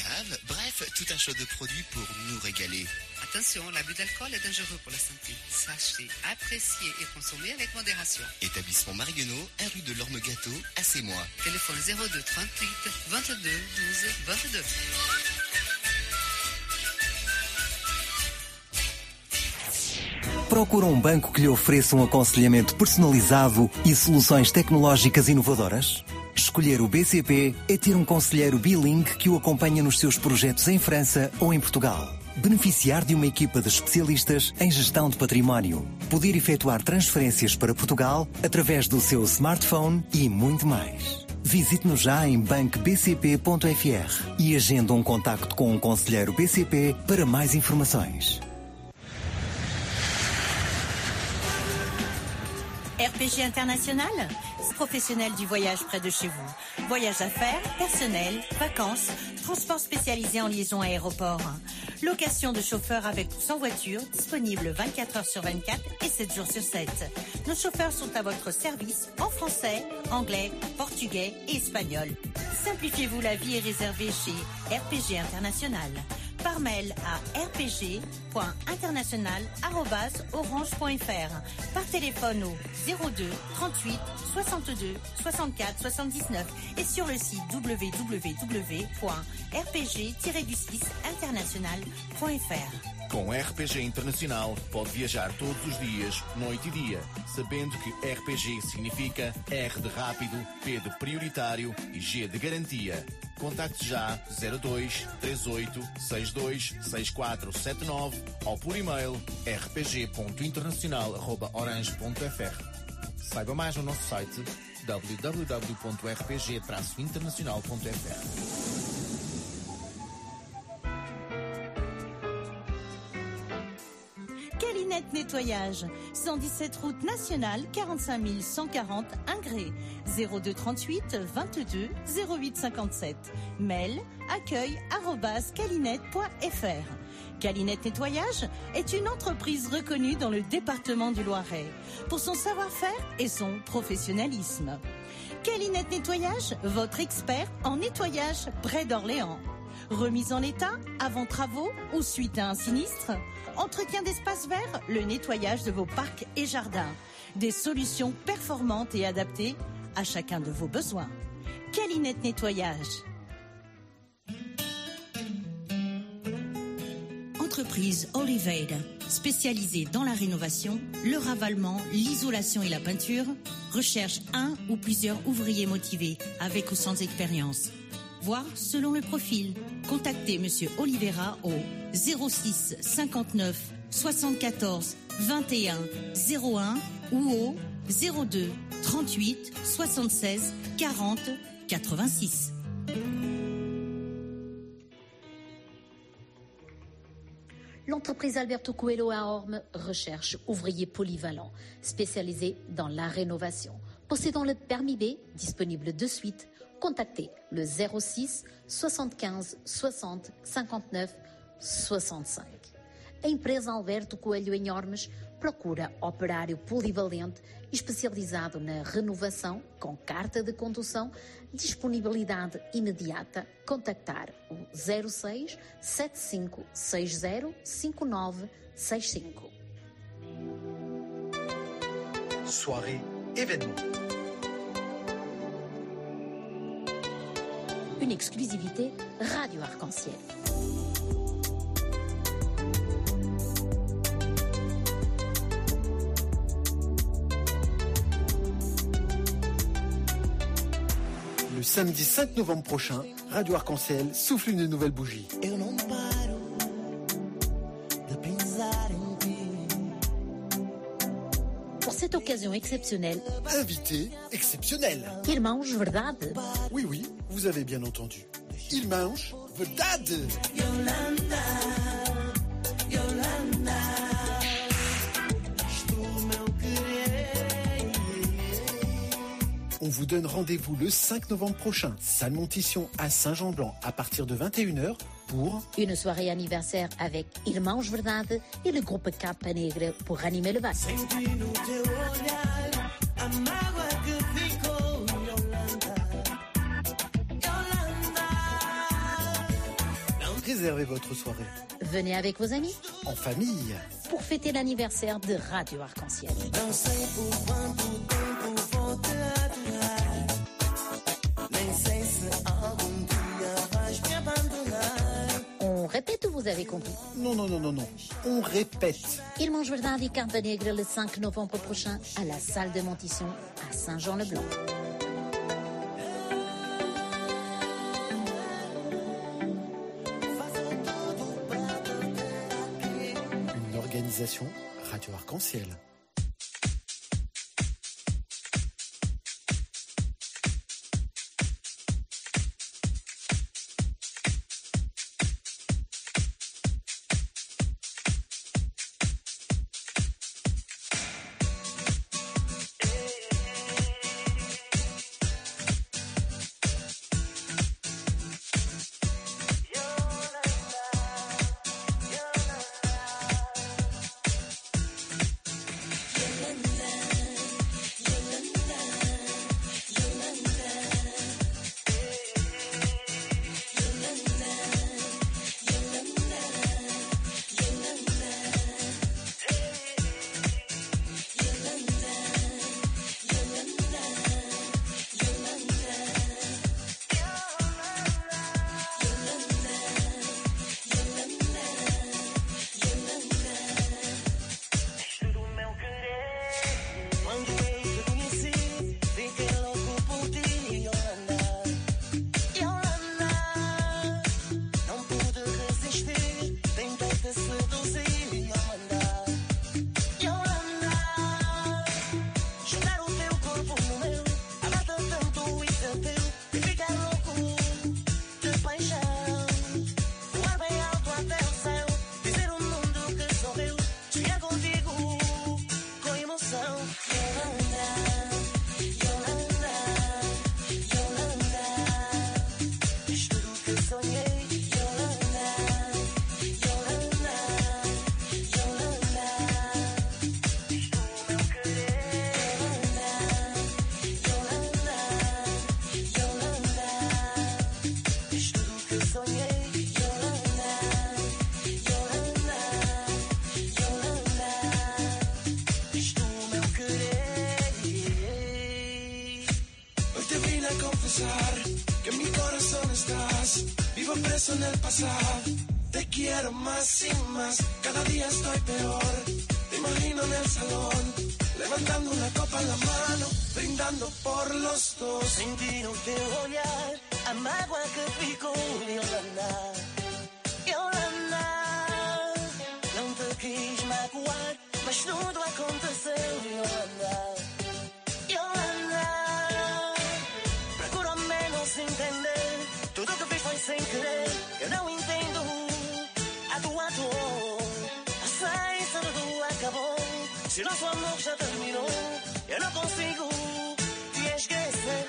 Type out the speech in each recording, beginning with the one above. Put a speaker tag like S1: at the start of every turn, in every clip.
S1: cave, bref, tout un choix de produits pour nous régaler.
S2: Attention, l'abus d'alcool est dangereux pour la santé. Sachez apprécier et consommer avec modération.
S1: Établissement Marguenot, 1 rue de l'Orme-Gâteau, à Sémois.
S2: Téléphone 02 38 22 12 22.
S3: Procura um banco que lhe ofereça um aconselhamento personalizado e soluções tecnológicas inovadoras? Escolher o BCP é ter um conselheiro bilingue que o acompanha nos seus projetos em França ou em Portugal. Beneficiar de uma equipa de especialistas em gestão de património. Poder efetuar transferências para Portugal através do seu smartphone e muito mais. Visite-nos já em bancobcp.fr e agenda um contacto com um conselheiro BCP para mais informações.
S4: RPG International, professionnel du voyage près de chez vous. Voyage d'affaires, personnel, vacances, transport spécialisé en liaison aéroport. Location de chauffeurs avec ou sans voiture, disponible 24 heures sur 24 et 7 jours sur 7. Nos chauffeurs sont à votre service en français, anglais, portugais et espagnol. Simplifiez-vous la vie et réservez chez RPG International. Par mail à rpg.international@orange.fr. Par téléphone au 02 38 62 64 79 et sur le site www.rpg-international.fr.
S5: Com RPG Internacional pode viajar todos os dias, noite e dia, sabendo que RPG significa R de rápido, P de prioritário e G de garantia. Contacte já 02 38 62 6479 ou por e-mail rpg.internacional@orange.fr. Saiba mais no nosso site www.rpg-internacional.fr.
S4: Calinette Nettoyage, 117 route nationale, 45 140 Ingré, 02 38 22 08 57. Mail accueil@calinette.fr. Calinette Nettoyage est une entreprise reconnue dans le département du Loiret pour son savoir-faire et son professionnalisme. Calinette Nettoyage, votre expert en nettoyage près d'Orléans. Remise en état, avant travaux ou suite à un sinistre. Entretien d'espaces verts, le nettoyage de vos parcs et jardins. Des solutions performantes et adaptées à chacun de vos besoins. Calinette Nettoyage. Entreprise Oliveira, spécialisée dans la rénovation, le ravalement, l'isolation et la peinture, recherche un ou plusieurs ouvriers motivés avec ou sans expérience. Voire selon le profil. Contactez Monsieur Oliveira au 06 59 74 21 01 ou au 02 38 76 40 86.
S6: L'entreprise Alberto Coelho à Orme recherche ouvriers polyvalents spécialisés dans la rénovation. Possédant le permis B, disponible de suite, contactez le 06 75 60 59 65. A empresa Alberto Coelho em Ormes procura operário polivalente especializado na renovação com carta de condução, disponibilidade imediata. Contactar o 06 75 60 59 65.
S7: Soirée, événement.
S6: Une exclusivité Radio Arc-en-Ciel.
S7: Le samedi 5 novembre prochain, Radio Arc-en-Ciel souffle une nouvelle bougie.
S6: Pour cette occasion exceptionnelle,
S7: Invité exceptionnel.
S6: Irmãos Verdade.
S7: Oui, oui, vous avez bien entendu. Irmãos Verdade. On vous donne rendez-vous le 5 novembre prochain, salle Montition à Saint-Jean-Blanc à partir de 21h pour
S6: une soirée anniversaire avec Irmãos Verdade et le groupe Capa Negra pour animer le bal.
S7: Réservez votre soirée.
S6: Venez avec vos amis
S7: En famille.
S6: pour fêter l'anniversaire de Radio Arc-en-Ciel. On répète ou vous avez compris?
S7: Non. On répète.
S6: Irmãos Verdade e Carta Negra le 5 novembre prochain à la salle de Montisson à Saint-Jean-le-Blanc.
S7: Une organisation Radio Arc-en-Ciel.
S8: Que en mi corazón estás, vivo preso en el pasado. Te quiero más y más, cada día estoy peor. Te imagino en el salón, levantando una copa en la mano, brindando por los dos.
S9: Sentir o teu olhar, a mágoa que ficou, Yolanda. Yolanda, não te quis magoar, mas tudo aconteceu, Yolanda. Yolanda, procuro ao menos entender, tudo que fiz foi sem querer. Eu não entendo a tua dor, sei se tudo acabou. Se o nosso amor já terminou, eu não consigo te esquecer.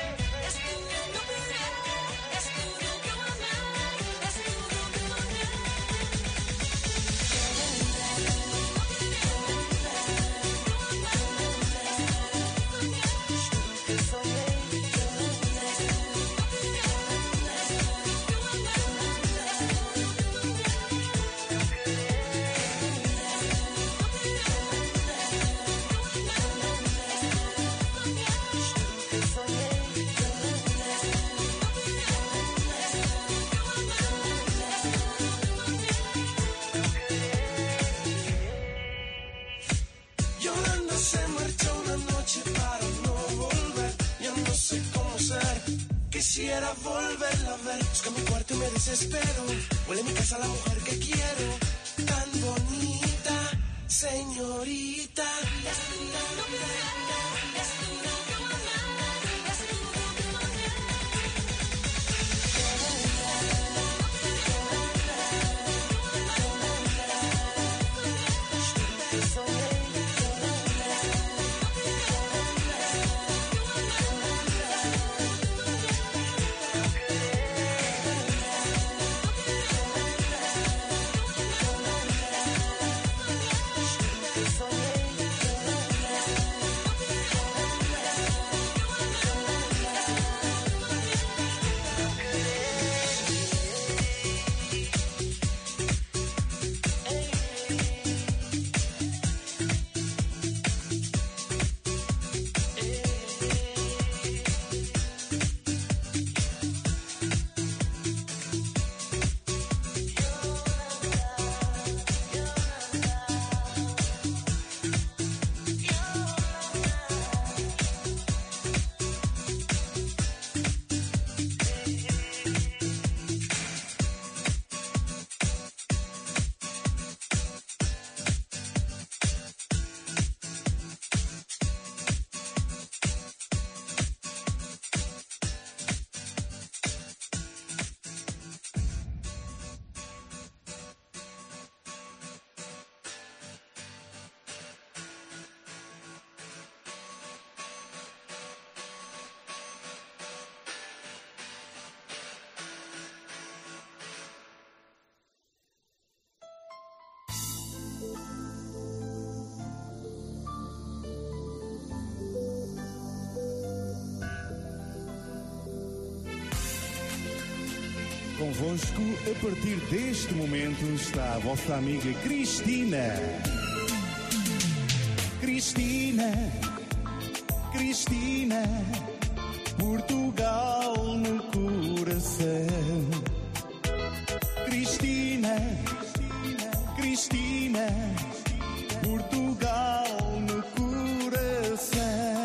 S8: Quisiera volverla a ver, busca mi cuarto y me desespero. Huele mi casa la mujer que quiero, tan bonita, señorita.
S10: convosco, a partir deste momento está a vossa amiga Cristina. Cristina, Cristina, Portugal no coração. Cristina, Cristina, Portugal no coração.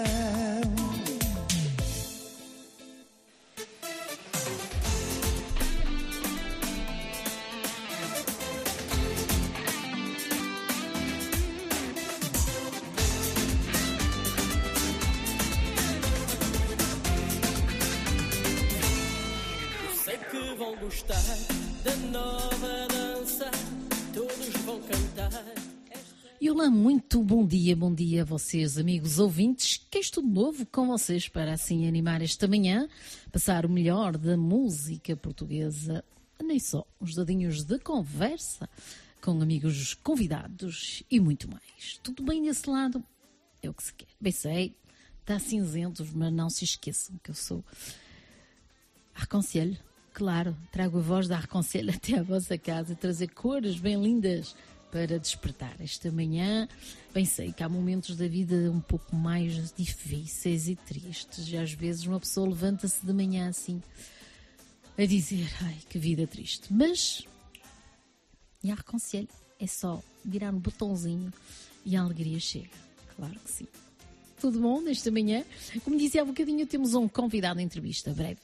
S11: Vão gostar da nova dança, todos vão cantar.
S12: E olá, muito bom dia a vocês, amigos ouvintes, que é tudo novo com vocês para assim animar esta manhã, passar o melhor da música portuguesa, nem só uns dadinhos de conversa com amigos convidados e muito mais. Tudo bem desse lado? É o que se quer. Bem sei, está cinzentos, mas não se esqueçam que eu sou Arconselho. Claro, trago a voz da Arconselho até à vossa casa e trazer cores bem lindas para despertar esta manhã. Bem sei que há momentos da vida um pouco mais difíceis e tristes. E às vezes uma pessoa levanta-se de manhã assim a dizer, ai, que vida triste. Mas a Arconselho é só virar um botãozinho e a alegria chega. Claro que sim. Tudo bom nesta manhã? Como dizia há bocadinho, temos um convidado em entrevista, breve.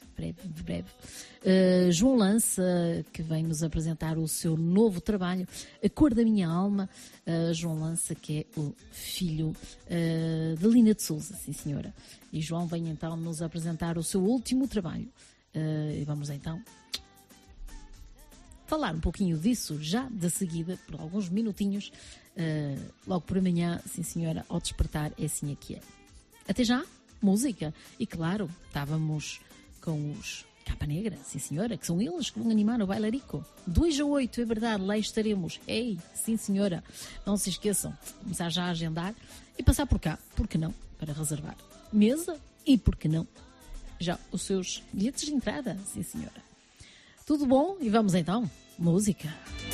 S12: João Lança, que vem nos apresentar o seu novo trabalho, A Cor da Minha Alma. João Lança, que é o filho de Lina de Sousa, sim senhora. E João vem então nos apresentar o seu último trabalho. E vamos então falar um pouquinho disso já de seguida, por alguns minutinhos. Logo por amanhã, sim senhora, ao despertar, é assim aqui é. Até já, música. E claro, estávamos com os Capa Negra, sim senhora, que são eles que vão animar o Bailarico. 2 a 8, é verdade, lá estaremos. Ei, sim senhora, não se esqueçam, começar já a agendar e passar por cá, por que não, para reservar mesa e por que não, já os seus bilhetes de entrada, sim senhora. Tudo bom? E vamos então, música.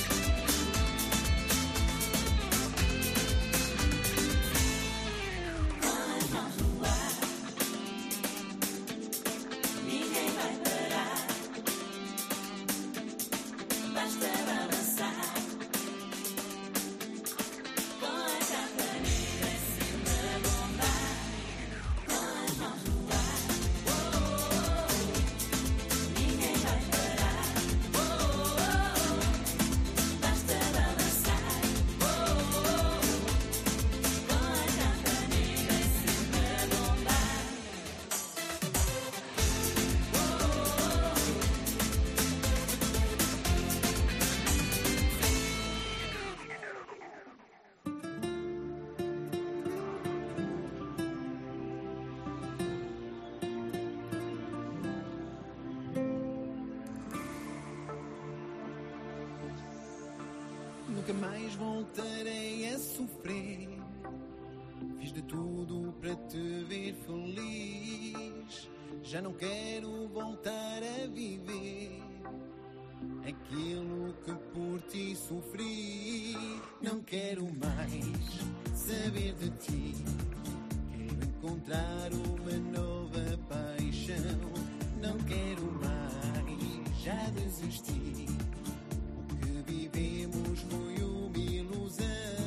S10: Nunca mais voltarei a sofrer. Fiz de tudo para te ver feliz. Já não quero voltar a viver aquilo que por ti sofri. Não quero mais saber de ti. Quero encontrar uma nova paixão. Não quero mais, já desisti. O que vivemos foi uma ilusão.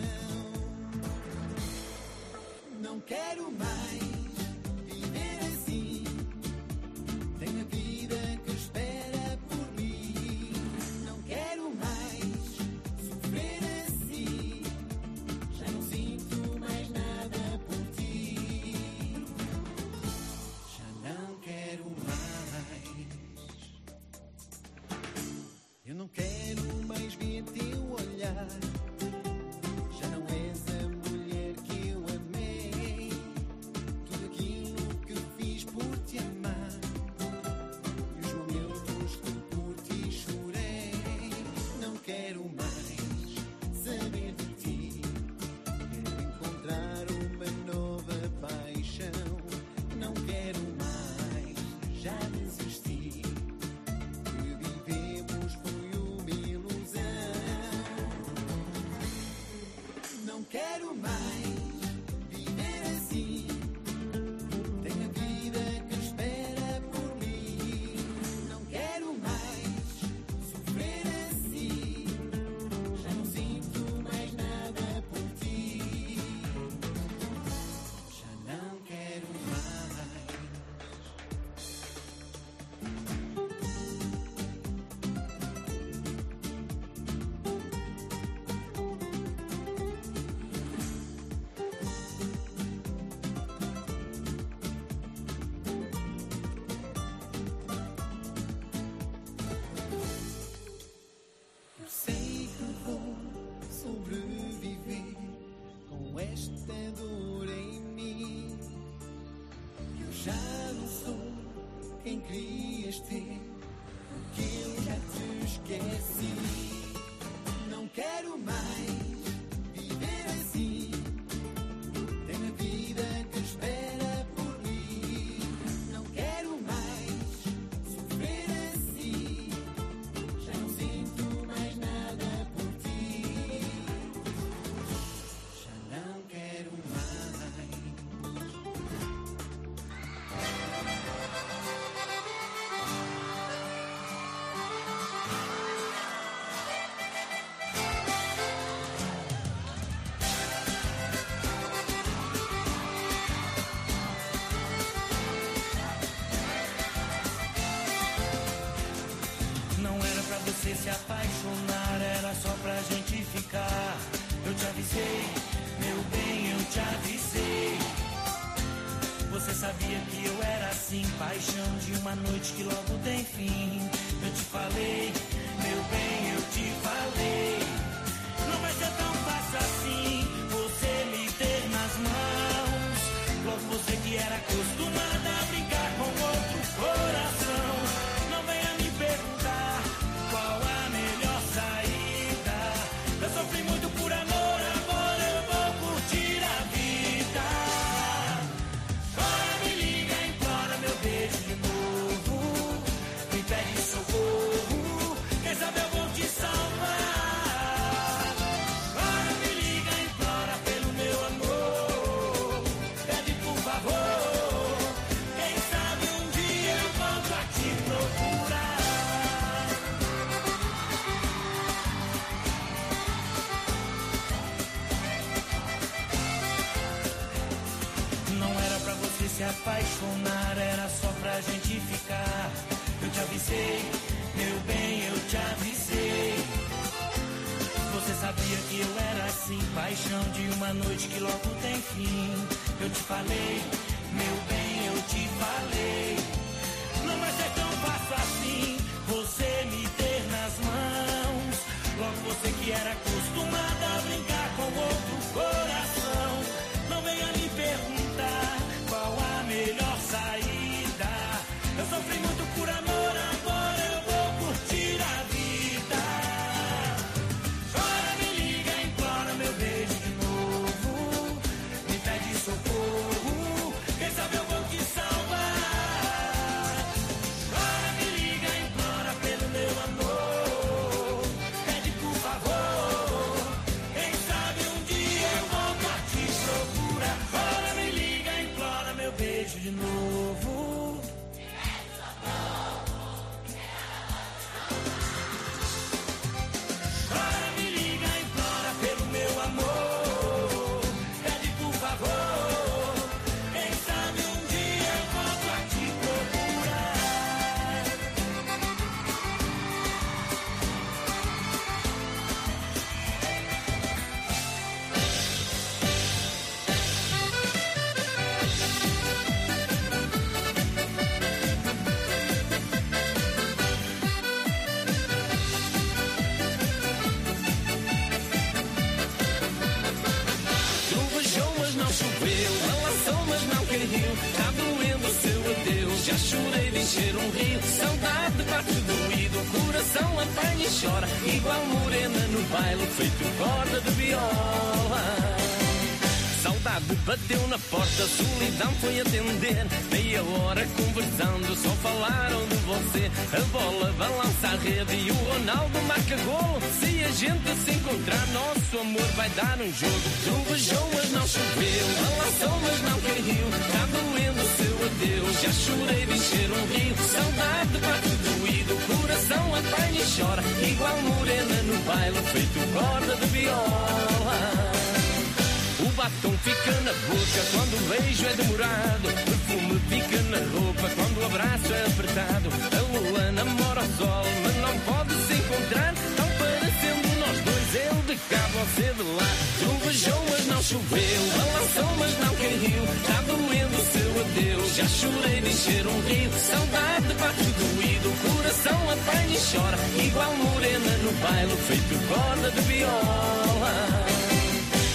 S10: Não quero mais viver assim. Tenho a vida que espera por mim. Não quero mais sofrer assim. Já não sinto mais nada por ti. Já não quero mais. Eu não quero mais ver teu olhar. Já não és a mulher que eu amei. Tudo aquilo que fiz por te amar e os momentos que por ti chorei. Não quero mais saber de ti. Quero encontrar uma nova paixão. Não quero mais, já desisti. Que vivemos esqueceste que eu já te esqueci. Não quero mais viver assim. Tenho a vida que espera por mim. Não quero mais sofrer assim. Já não sinto mais nada por ti. Já não quero mais.
S9: Não era pra você se apaixonar, era só pra gente ficar. Eu te avisei, meu bem, eu te avisei. Você sabia que eu era assim, paixão de uma noite que logo tem fim. Eu te falei, meu bem, eu te falei. Não vai ser tão fácil assim, você me ter nas mãos. Logo você que era acostumada a brincar com outro coração. Não venha me perguntar qual a melhor saída. Eu sofri muito por amor, agora eu vou curtir a vida. Agora me liga, implora meu beijo de novo. Me pede socorro, quem sabe eu vou te salvar. Agora me liga, implora pelo meu amor. Pede por favor, quem sabe um dia eu volto a te procurar. Não era pra você se apaixonar, era só pra gente ficar. Eu te avisei, meu bem, eu te avisei. Você sabia que eu era assim, paixão de uma noite que logo tem fim. Eu te falei, meu bem, eu te falei. Não vai ser tão fácil assim, você me ter nas mãos. Logo você que era acostumada a brincar com outro coração. Não venha me perguntar qual a melhor saída. Eu sofri muito por amor, agora eu vou curtir a vida. Agora me liga, implora meu beijo de novo. Me pede socorro, quem sabe eu vou te salvar. Agora me liga, implora pelo meu amor. Pede por favor, quem sabe um dia eu volto a te procurar. Agora me liga, implora meu beijo de novo. Agora me liga, implora pelo meu amor. Pede por favor, quem sabe um dia eu volto a te procurar. Trovejou, mas não choveu, balançou, mas não caiu. Tá doendo o seu adeus, já chorei de encher um rio. Saudade bate doído, o coração apanha e chora. Igual morena no baile, feito corda de viola. Saudade bateu na porta, solidão foi atender. Meia hora conversando, só falaram de você. A bola balança a rede e o Ronaldo marca golo. Se a gente se encontrar, nosso amor vai dar um jogo. Trovejou, mas não choveu, balançou, mas não caiu. Tá doendo o seu adeus, já chorei de encher um rio. Saudade bate doído, o coração apanha e chora. Igual morena no baile, feito corda de viola. O batom fica na boca quando o beijo é demorado. O perfume fica na roupa quando o abraço é apertado. A lua namora o sol, mas não pode se encontrar. Tão parecendo nós dois, ele de cá, você de lá. Trovejou, mas não choveu, balançou, mas não caiu. Tá doendo o seu adeus, já chorei de encher um rio. Saudade bate doído, o coração apanha e chora. Igual morena no baile, feito corda de viola. Saudade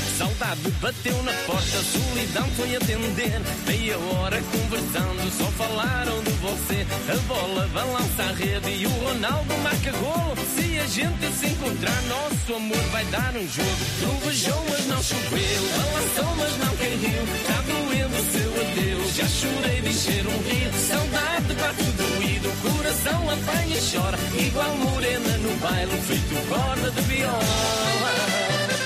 S13: Saudade bateu na porta, solidão foi atender. Meia hora conversando, só falaram de você. A bola balança a rede e o Ronaldo marca golo. Se a gente se encontrar, nosso amor vai dar um jogo. Trovejou, mas não choveu, balançou, mas não caiu. Tá doendo o seu adeus, já chorei de encher um rio. Saudade bate doído, coração apanha e chora. Igual morena no baile, feito corda de viola.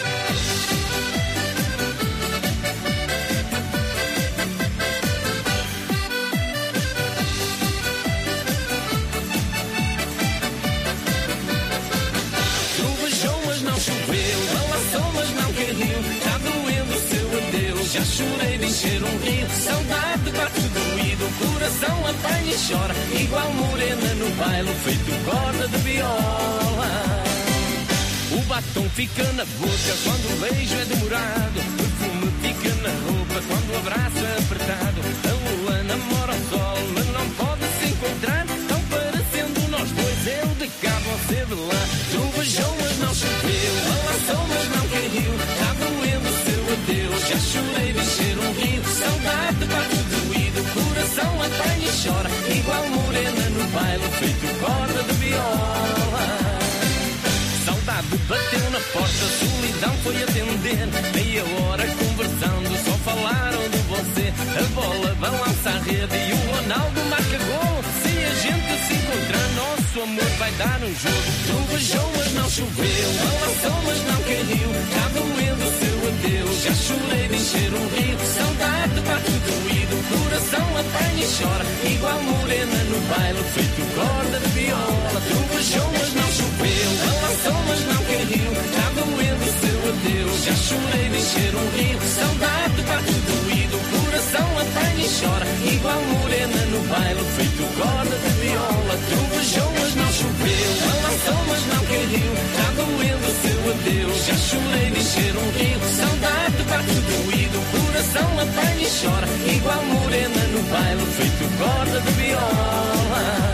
S13: Já chorei de encher um rio, saudade bate doído, coração apanha e chora, igual morena no baile, feito corda de viola. O batom fica na boca quando o beijo é demorado, o perfume fica na roupa quando o abraço é apertado. A lua namora o sol, mas não pode se encontrar, tão parecendo nós dois, eu de cá, você de lá. Trovejou, mas não choveu, balançou, mas não caiu, tá doendo o seu adeus, já chorei de encher um rio. Saudade bate doído, coração apanha e chora, igual morena no baile, feito corda de viola. Saudade bateu na porta, solidão foi atender. Meia hora conversando, só falaram de você. A bola balança a rede e o Ronaldo marca gol. Se a gente se encontrar, nosso amor vai dar um jogo. Trovejou, mas não choveu, balançou, mas não caiu. Tá doendo o seu adeus, já chorei de encher um rio. Saudade bate doído, coração apanha e chora, igual morena no baile, feito corda de viola. Trovejou, mas não choveu, balançou, mas não caiu, tá doendo o seu adeus, já chorei de encher um rio. Saudade bate doído, coração apanha e chora, igual morena no baile, feito corda de viola. Trovejou, mas não choveu, balançou, mas não caiu, tá doendo o seu adeus, já chorei de encher um rio. Saudade bate doído, coração apanha e chora, igual morena no baile, feito corda de viola.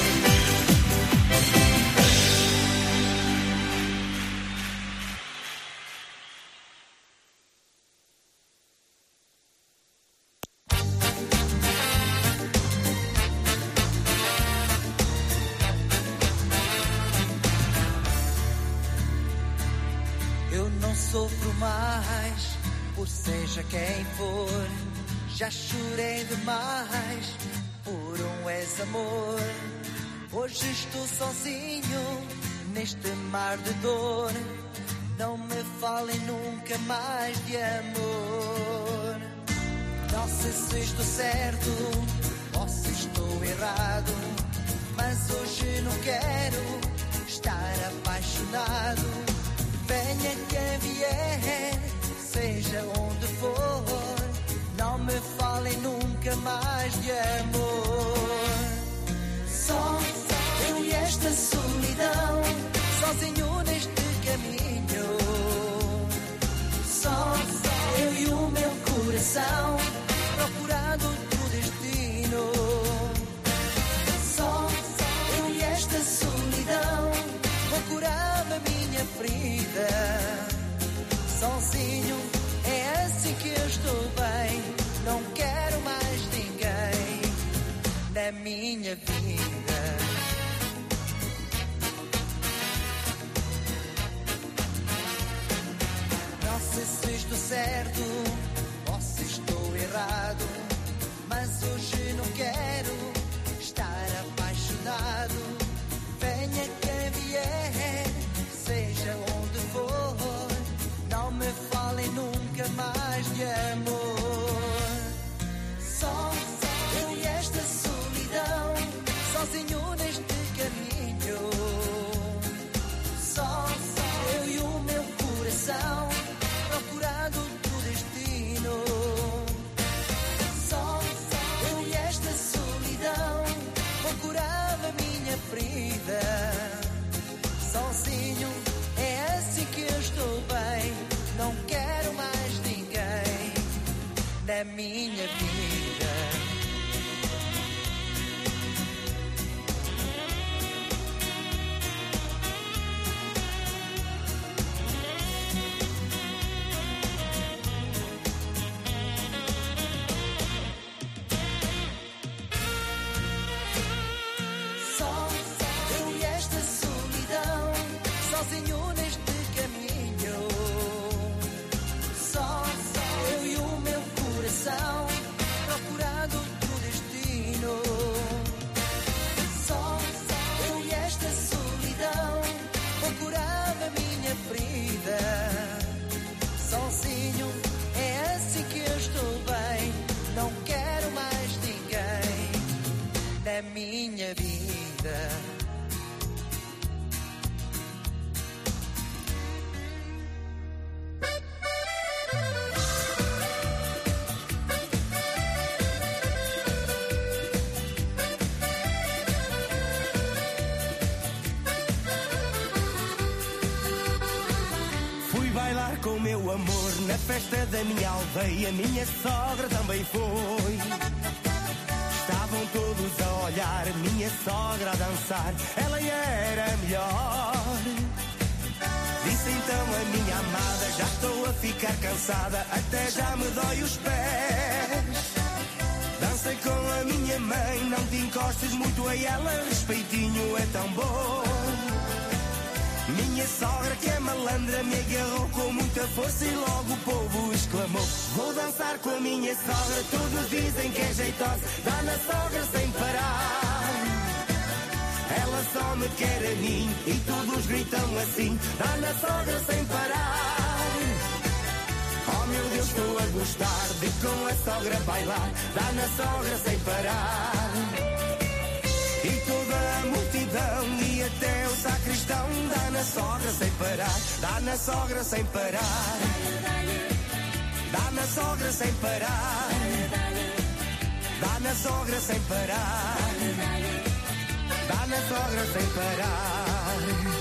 S10: Sofro mais, por seja quem for. Já chorei demais por um ex-amor. Hoje estou sozinho neste mar de dor. Não me falem nunca mais de amor. Não sei se estou certo ou se estou errado, mas hoje não quero estar apaixonado. Venha quem vier, seja onde for, não me falem nunca mais de amor. Só eu e esta solidão, sozinho neste caminho. Só eu e o meu coração, procurando outro destino. Só eu e esta solidão, procurava a minha ferida. Sozinho é assim que eu estou bem. Não quero mais ninguém na minha vida. Não sei se estou certo ou se estou errado, mas hoje não quero estar apaixonado. Venha quem vier, seja onde for, não me falem nunca mais de amor. Só eu e esta solidão, sozinho neste caminho. Só eu e o meu coração, procurando outro destino. Só eu e esta solidão, procurava a minha ferida. Sozinho é assim que eu estou bem. Não quero mais ninguém na minha vida.
S9: sozinho neste caminho. Só eu e o meu coração, procurando o destino. Só eu e esta solidão, procurava a minha ferida. Sozinho é assim que eu estou bem. Não quero mais ninguém na minha vida.
S14: Fui bailar com meu amor na festa da minha aldeia. Minha sogra também foi. Estavam todos a olhar, minha sogra a dançar. Ela era a melhor. Disse então a minha amada: já estou a ficar cansada, até já me dói os pés. Dancei com a minha mãe, não te encostes muito a ela, respeitinho é tão bom. Minha sogra que é malandra me agarrou com muita força e logo o povo exclamou: vou dançar com a minha sogra, todos dizem que é jeitosa, dá na sogra sem parar. Ela só me quer a mim e todos gritam assim: dá na sogra sem parar. Oh meu Deus, estou a gostar de com a sogra bailar, dá na sogra sem parar. E toda a multidão e até o sacristão dá na sogra sem parar, dá na sogra sem parar, dá na sogra sem parar, dá na sogra sem parar, dá na sogra sem parar.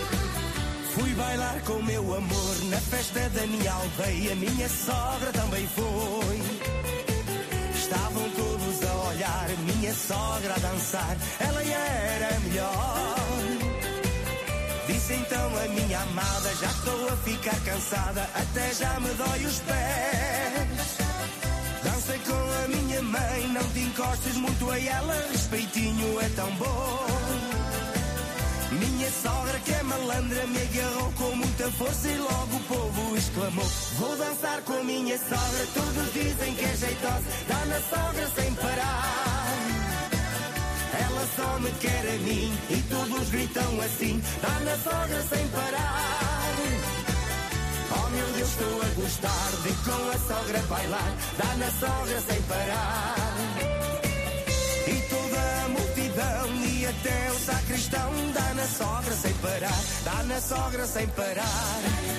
S14: Fui bailar com meu amor na festa da minha aldeia, minha sogra também foi. Estavam todos a olhar, minha sogra a dançar, ela era a melhor. Disse então a minha amada: já estou a ficar cansada, até já me dói os pés. Dancei com a minha mãe, não te encostes muito a ela, respeitinho é tão bom. Minha sogra que é malandra me agarrou com muita força e logo o povo exclamou: vou dançar com a minha sogra, todos dizem que é jeitosa, dá na sogra sem parar. Ela só me quer a mim e todos gritam assim: dá na sogra sem parar. Oh meu Deus, estou a gostar de com a sogra bailar, dá na sogra sem parar. E toda a multidão e até o sacristão dá na sogra sem parar, dá na sogra sem parar,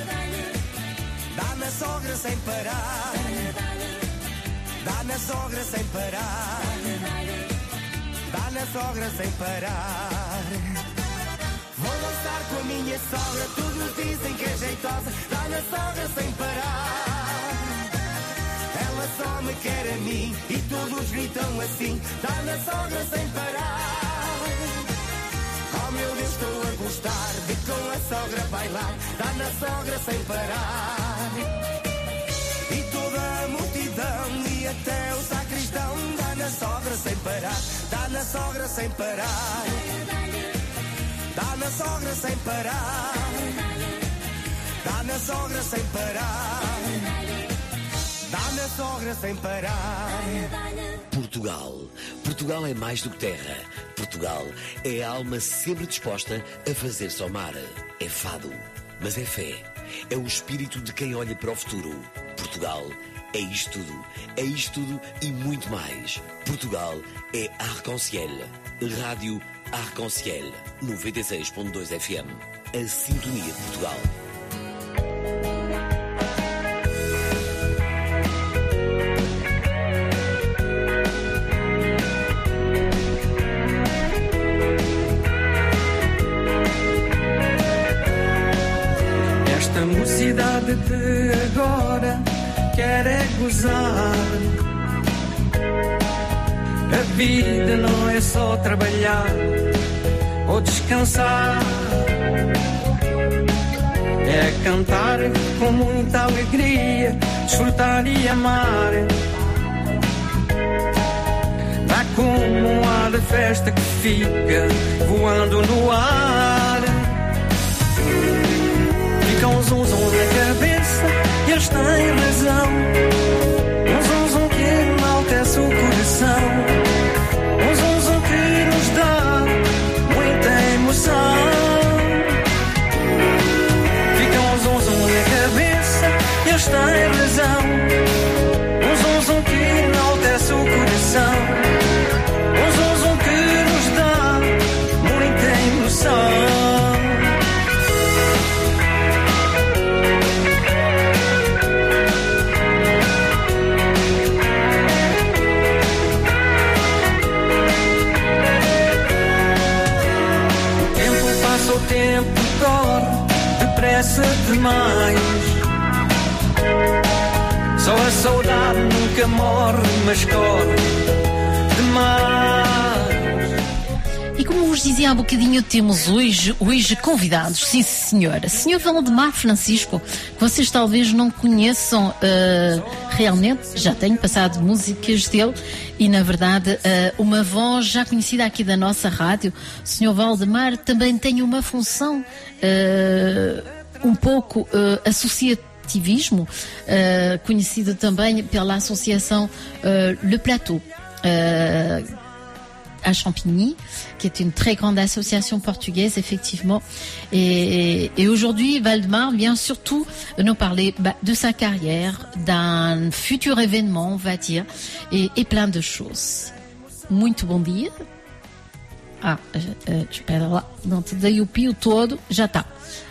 S14: dá na sogra sem parar, dá na sogra sem parar, dá na sogra sem parar. Vou dançar com a minha sogra, todos dizem que é jeitosa, dá na sogra sem parar. Ela só me quer a mim e todos gritam assim: dá na sogra sem parar. Oh meu Deus, estou a gostar de com a sogra bailar, dá na sogra sem parar. E toda a multidão e até o sacristão dá na sogra sem parar, dá na sogra sem parar, dá na sogra sem parar, dá na sogra sem parar, dá na sogra sem parar.
S15: Portugal. Portugal é mais do que terra. Portugal é a alma sempre disposta a fazer-se ao mar. É fado, mas é fé. É o espírito de quem olha para o futuro. Portugal é isto tudo. É isto tudo e muito mais. Portugal é Arc-en-Ciel. Rádio Arc-en-Ciel. 96.2 FM. A sintonia de Portugal.
S16: Esta mocidade de agora quer é gozar. A vida não é só trabalhar ou descansar. É cantar com muita alegria, desfrutar e amar. Dá como um ar de festa que fica voando no ar. ilusão, um zum que enaltece o coração, um zum que nos dá muita emoção. O tempo corre depressa demais. Só a saudade nunca morre, mas corre demais.
S12: E como vos dizia há bocadinho, temos hoje convidados, sim senhora. Senhor Valdemar Francisco, que vocês talvez não conheçam realmente, já tenho passado músicas dele e na verdade uma voz já conhecida aqui da nossa rádio. O Senhor Valdemar também tem uma função um pouco associativismo, conhecido também pela associação Le Plateau, à Champigny, qui est une très grande association portugaise, effectivement. Et aujourd'hui, Valdemar vient surtout nous parler de sa carrière, d'un futur événement, on va dire, et plein de choses. Muito bom dia. Espera lá, não te dei o pio todo, já está.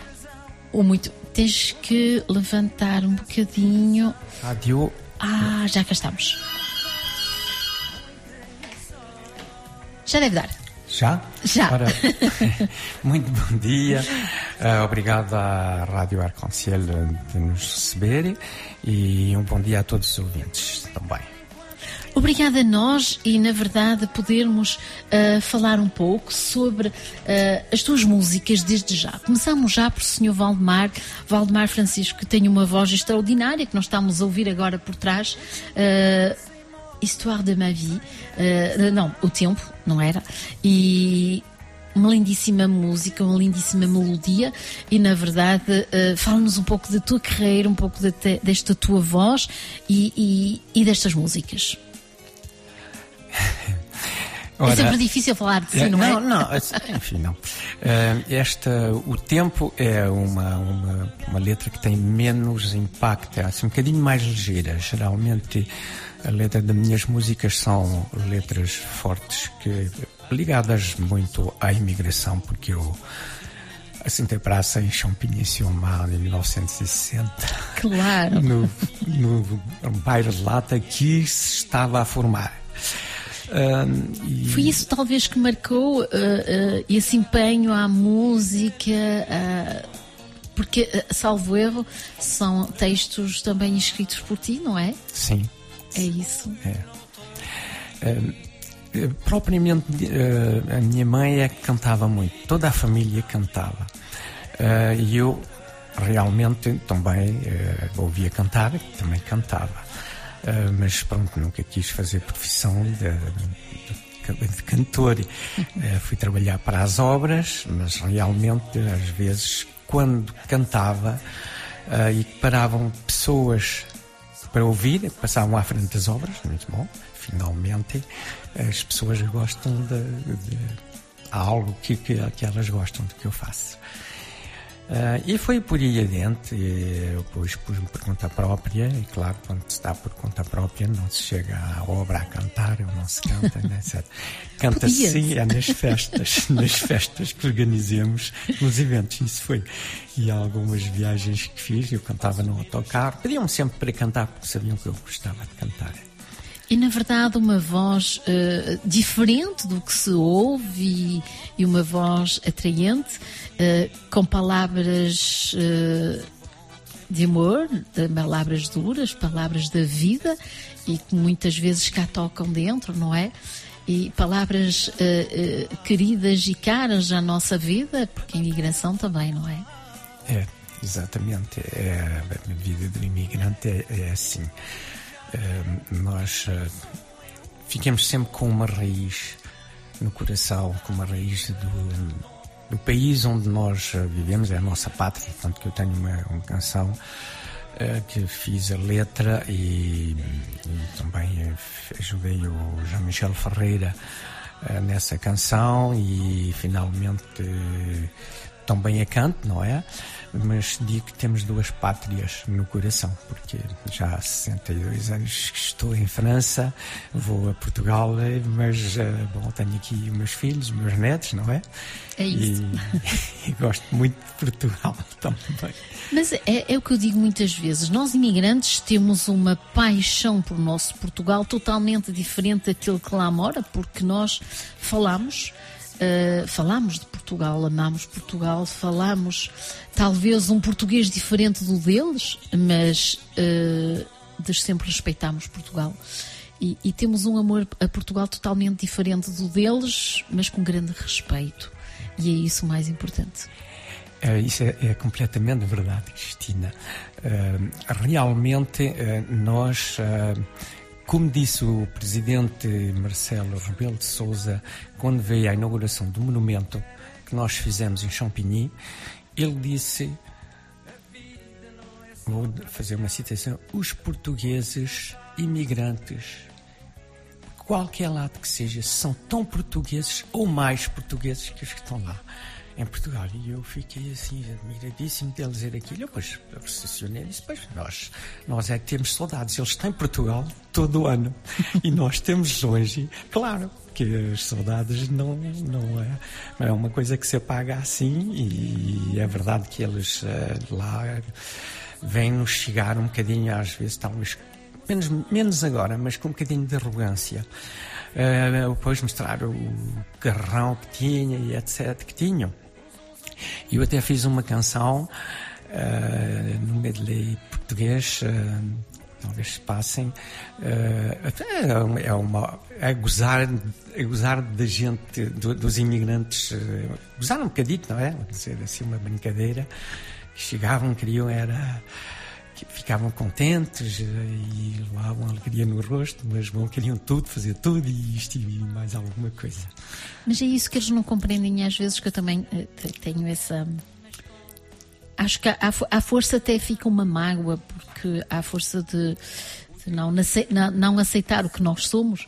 S12: Tens que levantar um bocadinho.
S17: Rádio.
S12: Já cá estamos. Já deve dar.
S17: Já?
S12: Já.
S17: Ora, muito bom dia. Obrigado à Rádio Arc-en-Ciel de nos receber e um bom dia a todos os ouvintes também.
S12: Obrigada a nós e, na verdade, podermos falar um pouco sobre as tuas músicas desde já. Começamos já por Sr. Valdemar Francisco, que tem uma voz extraordinária, que nós estamos a ouvir agora por trás. Histoire de ma vie, não, O Tempo, não era? E uma lindíssima música, uma lindíssima melodia e, na verdade, fala-nos um pouco da tua carreira, um pouco desta tua voz e destas músicas.
S17: Ora,
S12: é sempre difícil falar de si, não é?
S17: Não, enfim, não. O Tempo é uma letra que tem menos impacto, é assim, um bocadinho mais ligeira. Geralmente a letra das minhas músicas são letras fortes, ligadas muito à imigração, porque eu assentei praça em Champigny-sur-Marne em 1960.
S12: Claro.
S17: No bairro de Lata que se estava a formar.
S12: Foi isso talvez que marcou esse empenho à música, porque, salvo erro, são textos também escritos por ti, não é?
S17: Sim.
S12: É isso.
S17: Propriamente, a minha mãe é que cantava muito, toda a família cantava. E eu realmente também ouvia cantar, também cantava. Mas pronto, nunca quis fazer profissão de cantor. Fui trabalhar para as obras, mas realmente às vezes quando cantava e paravam pessoas para ouvir, passavam à frente das obras, muito bom, finalmente as pessoas gostam de algo que elas gostam do que eu faço. E foi por aí adiante, depois pus-me por conta própria, e claro, quando se dá por conta própria não se chega à obra a cantar, ou não se canta, né, etc. Canta-se sim, nas festas que organizemos, nos eventos, isso foi. E algumas viagens que fiz, eu cantava no autocarro, pediam-me sempre para cantar, porque sabiam que eu gostava de cantar.
S12: E, na verdade, uma voz diferente do que se ouve e uma voz atraente, com palavras de amor, palavras duras, palavras da vida e que muitas vezes cá tocam dentro, não é? E palavras queridas e caras à nossa vida, porque a imigração também, não é?
S17: É, exatamente. A vida do imigrante é assim. Nós ficamos sempre com uma raiz no coração, com uma raiz do país onde nós vivemos, é a nossa pátria. Portanto, que eu tenho uma canção que fiz a letra e também ajudei o Jean-Michel Ferreira nessa canção e finalmente também a canto, não é? Mas digo que temos duas pátrias no coração, porque já há 62 anos que estou em França, vou a Portugal, mas bom, tenho aqui os meus filhos, os meus netos, não é?
S12: É isso.
S17: E gosto muito de Portugal também.
S12: Mas é o que eu digo muitas vezes, nós imigrantes temos uma paixão por nosso Portugal totalmente diferente daquilo que lá mora, porque nós falamos de Portugal, amamos Portugal, falamos talvez um português diferente do deles, mas desde sempre respeitamos Portugal e temos um amor a Portugal totalmente diferente do deles, mas com grande respeito, e é isso o mais importante.
S17: Isso é completamente verdade, Cristina. Realmente nós... Como disse o presidente Marcelo Rebelo de Sousa, quando veio à inauguração do monumento que nós fizemos em Champigny, ele disse, vou fazer uma citação, os portugueses imigrantes, qualquer lado que seja, são tão portugueses ou mais portugueses que os que estão lá em Portugal. E eu fiquei assim admiradíssimo dele dizer aquilo. Eu depois raciocínio e disse, pois nós é que temos saudades, eles têm Portugal todo o ano e nós temos longe. Claro que as saudades não é uma coisa que se apaga assim, e é verdade que eles lá vêm-nos chegar um bocadinho, às vezes talvez menos agora, mas com um bocadinho de arrogância. Depois mostrar o carrão que tinha e etc. que tinham. Eu até fiz uma canção no medley português, talvez passem, a gozar da gente, dos imigrantes, gozar um bocadinho, não é? Vou dizer assim, uma brincadeira, que chegavam, queriam que ficavam contentes e levavam alegria no rosto, mas queriam tudo, fazer tudo e isto e mais alguma coisa.
S12: Mas é isso que eles não compreendem às vezes, que eu também tenho essa... Acho que à força até fica uma mágoa, porque à força de não aceitar o que nós somos,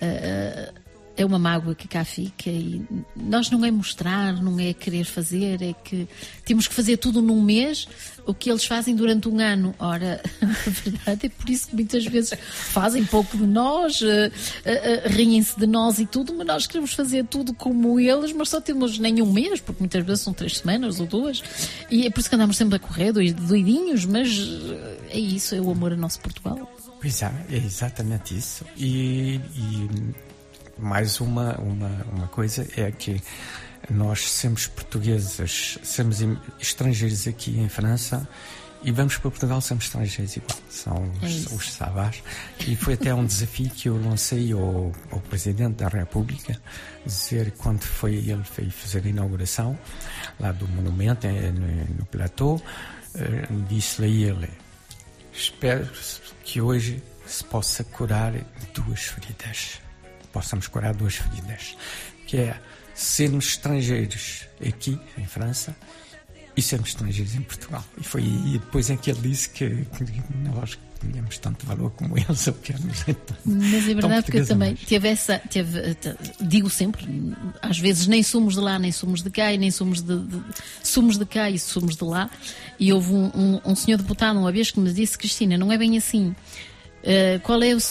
S12: é uma mágoa que cá fica, e nós não é mostrar, não é querer fazer, é que temos que fazer tudo num mês, o que eles fazem durante um ano. Ora, na verdade é por isso que muitas vezes fazem pouco de nós, riem-se de nós e tudo, mas nós queremos fazer tudo como eles, mas só temos nem um mês, porque muitas vezes são 3 semanas ou 2, e é por isso que andamos sempre a correr, doidinhos, mas é isso, é o amor ao nosso Portugal.
S17: Pois é exatamente isso. E mais uma coisa é que nós somos portugueses, somos estrangeiros aqui em França, e vamos para Portugal, somos estrangeiros igual, são os savas. E foi até um desafio que eu lancei ao Presidente da República, dizer, quando ele foi fazer a inauguração lá do monumento no Plateau, disse-lhe a ele, espero que hoje se possa curar 2 feridas. Possamos curar 2 feridas, que é sermos estrangeiros aqui em França e sermos estrangeiros em Portugal. E depois é que ele disse que nós tínhamos tanto valor como eles, ou que éramos então.
S12: Mas é verdade, porque eu também digo sempre, às vezes nem somos de lá, nem somos de cá, e nem somos somos de cá e somos de lá. E houve um senhor deputado uma vez que me disse, Cristina, não é bem assim. Qual é o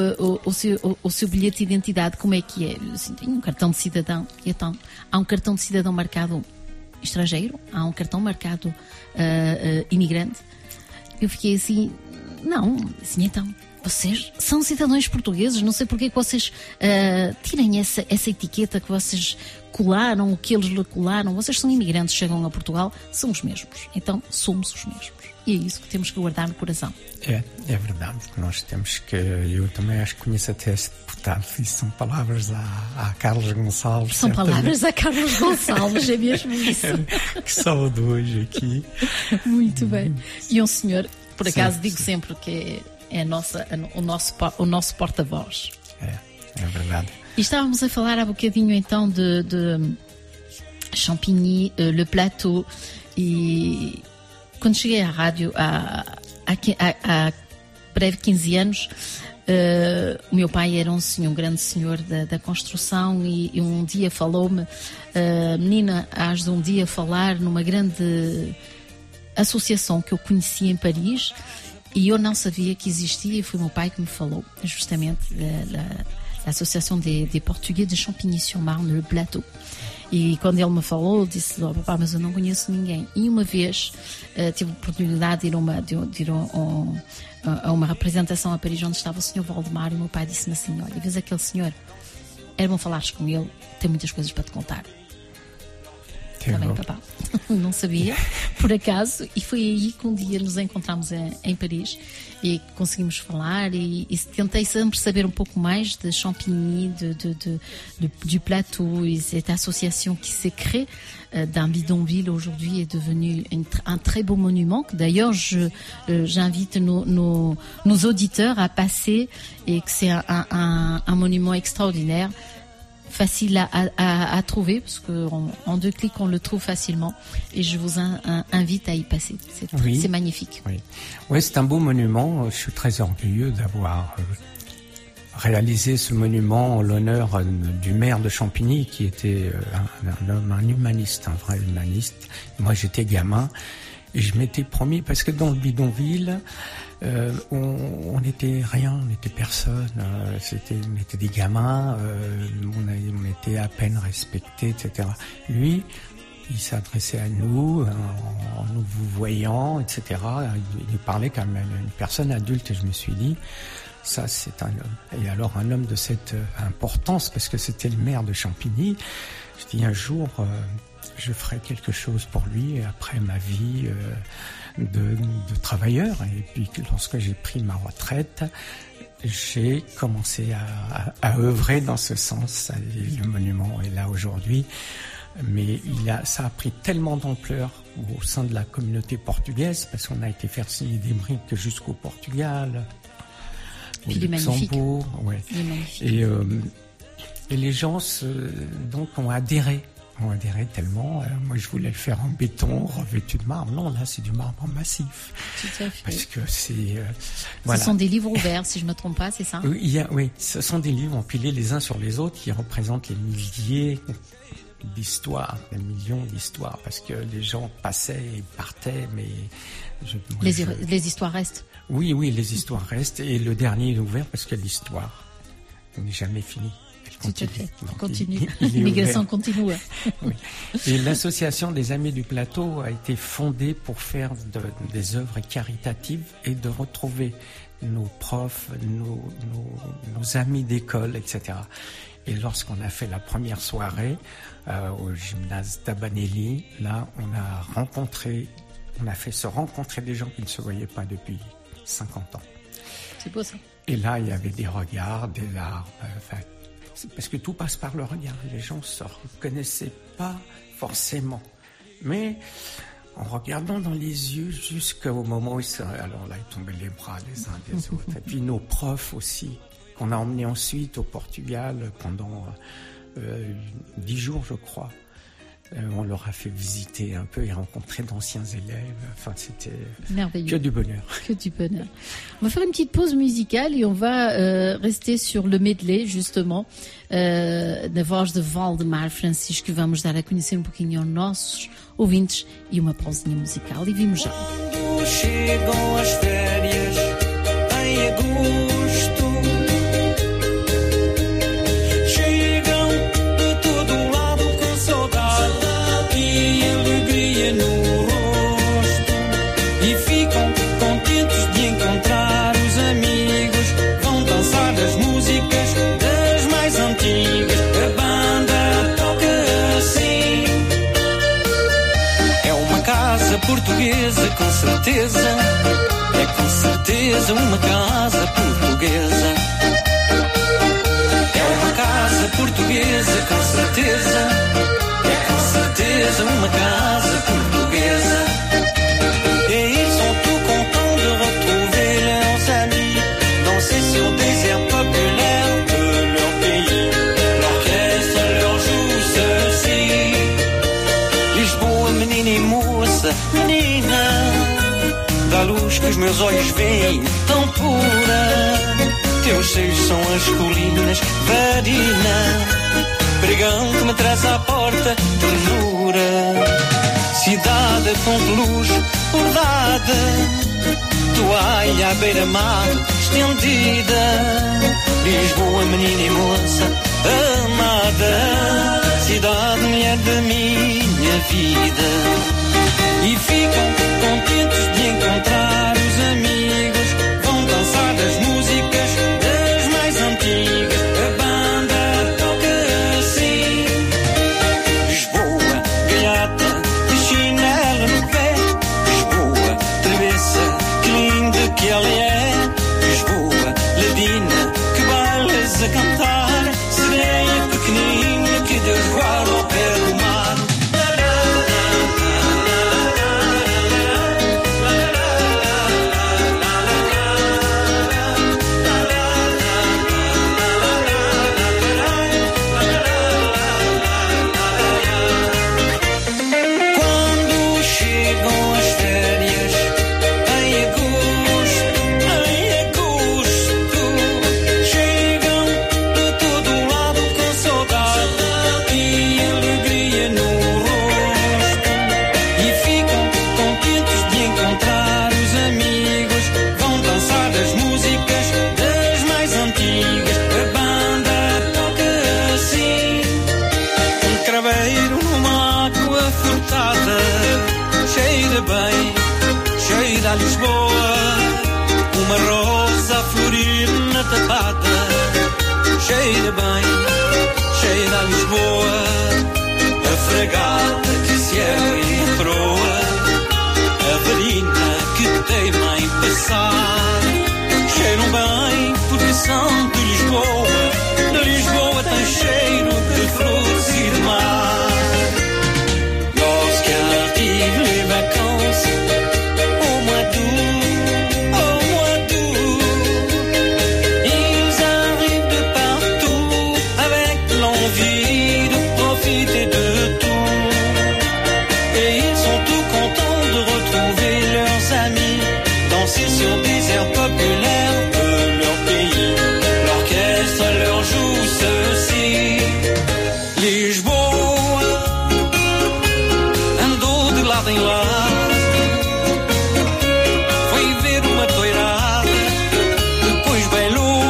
S12: seu bilhete de identidade? Como é que é? Assim, tenho um cartão de cidadão. Então, há um cartão de cidadão marcado estrangeiro, há um cartão marcado imigrante. Eu fiquei assim, não, assim, então, vocês são cidadãos portugueses, não sei porque que vocês tirem essa etiqueta que vocês colaram, o que eles lhe colaram. Vocês são imigrantes, chegam a Portugal, são os mesmos. Então, somos os mesmos. E é isso que temos que guardar no coração.
S17: É verdade, nós temos que... Eu também acho que conheço até esse deputado, e são palavras a Carlos Gonçalves.
S12: São palavras a Carlos Gonçalves, é mesmo isso.
S17: Que saúde hoje aqui.
S12: Muito bem. E um senhor, por acaso digo sempre que é o nosso porta-voz.
S17: É verdade.
S12: E estávamos a falar há bocadinho então de Champigny, Le Plateau, e quando cheguei à rádio há breve 15 anos, O meu pai era um grande senhor da construção e um dia falou-me, menina, has de um dia falar numa grande associação que eu conheci em Paris e eu não sabia que existia, e foi o meu pai que me falou justamente l'Association des Portugais de Champigny-sur-Marne, le Plateau. E quando ele me falou, eu disse, papá, mas eu não conheço ninguém. E uma vez tive a oportunidade de ir a uma representação a Paris onde estava o Sr. Valdemar, e o meu pai disse-me assim, olha, vês aquele senhor, era bom falares com ele, tem muitas coisas para te contar. Está bem, papá. Não sabia, por acaso, e foi aí que um dia nos encontramos em Paris e conseguimos falar e tentei sempre saber um pouco mais de Champigny, du Plateau, et cette association qui s'est créée d'un bidonville aujourd'hui est devenue un très beau monument. D'ailleurs, j'invite nos auditeurs à passer, et que c'est un monument extraordinaire, facile à trouver, parce qu'en 2 clics on le trouve facilement, et je vous invite à y passer. C'est magnifique.
S17: Oui, c'est un beau monument. Je suis très orgueilleux d'avoir réalisé ce monument en l'honneur du maire de Champigny, qui était un humaniste, un vrai humaniste. Moi j'étais gamin et je m'étais promis, parce que dans le bidonville on n'était rien, on n'était personne, on était des gamins, on était à peine respectés, etc. Lui, il s'adressait à nous en nous voyant, etc. Il parlait comme une personne adulte, et je me suis dit, ça c'est un homme. Et alors un homme de cette importance, parce que c'était le maire de Champigny, je dis un jour je ferai quelque chose pour lui après ma vie de travailleur. Et puis lorsque j'ai pris ma retraite, j'ai commencé à œuvrer dans ce sens. Et le monument est là aujourd'hui, mais ça a pris tellement d'ampleur au sein de la communauté portugaise, parce qu'on a été faire signer des briques jusqu'au Portugal, au Luxembourg, ouais. Et les gens donc ont adhéré tellement. Moi, je voulais le faire en béton, revêtu de marbre. Non, là, c'est du marbre massif.
S12: Tout à fait.
S17: Parce que c'est...
S12: Ce sont des livres ouverts, si je ne me trompe pas, c'est ça?
S17: Oui, ce sont des livres empilés les uns sur les autres qui représentent les milliers d'histoires, les millions d'histoires, parce que les gens passaient et partaient, mais...
S12: Les histoires restent.
S17: Oui, les histoires restent. Et le dernier est ouvert parce que l'histoire n'est jamais finie.
S12: Tout à fait. Continue. L'immigration continue.
S17: Oui. Et l'association des Amis du Plateau a été fondée pour faire des œuvres caritatives et de retrouver nos profs, nos amis d'école, etc. Et lorsqu'on a fait la première soirée au gymnase d'Abanelli, là, on a fait se rencontrer des gens qui ne se voyaient pas depuis 50 ans.
S12: C'est beau ça.
S17: Et là, il y avait des regards, des larmes, parce que tout passe par le regard. Les gens ne se reconnaissaient pas forcément, mais en regardant dans les yeux jusqu'au moment où alors là, ils tombaient les bras les uns des autres. Et puis nos profs aussi, qu'on a emmenés ensuite au Portugal pendant 10 jours, je crois. On leur a fait visiter un peu et rencontrer d'anciens élèves. Enfin, c'était
S12: merveilleux.
S17: Que du bonheur.
S12: Que du bonheur. On va faire une petite pause musicale e on va rester sur le medley, justement, da voz de Valdemar Francisco, que vamos dar a conhecer um pouquinho aos nossos ouvintes, e uma pausinha musical, e vimos já.
S16: Quando chegam as férias em agosto, chegam de todo lado com saudade e alegria no rosto, e ficam contentes de encontrar os amigos, vão dançar as músicas das mais antigas. A banda toca assim, é uma casa portuguesa, com certeza, é com certeza uma casa portuguesa. É uma casa portuguesa, com certeza, é com certeza uma casa portuguesa. Et ils sont tout contents de retrouver leurs amis, danser sur des airs populaires de leur pays. L'orchestre leur joue ceci: Lisboa, menina e moça, menina, da luz que os meus olhos veem tão pura. teus seios são as colinas, Varina, pregão que me traz à porta, ternura. Cidade com luz bordada, toalha à beira-mar estendida. Lisboa, menina e moça amada, cidade, mulher da minha vida. E ficam contentes de encontrar os amigos, vão dançar das músicas das mais antigas. A banda toca assim, Lisboa, galhata, chinelo no pé. Lisboa, travessa, que linda que ela é. Lisboa, ladina, que bailas a cantar. Sereia pequenina que Deus guarda ao pé do mar. A Lisboa, uma rosa a florir na tapada. Cheira bem, cheira a Lisboa, a fragata que se ergue em proa, a varina que teima em passar. Cheiram bem porque são de Lisboa tem cheiro de frutos e de mar. Lorsqu'un arrive les vacances, sur des airs populaires de leur pays. L'orchestre leur joue ceci. Lisboa andou de lado em lado, foi ver uma toirada, depois bailou,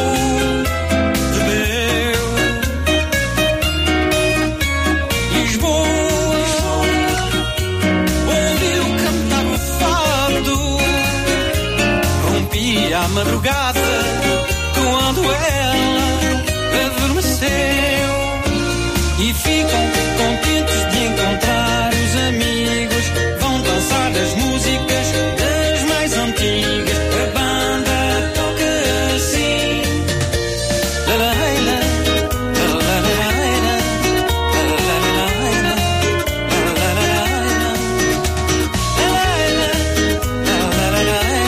S16: bebeu. Lisboa ouviu cantar o fado à madrugada, quando ela adormeceu. E ficam contentes de encontrar os amigos, vão dançar das músicas das mais antigas. A banda toca assim, la la la, la la la la, la la la la, la la la la, la la la.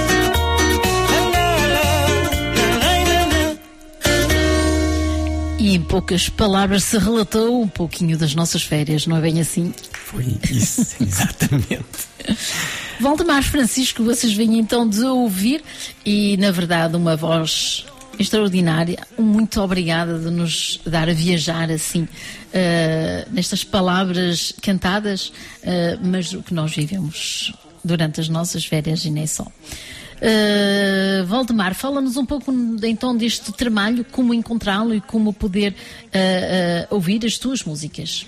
S12: E em poucas palavras se relatou um pouquinho das nossas férias, não é bem assim?
S17: Foi isso, exatamente.
S12: Valdemar Francisco, vocês vêm então de ouvir e, na verdade, uma voz extraordinária. Muito obrigada de nos dar a viajar assim, nestas palavras cantadas, mas o que nós vivemos durante as nossas férias e nem só. Valdemar, fala-nos um pouco então deste trabalho, como encontrá-lo e como poder ouvir as tuas músicas.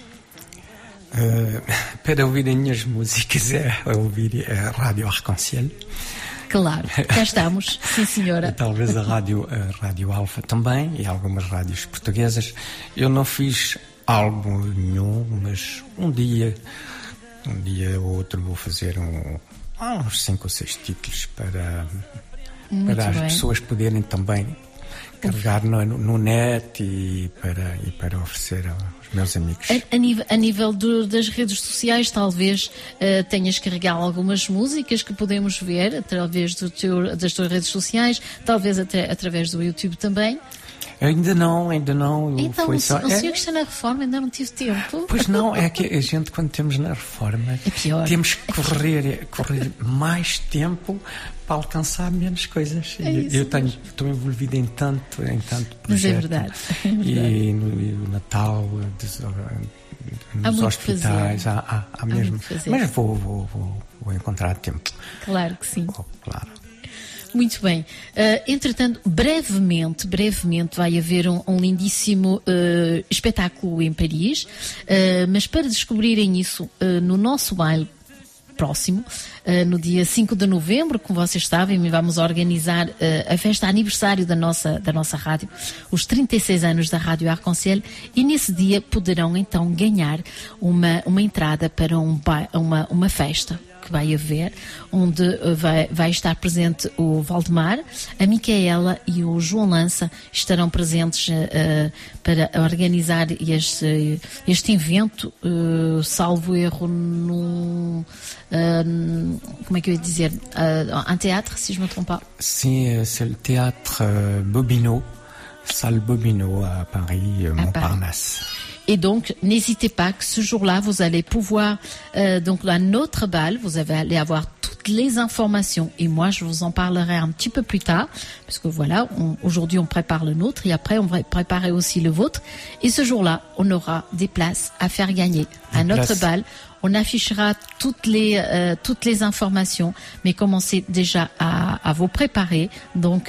S17: Para ouvir as minhas músicas é ouvir a Rádio Arc-en-Ciel.
S12: Claro, cá estamos, sim senhora.
S17: E talvez a Rádio Alfa também e algumas rádios portuguesas. Eu não fiz álbum nenhum, mas um dia ou outro vou fazer uns 5 ou 6 títulos para as pessoas poderem também carregar no net e para oferecer aos meus amigos.
S12: A nível das redes sociais, talvez tenhas carregado algumas músicas que podemos ver através das tuas redes sociais, talvez até através do YouTube também.
S17: Ainda não.
S12: Então,
S17: Foi
S12: o
S17: só...
S12: senhor que está na reforma ainda não tive tempo.
S17: Pois não, é que a gente, quando temos na reforma, temos que correr mais tempo para alcançar menos coisas. Estou envolvido em tanto projeto.
S12: Mas é verdade.
S17: E no Natal, nos hospitais, há mesmo. Mas vou encontrar tempo.
S12: Claro que sim.
S17: Claro.
S12: Muito bem. Entretanto, brevemente vai haver um lindíssimo espetáculo em Paris, mas para descobrirem isso no nosso baile próximo, no dia 5 de novembro, como vocês sabem, vamos organizar a festa aniversário da nossa rádio, os 36 anos da Rádio Arc-en-Ciel, e nesse dia poderão então ganhar uma entrada para uma festa que vai haver, onde vai estar presente o Valdemar, a Micaela e o João Lança estarão presentes para organizar este evento, salvo erro, como é que eu ia dizer, un théâtre, si je me trompe pas.
S17: Sim, c'est le théâtre Bobino, salle Bobino à Paris, Montparnasse.
S12: Et donc, n'hésitez pas que ce jour-là, vous allez pouvoir, donc à notre bal, vous allez avoir toutes les informations. Et moi, je vous en parlerai un petit peu plus tard, parce que voilà, aujourd'hui, on prépare le nôtre et après, on va préparer aussi le vôtre. Et ce jour-là, on aura des places à faire gagner. À notre bal, on affichera toutes les informations, mais commencez déjà à vous préparer. Donc,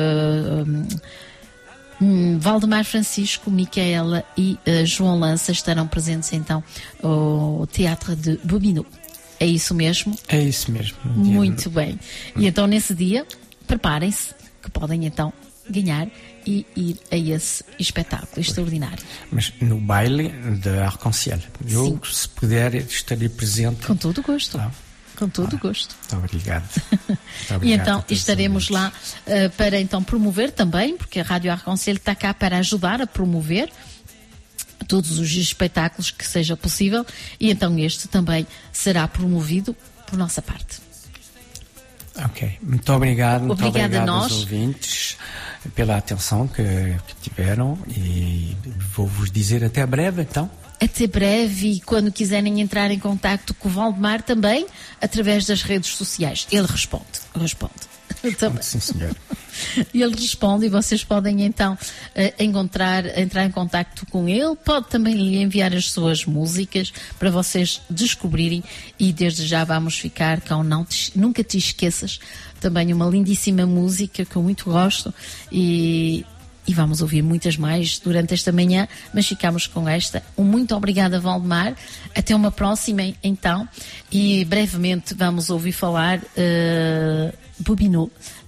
S12: Valdemar Francisco, Micaela e João Lança estarão presentes então ao Teatro de Bobino. É isso mesmo?
S17: É isso mesmo.
S12: Muito bem. E então nesse dia, preparem-se, que podem então ganhar e ir a esse espetáculo extraordinário.
S17: Mas no baile da Arc-en-Ciel, eu, se puder, estarei presente.
S12: Com todo o gosto. Com todo o gosto.
S17: Muito obrigado.
S12: E então estaremos lá para então promover também, porque a Rádio Arc-en-Ciel está cá para ajudar a promover todos os espetáculos que seja possível, e então este também será promovido por nossa parte.
S17: Ok, muito obrigado. Muito
S12: obrigado a nós.
S17: Aos ouvintes pela atenção que tiveram, e vou-vos dizer até breve então.
S12: Até breve, e quando quiserem entrar em contacto com o Valdemar também, através das redes sociais. Ele responde.
S17: Sim, senhor.
S12: E ele responde, e vocês podem então entrar em contacto com ele. Pode também lhe enviar as suas músicas para vocês descobrirem, e desde já vamos ficar com Nunca Te Esqueças, também uma lindíssima música que eu muito gosto, e vamos ouvir muitas mais durante esta manhã, mas ficamos com esta. Muito obrigada, Valdemar. Até uma próxima, então. E brevemente vamos ouvir falar Bobino,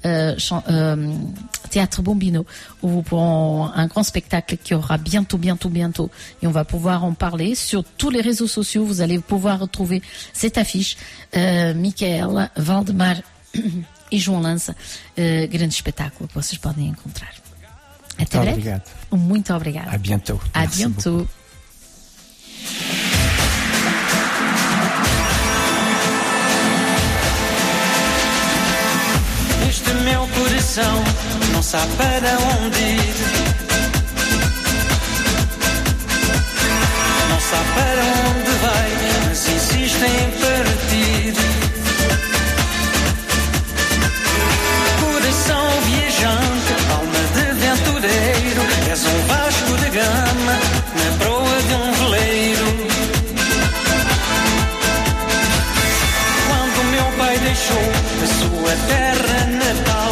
S12: Théâtre Bobino, pour un grand spectacle qui aura bientôt. Et on va pouvoir en parler sur tous les réseaux sociaux. Vous allez pouvoir retrouver cette affiche. Micaela, Valdemar e João Lança. Grande espetáculo que vocês podem encontrar. Até breve.
S17: Obrigado.
S12: Muito obrigada.
S17: À bientôt.
S12: À bientôt.
S16: Este meu coração não sabe para onde ir, não sabe para onde vai, mas insiste em partir. Coração viajante, alma de aventureiro, és Vasco da Gama na proa de veleiro. Quando meu pai deixou a sua terra natal,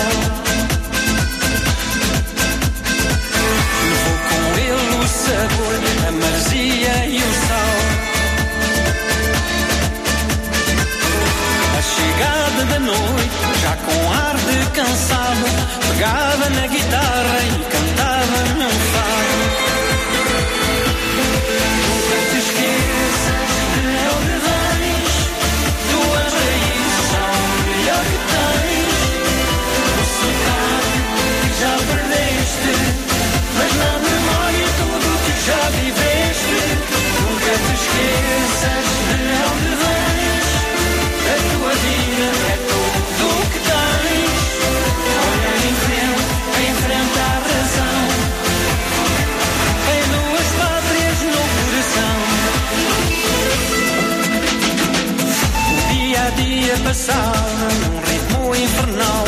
S16: levou com ele o sabor, a maresia e o sal. A chegada da noite, já com ar de cansado, pegava na guitarra e cantava-me um fado. Nunca te esqueças de onde vens, tuas raízes são o melhor que tens. O sotaque que já perdeste, mas na memória tudo que já viveste. Nunca te esqueças de onde vens, a tua vida é tudo o que tens. Olha em frente a razão. desgraçada num ritmo infernal.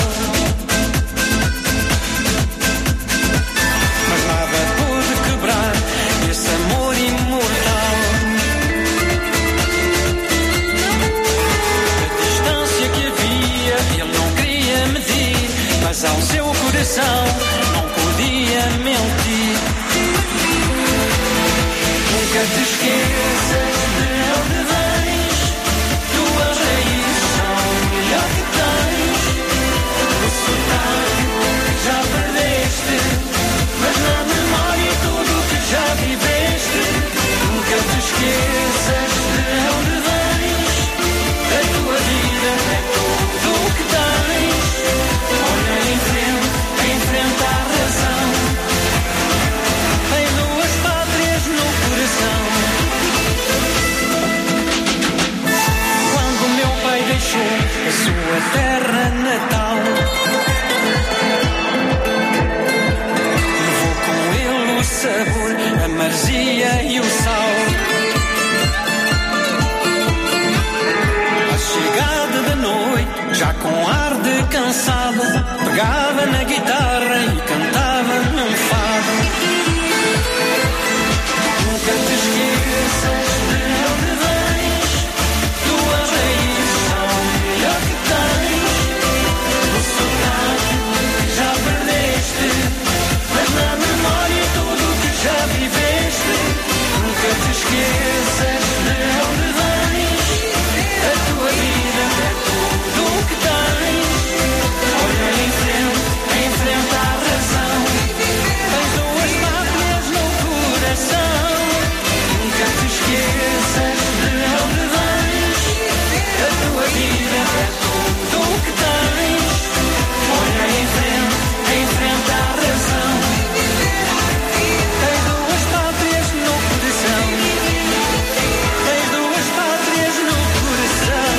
S16: Mas nada pôde quebrar esse amor imortal. A distância que havia ele não queria medir, mas ao seu coração não podia mentir. Nunca te esqueças de onde vens, tuas raízes são o melhor que tens. O sotaque já perdeste, mas na memória tudo que já viveste. Nunca te esqueças de onde vens, a tua vida é tudo o que tens. Olha em frente à razão, tem duas pátrias no coração. Quando meu pai deixou a sua terra natal, levou com ele o sabor, a marzia e o sal. À chegada da noite, já com ar de cansado, pegava na guitarra e cantava num fado. Nunca te esqueças de onde vens, tuas raízes são o melhor que tens. O sotaque já perdeste, mas na memória tudo que já viveste. Nunca te esqueças de onde vens, a tua vida é tudo o que tens. Olha em frente à razão, tens duas pátrias no coração. Nunca te esqueças de onde vens, a tua vida é tudo o que tens. Olha em frente à razão, tens duas pátrias no coração. Tens duas pátrias no coração.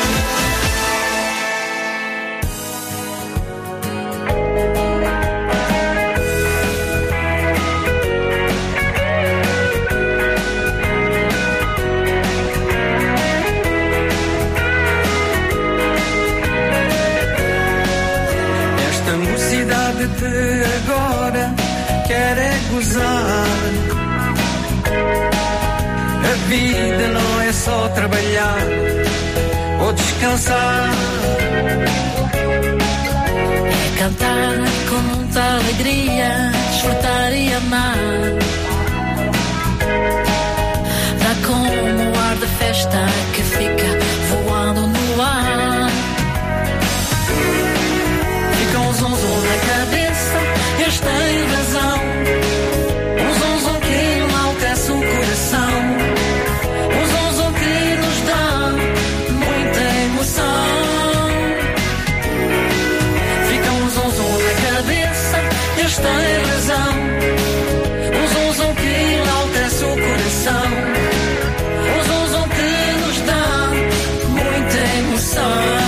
S16: Esta mocidade de agora quer é gozar. A vida não é só trabalhar ou descansar.
S18: É cantar com muita alegria, desfrutar e amar. Dá como o ar da festa que fica voando no ar. Fica um zonzon na cabeça, eles têm razão. Um zonzon que enaltece o coração. Um zonzon que nos dá muita emoção. Fica um zonzon na cabeça, eles têm razão. Um zonzon que enaltece o coração. Um zonzon que nos dá muita emoção.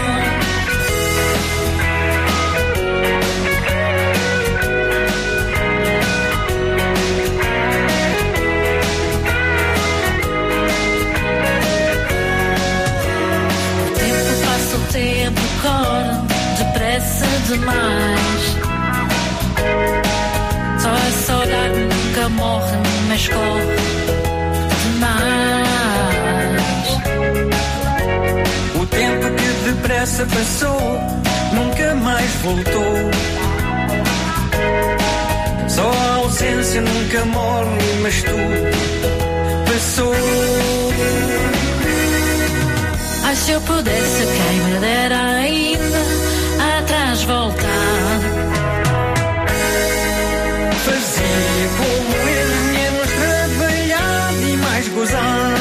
S18: O tempo corre depressa demais. Só a saudade nunca morre, mas corre demais.
S16: O tempo que depressa passou nunca mais voltou. Só a ausência nunca morre, mas tu passou.
S18: Ai, se eu pudesse, quem me dera ainda atrás voltar.
S16: Fazia como ele, menos trabalhar e mais gozar.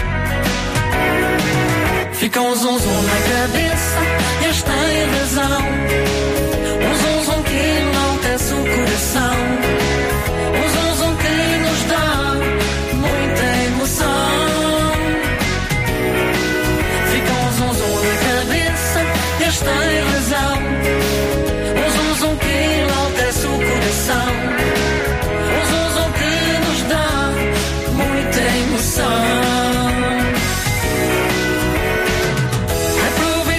S18: Fica um zonzon na cabeça, eles têm razão. Um zonzon que enaltece o coração. Um zonzon que nos dá muita emoção. Fica um zonzon na cabeça, eles têm razão. Um zonzon que enaltece o coração. Um zonzon que nos dá muita emoção.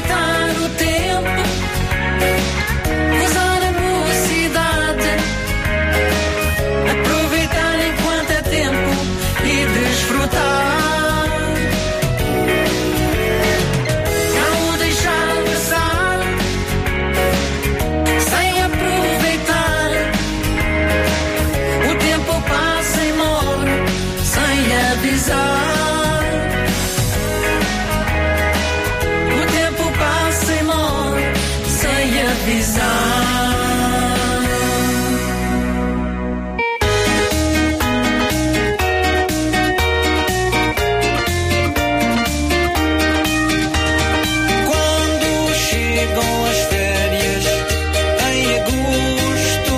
S16: Quando chegam as férias em agosto,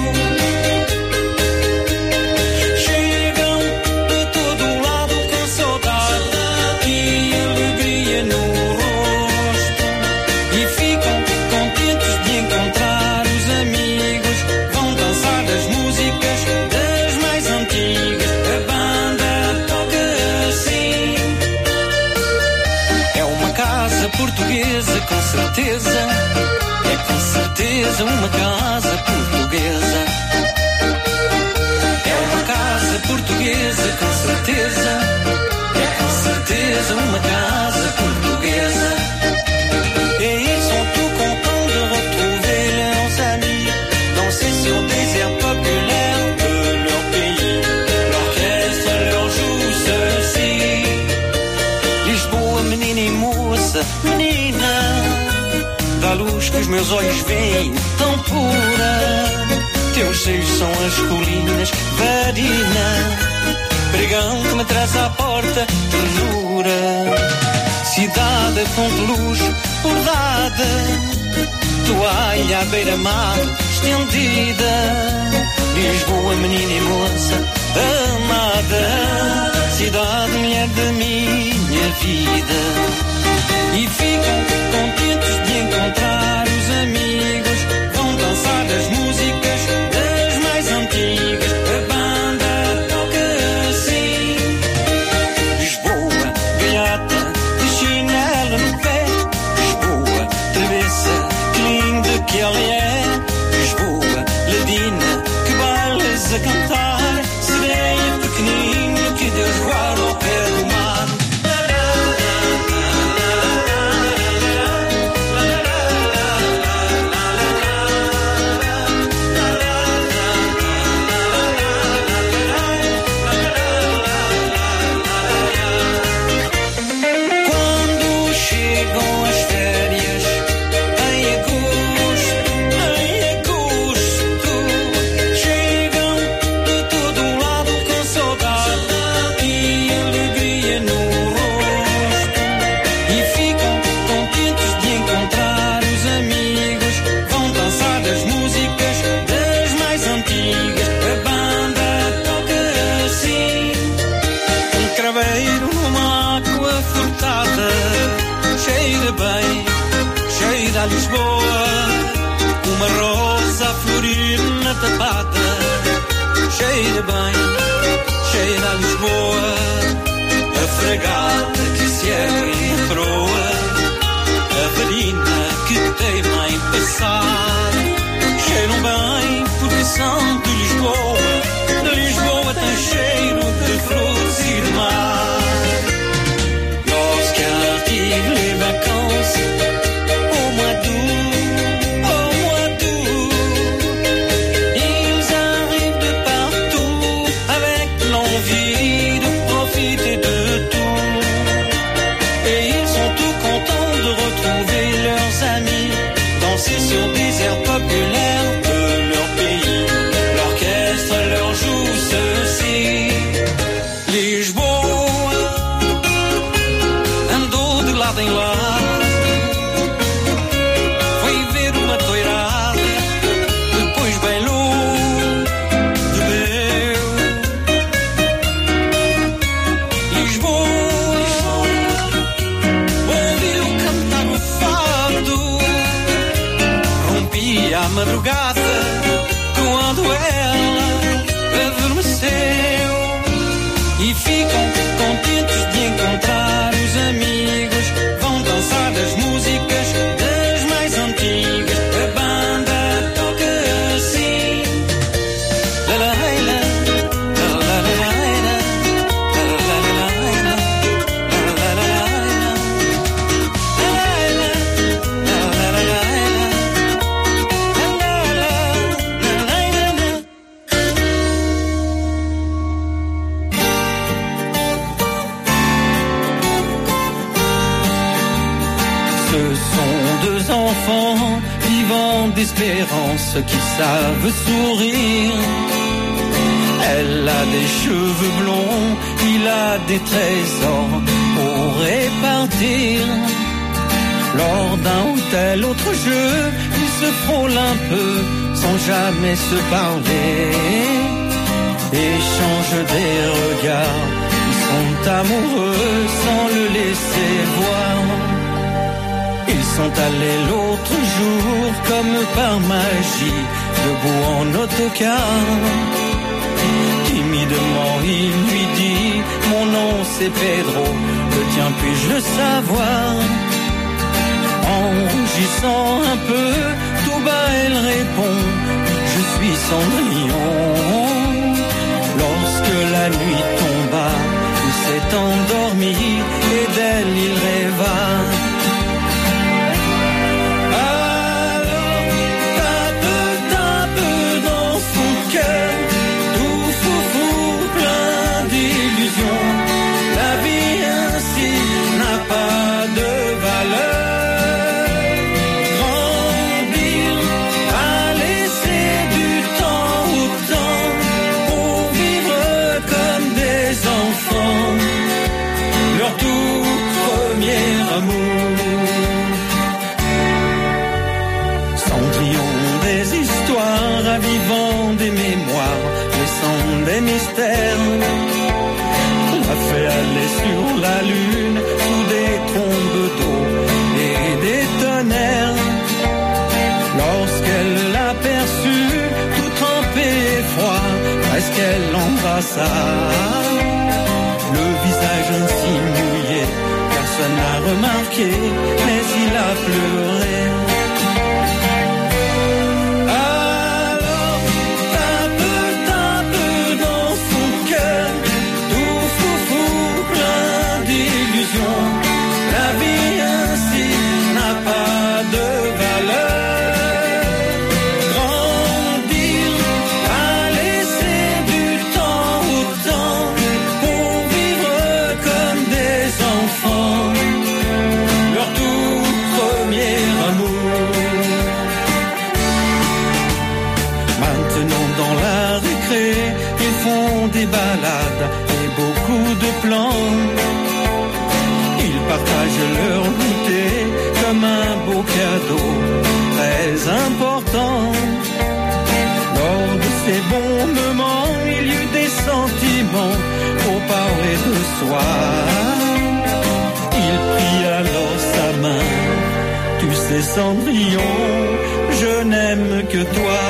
S16: chegam de todo lado com saudade e alegria no rosto, e ficam contentes de encontrar os amigos. Vão dançar as músicas das mais antigas. A banda toca assim. É uma casa portuguesa, com certeza. É com certeza uma casa portuguesa. É uma casa portuguesa, com certeza. É com certeza uma casa portuguesa. Et ils sont tout contents de retrouver leurs amis dans ces sur des airs populaires de leur pays. L'orchestre leur joue ceci. Lisboa, menina e moça, menina, dá luz que os meus olhos veem tão pura. Teus seios são as colinas, varina, pregão que me traz à porta, ternura. Cidade a fonte luz bordada, toalha à beira-mar estendida. Lisboa, menina e moça amada, cidade, mulher da minha vida. E ficam contentes de encontrar os amigos. Vão dançar as músicas das mais antigas. A banda toca assim. Lisboa, gaiata de chinelo no pé. Lisboa, travessa, que linda que ela é. Lisboa, ladina, que bailas a cantar. Sereia pequenina que Deus guarda ao pé do mar. Quando chegam as férias em agosto, chegam de todo lado com saudade e alegria no rosto, e ficam contentes de encontrar os amigos. Vão dançar as músicas das mais antigas. A banda toca assim. Um craveiro numa água furtada, cheira bem, cheira a Lisboa. Uma rosa a florir na tapada, cheira bem, cheira a Lisboa. A fragata que se ergue em proa, a varina que teima em passar, cheiram bem porque são de Lisboa. Lisboa tem cheiro de frutos e de mar. Lorsqu'arrivent les vacances au mois d'août, ils arrivent de partout avec l'envie de profiter de tout. Et ils sont tout contents de retrouver leurs amis, danser sur des airs populaires de leur pays. L'orchestre leur joue ceci. Lisboa andou de lado em lado, foi ver uma toirada, depois bailou, bebeu. Lisboa ouviu cantar o fado, rompia a madrugada quando ela adormeceu. E ficam contentes de encontrar os amigos. Vão dançar as músicas das mais antigas. A banda toca assim. La la la, la la la la, la la la la, la la la la, vivant d'espérance qui savent sourire. Elle a des cheveux blonds, il a des trésors pour répartir. Lors d'un ou tel autre jeu, ils se frôlent un peu sans jamais se parler. Échangent des regards, ils sont amoureux sans le laisser voir. Ils sont allés l'autre jour comme par magie, debout en autocar. Timidement il lui dit, mon nom c'est Pedro, le tien puis-je le savoir? En rougissant un peu, tout bas elle répond, je suis Cendrillon. Lorsque la nuit tomba, il s'est endormi et d'elle il rêva. Alors, tape dans son cœur, tout foufou, plein d'illusions. La vie ainsi n'a pas de valeur. Cendrillon des histoires, ravivant des mémoires, laissant des mystères. L'a fait aller sur la lune, sous des trombes d'eau et des tonnerres. Lorsqu'elle l'aperçut, tout trempé et froid, presque elle l'embrassa. Le visage ainsi mouillé, personne n'a remarqué, mais il a pleuré. Alors, tape dans son cœur, tout foufou, plein d'illusions. La vie ainsi n'a pas de valeur. Grandir, à laisser du temps au temps, pour vivre comme des enfants. Leur tout premier amour. Maintenant dans la récré, ils font des balades et beaucoup de plans. Ils partagent leur goûter comme un beau cadeau très important. Lors de ces bons moments, il y eut des sentiments pour parler de soi. Il prit alors sa main, tu sais Cendrillon, je n'aime que toi.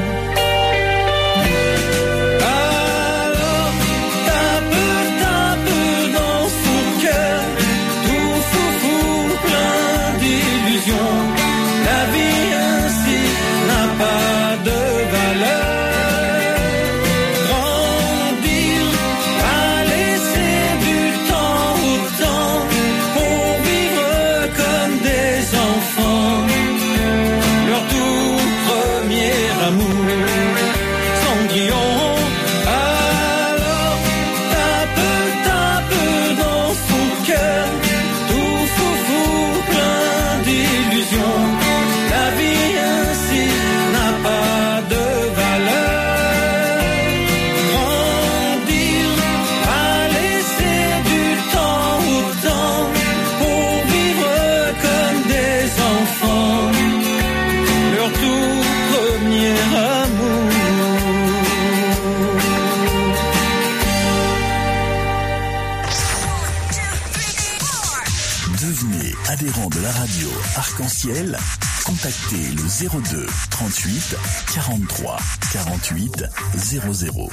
S16: Alors, tape dans son cœur, tout foufou, plein d'illusions. La vie ainsi n'a pas de valeur. Grandir, à laisser du temps au temps, pour vivre comme des enfants. Leur tout premier amour. Cendrillon, alors, tape dans son cœur, tout foufou, plein d'illusions. La vie ainsi n'a pas de valeur. Grandir, à laisser du temps au temps, pour vivre comme des enfants. Leur tout premier amour.
S19: Devenez adhérent de la radio Arc-en-Ciel. Contactez le 02 38 43 48 00.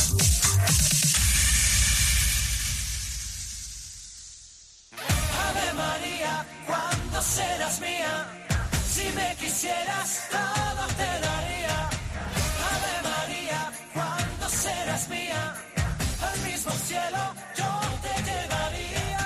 S9: Ave María, cuando serás mía, si me quisieras todo te daría. Ave María, cuando serás mía, al mismo cielo yo te llevaría.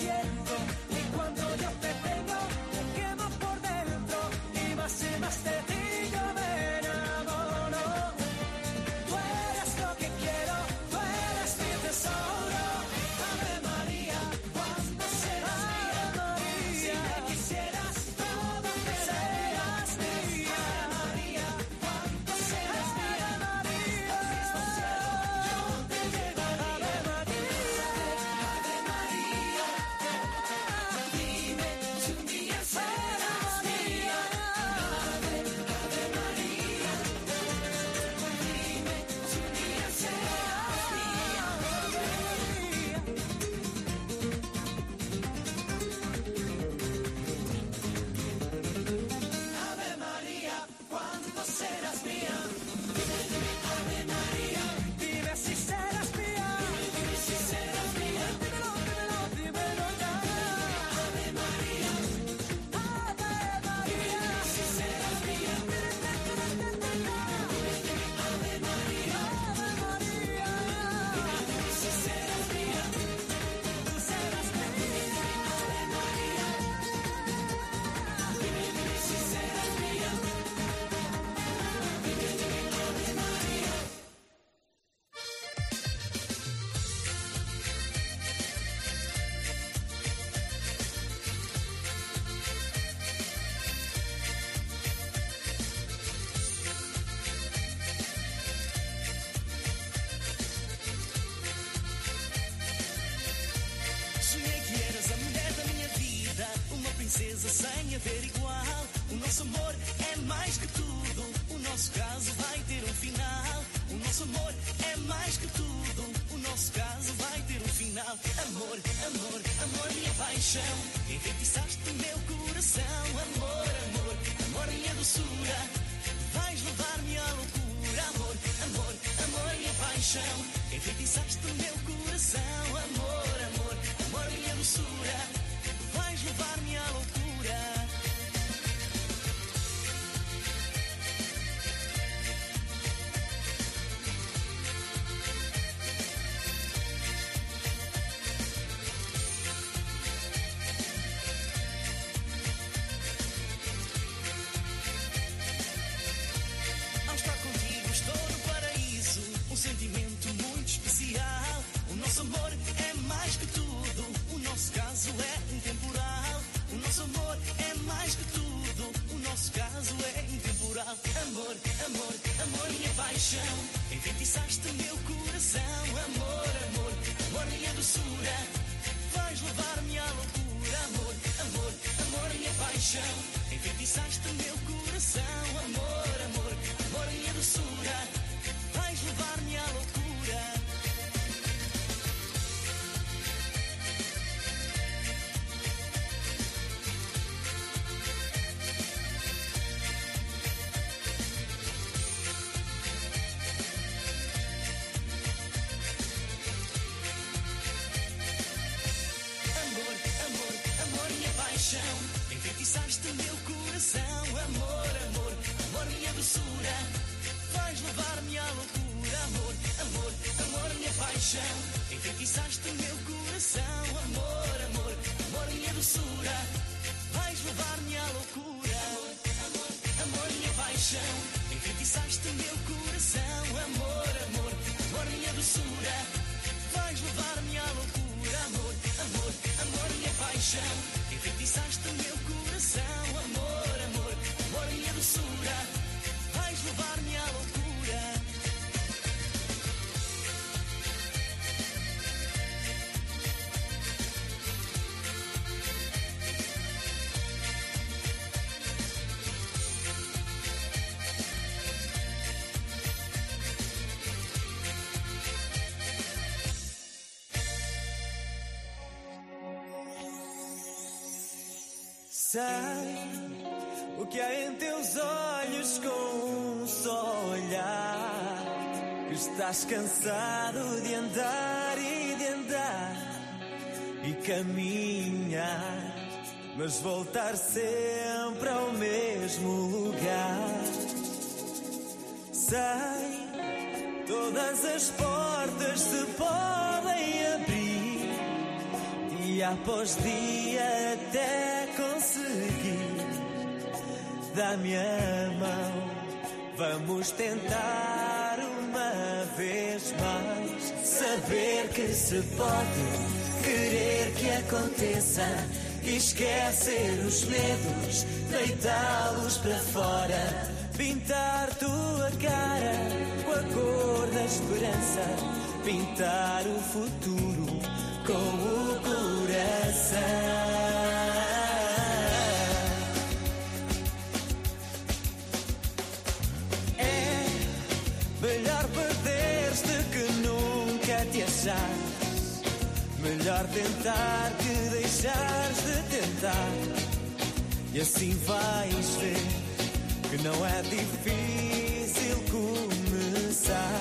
S9: siento y cuando yo te tengo me quemo por dentro y más de ti yo me enamoro. Tú eres lo que quiero, tú eres mi tesoro. Ave María, cuando serás mía, si me quisieras todo que seas mía. Ave María, cuando serás mía, al mismo cielo yo te llevaré. Ave María, dime si un día serás mía. Ave María, dime si un día serás mía. Ave María, ¿cuándo serás mía? Ave María, dime si serás mía. Dime si serás mía. Dímelo ya. Ave María, dime si serás mía. Ave María, dime si serás mía. Tú serás mía. Ave María, dime si serás mía. Ave María.
S13: Sonhei que eras a mulher da minha vida, uma princesa sem haver igual. O nosso amor é mais que tudo, o nosso caso vai ter um final. O nosso amor é mais que tudo, o nosso caso vai ter um final. Amor, amor, amor, minha paixão, enfeitiçaste o meu coração. Amor, amor, amor, minha doçura, vais levar-me à loucura. Amor, amor, amor, minha paixão, enfeitiçaste o meu coração. Amor, amor, amor, minha doçura, vais levar-me à loucura. Ao estar contigo estou no paraíso, um sentimento muito especial. O nosso amor é mais que tudo, o nosso caso é intemporal. O nosso amor é mais que tudo, o nosso caso é intemporal. Amor, amor, amor, minha paixão, enfeitiçaste o meu coração. Amor, amor, amor, minha doçura, vais levar-me à loucura. Amor, amor, amor, minha paixão, enfeitiçaste o meu coração. Amor, amor, amor, minha doçura, vais levar-me à loucura. Amor, amor, amor, minha paixão, enfeitiçaste o meu coração. Amor, amor, amor, minha doçura, vais levar-me à loucura. Amor, amor, amor, minha paixão, enfeitiçaste o meu coração. Amor, amor, amor, minha doçura, vais levar-me à loucura. Amor, amor, minha paixão, enfeitiçaste o meu coração. Amor, amor, amor, minha doçura, vais levar-me à loucura. Amor, amor, amor, minha paixão, enfeitiçaste o meu coração. Amor, amor, amor, minha doçura, vais levar-me à loucura.
S9: Sei o que há em teus olhos com um só olhar, que estás cansado de andar e de andar e caminhar, mas voltar sempre ao mesmo lugar. Sei, todas as portas se podem abrir e
S14: dia após dia até conseguir. Dá-me a mão, vamos tentar uma vez mais. Saber que se pode, querer que aconteça, esquecer os medos, deitá-los para fora. Pintar tua cara com a cor da esperança, pintar o futuro com o coração. É melhor perder-te que nunca te achares, melhor tentar que deixares de tentar, e assim vais ver que não é difícil começar.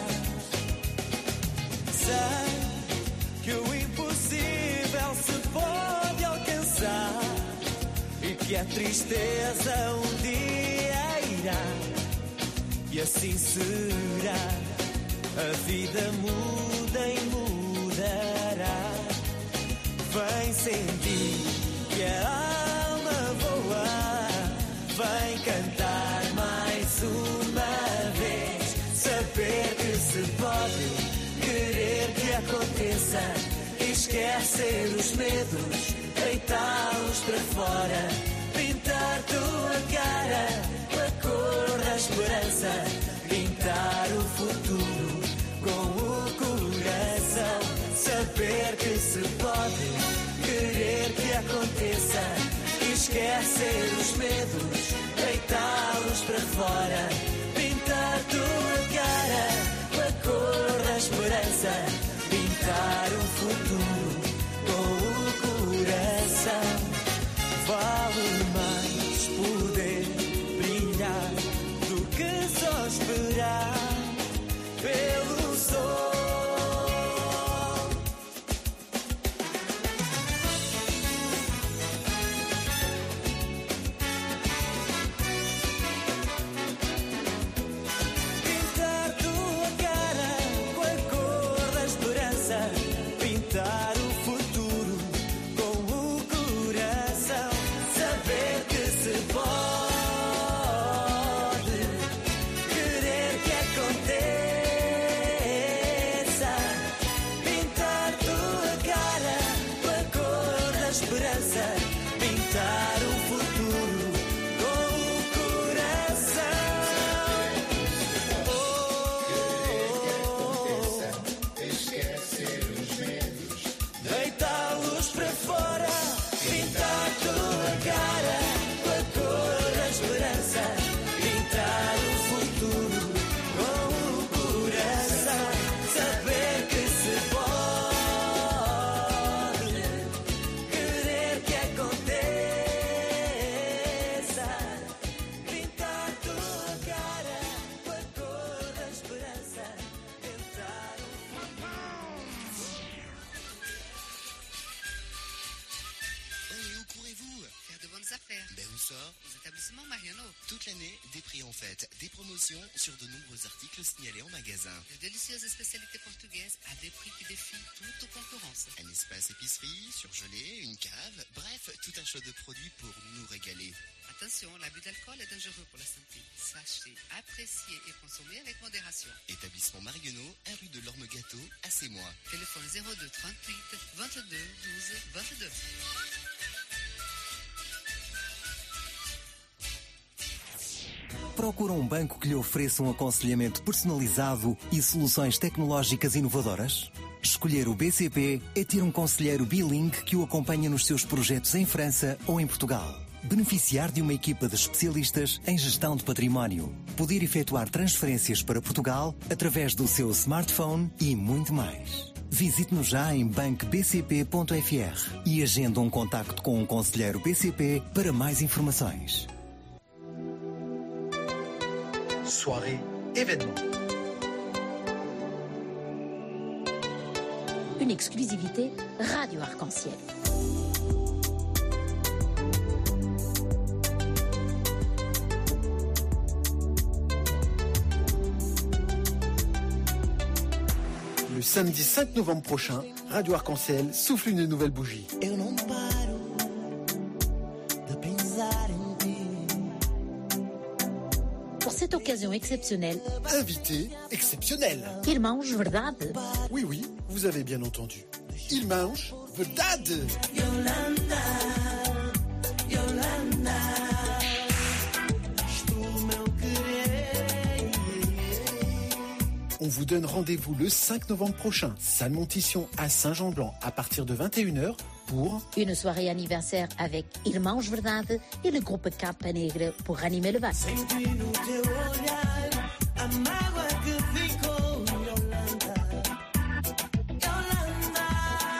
S14: Sei que o impossível se pode alcançar e que a tristeza um dia irá, e assim será. A vida muda e mudará. Vem sentir que a alma voa, vem cantar mais uma vez. Saber que se pode, querer que aconteça, esquecer os medos, deitá-los para fora. Pintar tua cara com a cor da esperança, pintar o futuro com o coração. Saber que se pode, querer que aconteça, esquecer os medos, deitá-los para fora. Pintar tua cara com a cor da esperança, pintar o futuro com o coração. Vale mais poder brilhar do que só esperar pelo sol.
S1: Des prix en fête, des promotions sur de nombreux articles signalés en magasin.
S2: De délicieuses spécialités portugaises à des prix qui défient toute concurrence.
S1: Un espace épicerie, surgelé, une cave, bref, tout un choix de produits pour nous régaler.
S2: Attention, l'abus d'alcool est dangereux pour la santé. Sachez, apprécier et consommer avec modération.
S1: Établissement Marguenot, 1 rue de l'Orme Gâteau, à Sémois.
S2: Téléphone 02 38 22 12 22.
S3: Procura um banco que lhe ofereça um aconselhamento personalizado e soluções tecnológicas inovadoras? Escolher o BCP é ter um conselheiro bilingue que o acompanha nos seus projetos em França ou em Portugal. Beneficiar de uma equipa de especialistas em gestão de património. Poder efetuar transferências para Portugal através do seu smartphone e muito mais. Visite-nos já em bancobcp.fr e agenda um contacto com um conselheiro BCP para mais informações.
S7: Soirée, événement.
S6: Une exclusivité Radio Arc-en-Ciel.
S7: Le samedi 5 novembre prochain, Radio Arc-en-Ciel souffle une nouvelle bougie.
S9: Eu não paro de pensar em ti.
S6: Pour cette occasion exceptionnelle,
S7: Invité exceptionnel.
S6: Irmãos Verdade.
S7: Oui, oui, vous avez bien entendu. Irmãos Verdade.
S9: Yolanda, Yolanda, estou meu querer.
S7: On vous donne rendez-vous le 5 novembre prochain, salle Montition à Saint-Jean-Blanc à partir de 21h pour
S6: Une soirée anniversaire avec Irmãos Verdade et le groupe Capa Negra pour animer le bal.
S9: Senti no teu olhar a mágoa que ficou, Yolanda, Yolanda.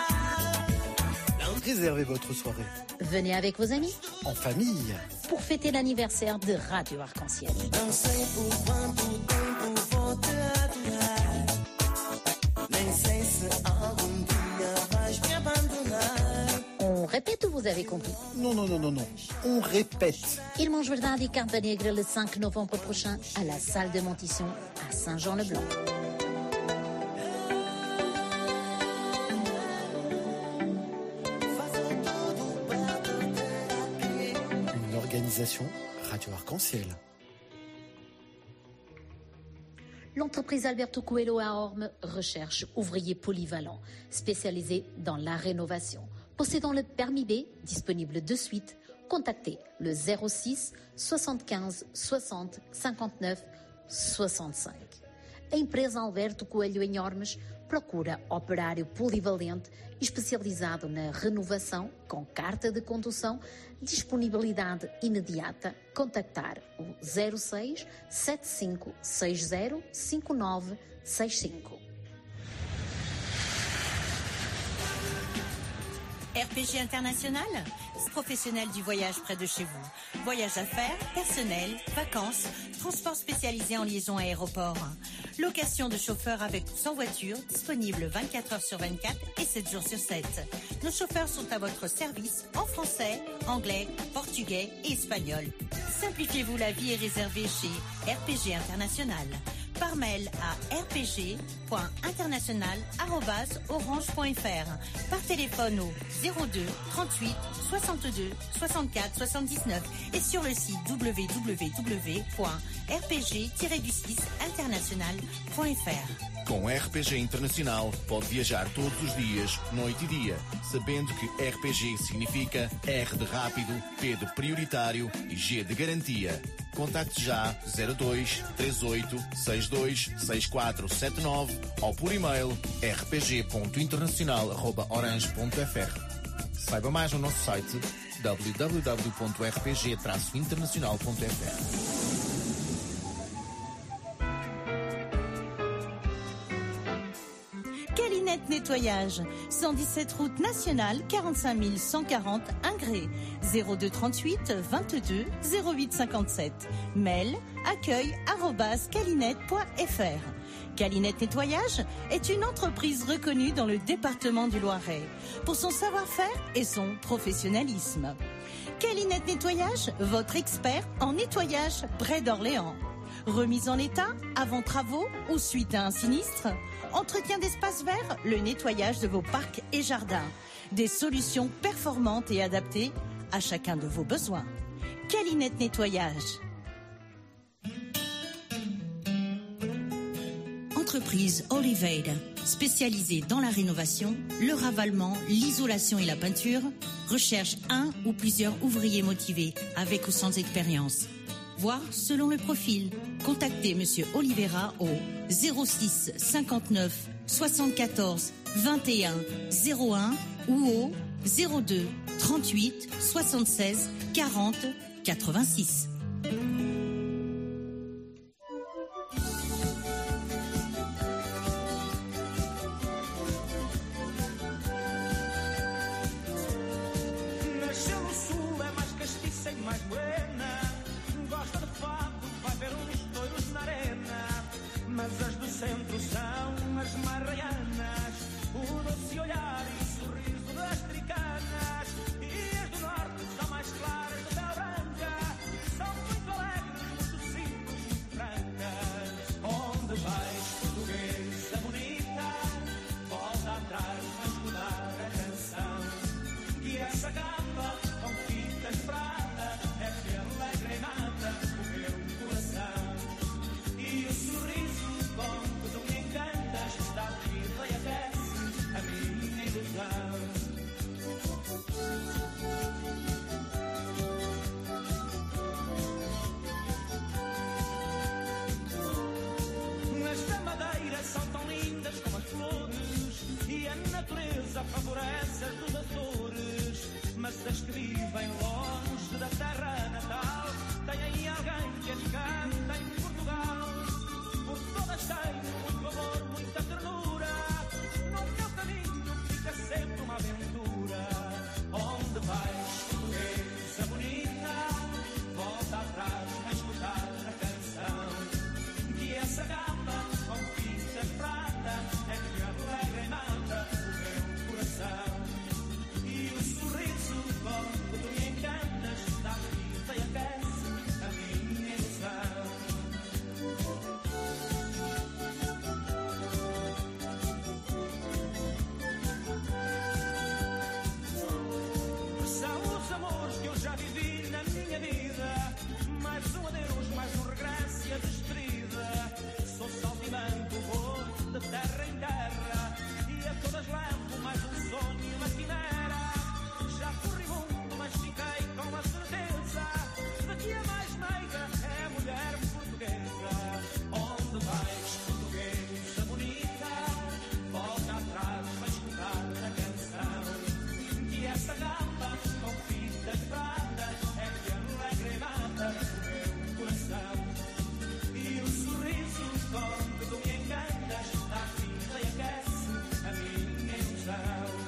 S7: Réservez votre soirée
S6: Venez avec vos amis
S7: en famille.
S6: pour fêter l'anniversaire de Radio Arc-en-Ciel.
S9: Não sei por quanto tempo vou te aturar. Nem sei se algum dia vais me abandonar.
S6: On répète ou vous avez compris?
S7: Non, non, non, non, non. On répète.
S6: Irmãos Verdade et Capa Negra le 5 novembre prochain à la salle de Montition à Saint-Jean-le-Blanc.
S7: Une organisation Radio Arc-en-Ciel.
S6: L'entreprise Alberto Coelho à Orme recherche ouvriers polyvalents spécialisés dans la rénovation. Possédant le permis B, disponible de suite, contactez le 06 75 60 59 65. A empresa Alberto Coelho em Ormes procura operário polivalente especializado na renovação com carta de condução, disponibilidade imediata. Contactar o 06 75 60 59 65.
S4: RPG International, professionnel du voyage près de chez vous. Voyage d'affaires, personnel, vacances, transport spécialisé en liaison aéroport. Location de chauffeurs avec ou sans voiture, disponible 24 heures sur 24 et 7 jours sur 7. Nos chauffeurs sont à votre service en français, anglais, portugais et espagnol. Simplifiez-vous la vie et réservez chez RPG International. Par mail à rpg.international@orange.fr. Par téléphone au 02 38 62 64 79 et sur le site www.rpg-international.fr.
S5: Com RPG Internacional pode viajar todos os dias, noite e dia, sabendo que RPG significa R de rápido, P de prioritário e G de garantia. Contacte já 02 38 62 6479 ou por e-mail rpg.internacional@orange.fr. Saiba mais no nosso site www.rpg-internacional.fr.
S4: Calinette Nettoyage, 117 route nationale, 45 140 Ingré, 02 38 22 08 57. Mail accueil@calinette.fr. Calinette Nettoyage est une entreprise reconnue dans le département du Loiret pour son savoir-faire et son professionnalisme. Calinette Nettoyage, votre expert en nettoyage près d'Orléans. Remise en état, avant travaux ou suite à un sinistre. Entretien d'espaces verts, le nettoyage de vos parcs et jardins. Des solutions performantes et adaptées à chacun de vos besoins. Calinette Nettoyage. Entreprise Oliveira, spécialisée dans la rénovation, le ravalement, l'isolation et la peinture, recherche un ou plusieurs ouvriers motivés avec ou sans expérience. Voire selon le profil. Contactez Monsieur Oliveira au 06 59 74 21 01 ou au 02 38 76 40 86.
S8: Nasceu no sul, é mais castiça e mais morena. Gosta de fado, vai ver uns touros na arena. Mas as do centro são as mais raianas. O doce olhar e sorriso das tricanas. E as do norte são mais claras de pele branca. São muito alegres.
S20: bem longe da terra natal. Tem aí alguém que lhe canta em Portugal. Por todas tenho muito amor, muita ternura. No teu caminho fica sempre uma aventura. Onde vais, portuguesa bonita? Volta atrás a escutar a canção. Que essa gata com fita de prata é que alegra e mata o meu coração. E o sorriso com que tu me encantas dá vida e aquece a minha ilusão. São os amores que eu já vivi na minha vida. Mais um adeus, mais um regresso e a despedida. Sou saltimbanco, vou de terra em terra e a todas levo mais um sonho e uma quimera. Já corri mundo, mas fiquei com a certeza de que a mais meiga é a mulher portuguesa. Onde vais, portuguesa bonita? Volta atrás para escutar a canção. Que essa gata com fita de prata é que alegra e mata o meu coração. E o sorriso com que tu me encantas dá vida e aquece a minha ilusão.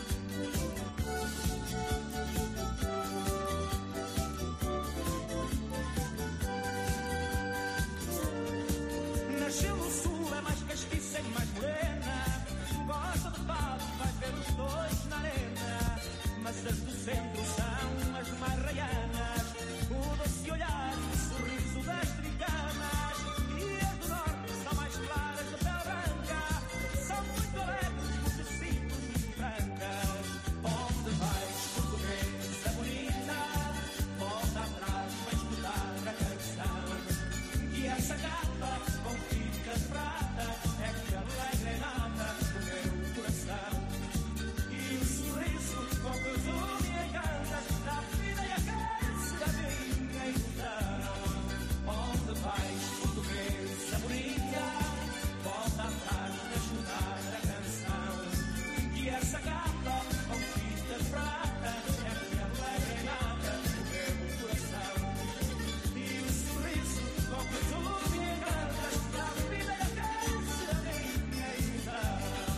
S20: Nasceu no sul, é mais castiça e mais morena. Gosta de fado, vai ver os dois na arena. Mas as do centro são as mais raianas. O doce olhar e o sorriso das tricanas. E as do norte são mais claras de pele branca. São muito alegres, muito simples, muito brancas. Onde vais, portuguesa bonita? Volta atrás para escutar a canção. Que essa gata com fita de prata é que alegra e mata o meu coração. E o sorriso com que tu me encantas dá vida e aquece a minha ilusão. Onde vais, portuguesa bonita? Volta atrás para escutar a canção. Que essa gata com fita de prata é que alegra e mata o meu coração. E o sorriso com que tu me encantas dá vida e aquece a minha ilusão.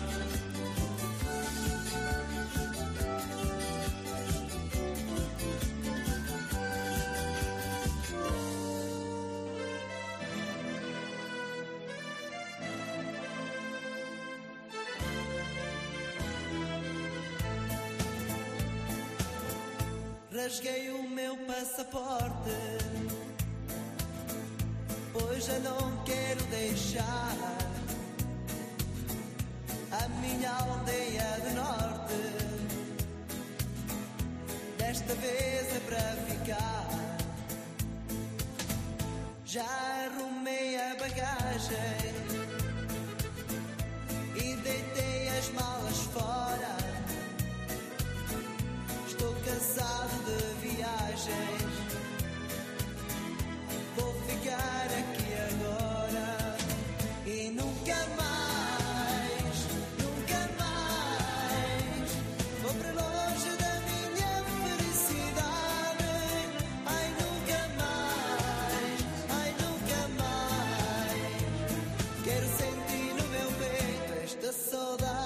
S10: Rasguei o meu passaporte, pois já não quero deixar a minha aldeia do norte. Desta vez é para ficar. Já arrumei a bagagem e deitei as malas fora. Estou cansado de viagens, vou ficar aqui agora e nunca mais vou para longe da minha felicidade. Ai, nunca mais quero sentir no meu peito esta saudade.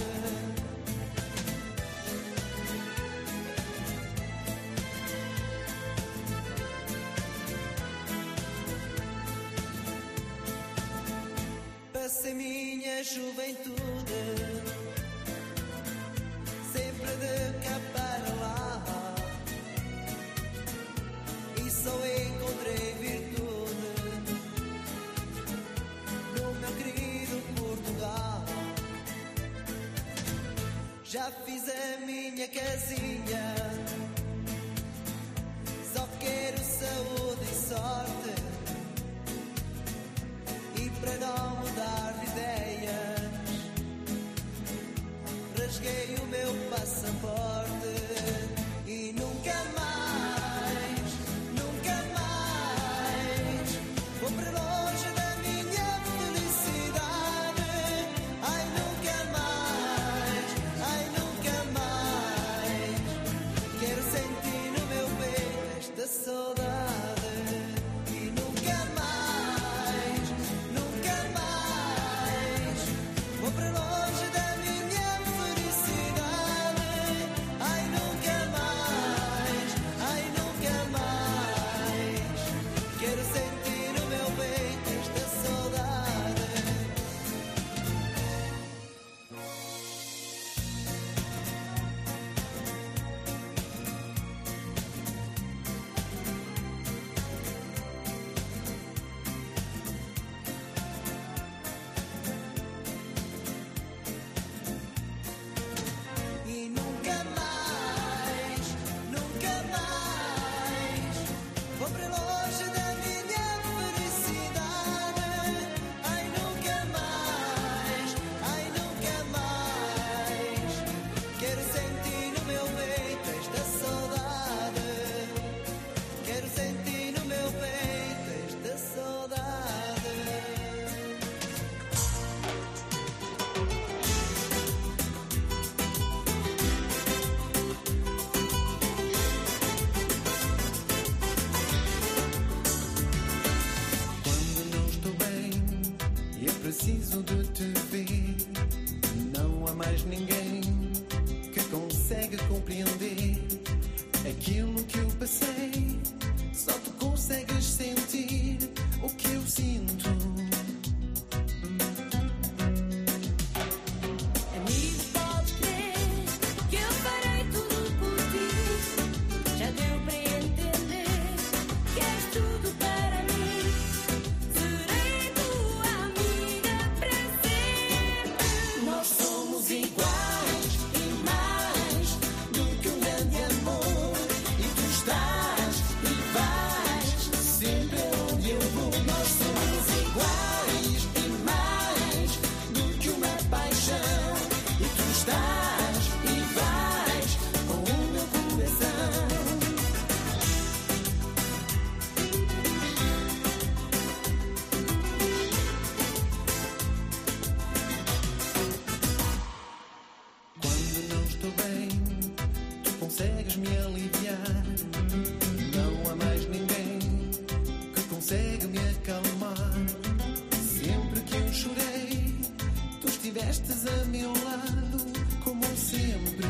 S10: Passei minha juventude sempre de cá para lá e só encontrei virtude no meu querido Portugal. Já fiz a minha casinha, só quero saúde e sorte. E para não mudar de ideias, rasguei o meu passaporte e nunca mais vou para longe da minha felicidade. Ai, nunca mais Aquilo que eu passei, só tu consegues sentir o que eu sinto.
S18: Amigo, podes crer que eu farei tudo por ti. Já deu para entender que és tudo para mim. Serei tua amiga para sempre. Nós somos iguais e mais do que um grande amor. E tu estás e vais sempre onde eu vou. Nós somos iguais e mais do que uma paixão. E tu estás e vais com o meu coração.
S10: Quando não estou bem, tu consegues me aliviar. Não há mais ninguém que consegue me acalmar. Sempre que eu chorei, tu estivestes a meu lado, como sempre.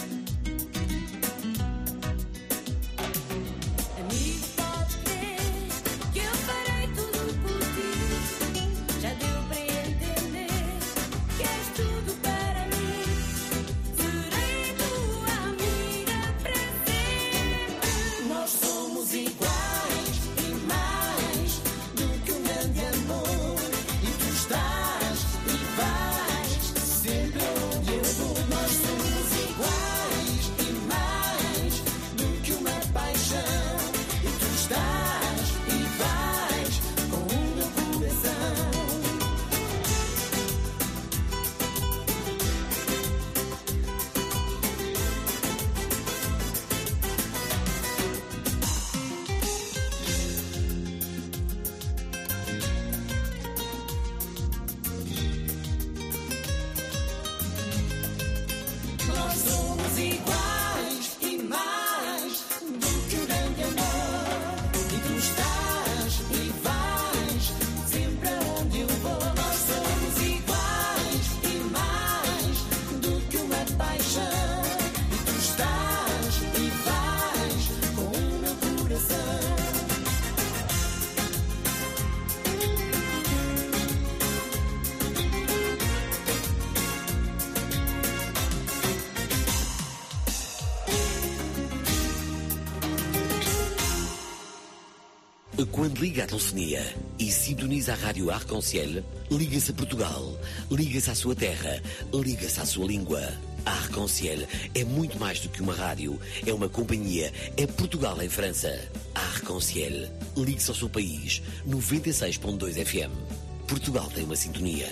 S18: Amigo, podes crer que eu farei tudo por ti. Já deu para entender que és tudo para mim. Serei tua amiga para sempre. Nós somos iguais e mais do que um grande amor. E tu estás e vais sempre onde eu vou. Nós somos iguais e mais do que uma paixão. E tu estás e vais com o meu coração. Nós somos iguais e mais do que um grande amor. E tu estás e vais sempre aonde eu vou. Nós somos iguais e mais do que uma paixão. E tu estás e vais com o meu coração.
S15: Quando liga a telefonia e sintoniza a rádio Arc-en-Ciel, liga-se a Portugal, liga-se à sua terra, liga-se à sua língua. A Arc-en-Ciel é muito mais do que uma rádio, é uma companhia, é Portugal em França. A Arc-en-Ciel, ligue-se ao seu país, 96.2 FM. Portugal tem uma sintonia.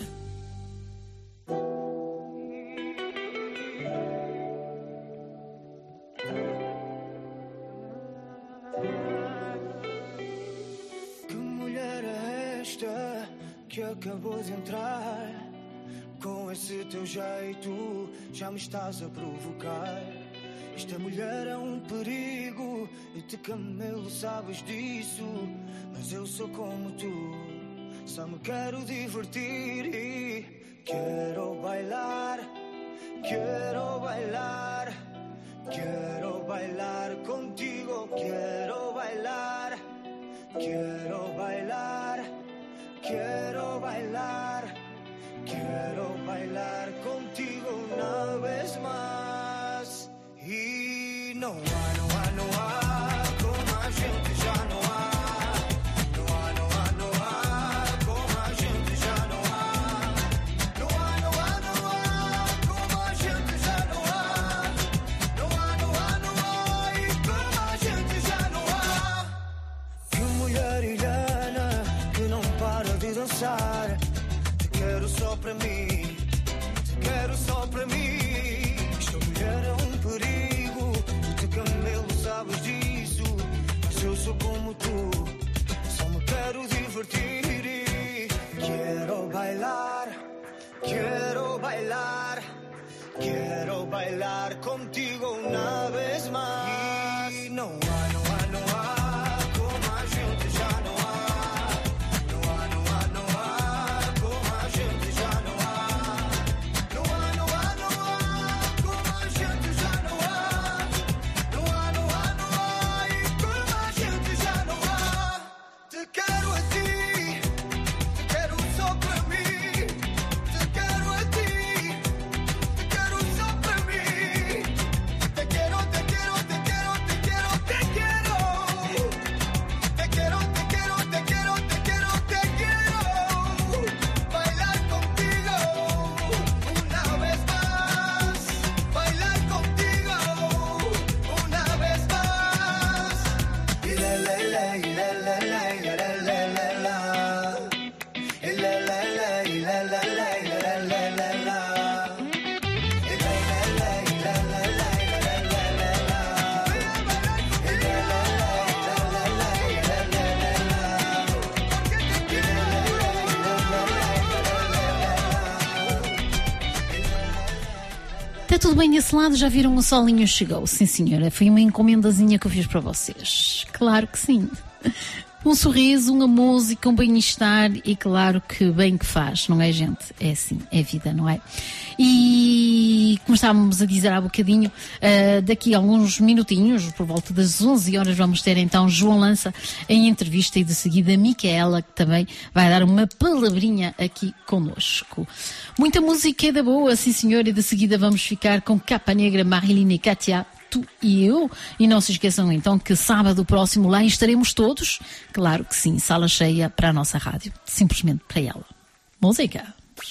S9: Que mulher é esta que acabou de entrar? Com esse teu jeito já me estás a provocar. Esta mulher é um perigo e te camelo, sabes disso. Mas eu sou como tu, só me quero divertir e quero bailar, quero bailar, quero bailar contigo, quero bailar, quero bailar, quero bailar, quero bailar contigo una vez más. Y no há, como a gente já não há. Não há, como a gente já não há. Não há, como a gente já não há. Não há, e como a gente já não há. Que mulher ilhana que não para de dançar. Te quero só para mim, te quero só para mim. Esta mulher é um perigo, te camelo, sabes disso. Mas eu sou como tu, só me quero divertir e quero bailar, quero bailar, quero bailar contigo una vez más. Y no há, como a gente já não há. Não há, como a gente já não há. Não há, como a gente já não há. Não há,
S12: Está tudo bem desse lado? Já viram o solinho chegou? Sim, senhora. Foi uma encomendazinha que eu fiz para vocês. Claro que sim. Um sorriso, uma música, um bem-estar e claro que bem que faz, não é, gente? É assim, é vida, não é? E como estávamos a dizer há bocadinho, daqui a alguns minutinhos, por volta das 11 horas, vamos ter então João Lança em entrevista e de seguida Micaela, que também vai dar uma palavrinha aqui connosco. Muita música é da boa, sim senhor, e de seguida vamos ficar com Capa Negra, Marilyn e Kátia, tu e eu. E não se esqueçam então que sábado próximo lá estaremos todos, claro que sim, sala cheia para a nossa rádio, simplesmente para ela. Música!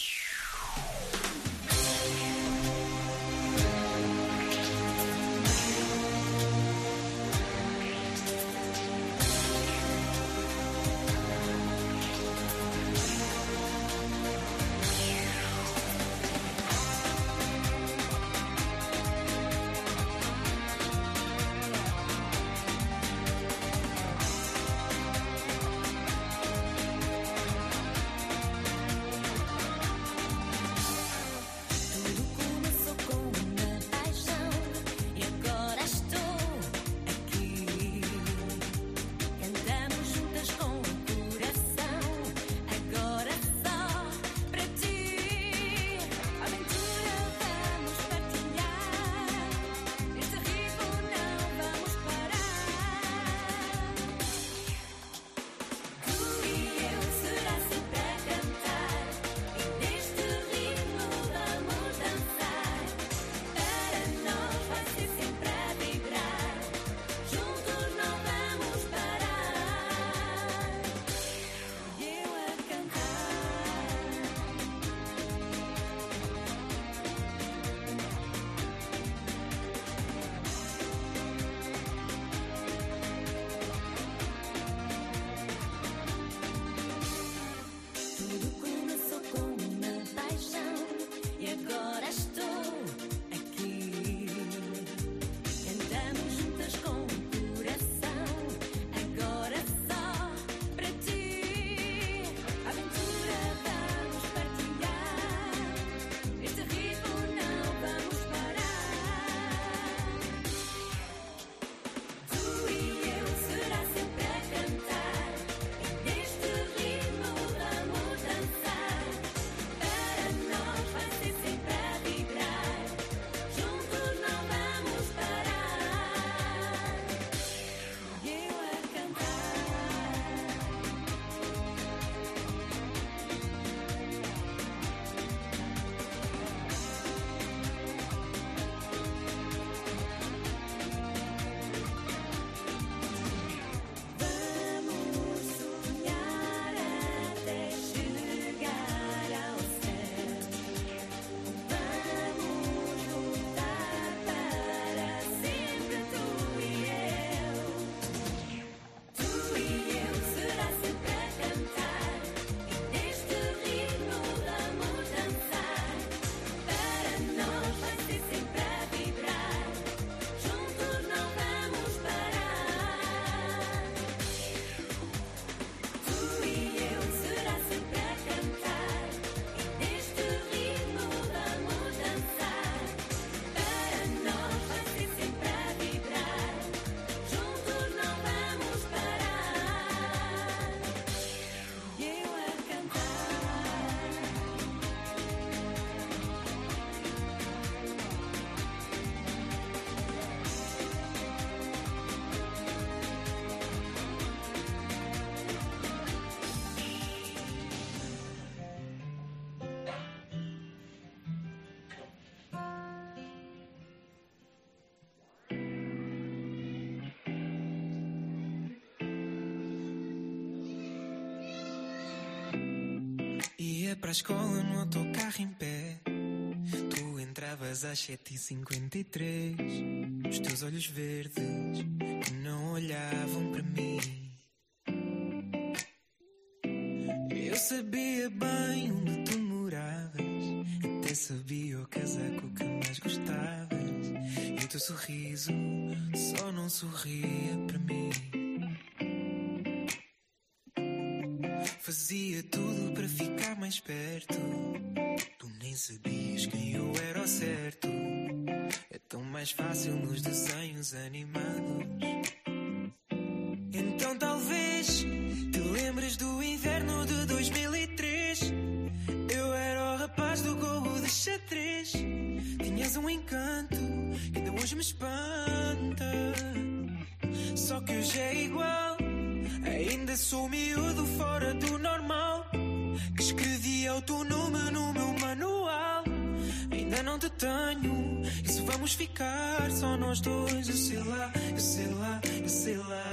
S21: Ia para a escola no autocarro em pé. Tu entravas às 7h53. Os teus olhos verdes que não olhavam para mim. Eu sabia bem onde tu moravas, até sabia o casaco que mais gostavas. E o teu sorriso só não sorria para mim. Fazia tudo para ficar mais perto. Tu nem sabias quem eu era ao certo. mais fácil nos desenhos animados. Então talvez te lembres do inverno de 2003. Eu era o rapaz do gorro de xadrez. Tinhas um encanto que ainda hoje me espanta. Só que hoje é igual. Ainda sou miúdo fora do normal, que escrevia o teu nome no meu manual. Ainda não te tenho, e se vamos ficar só nós dois? Eu sei lá, eu sei lá, eu sei lá.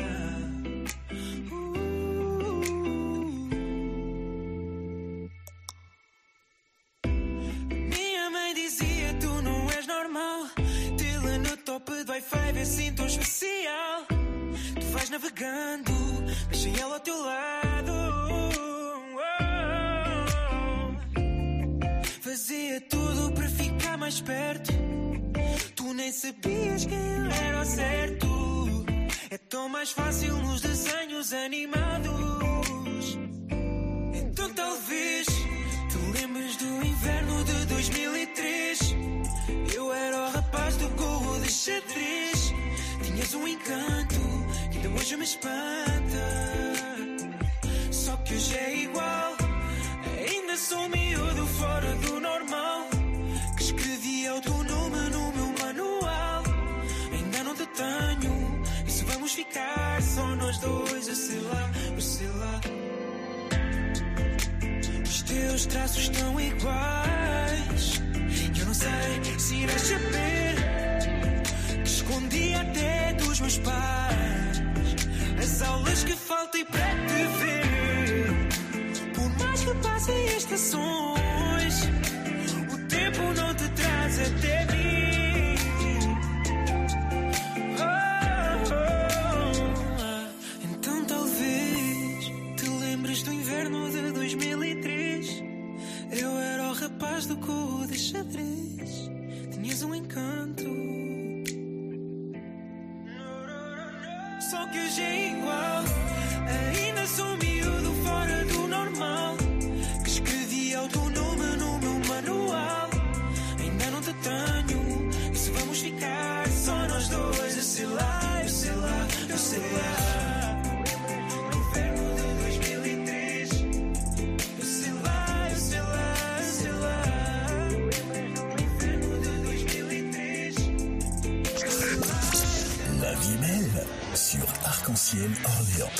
S21: Minha mãe dizia, tu não és normal. Tê-la no top do Wi-Fi é assim tão especial. Tu vais navegando, mas sem ela ao teu lado. Fazia tudo para ficar mais perto. Tu nem sabias quem era ao certo. É tão mais fácil nos desenhos animados. Então talvez te lembres do inverno de 2003. Eu era o rapaz do gorro de xadrez. Tinhas um encanto que ainda hoje me espanta. Só que hoje é igual. Ainda sou miúdo fora do normal, que escrevia o teu nome no meu manual. Ainda não te tenho, e se vamos ficar só nós dois? Eu sei lá, eu sei lá. Os teus traços estão iguais. Eu não sei se irás saber que escondi até dos meus pais as aulas que faltei para te ver. Por mais que passem estações, o tempo não te traz até mim. Então talvez te lembres do inverno de 2003. Eu era o rapaz do gorro de xadrez. Tinhas um encanto. Só que hoje é igual. Ainda sou miúdo fora do normal, que escrevia o teu nome no meu manual. Ainda não te tenho, e se vamos ficar só nós dois? Eu sei lá, eu sei lá, eu sei lá. No inverno de 2003. Eu sei lá, eu sei lá, eu sei lá. No inverno de 2003. Eu sei lá.
S19: La vie est belle sur Arc-en-Ciel Orléans.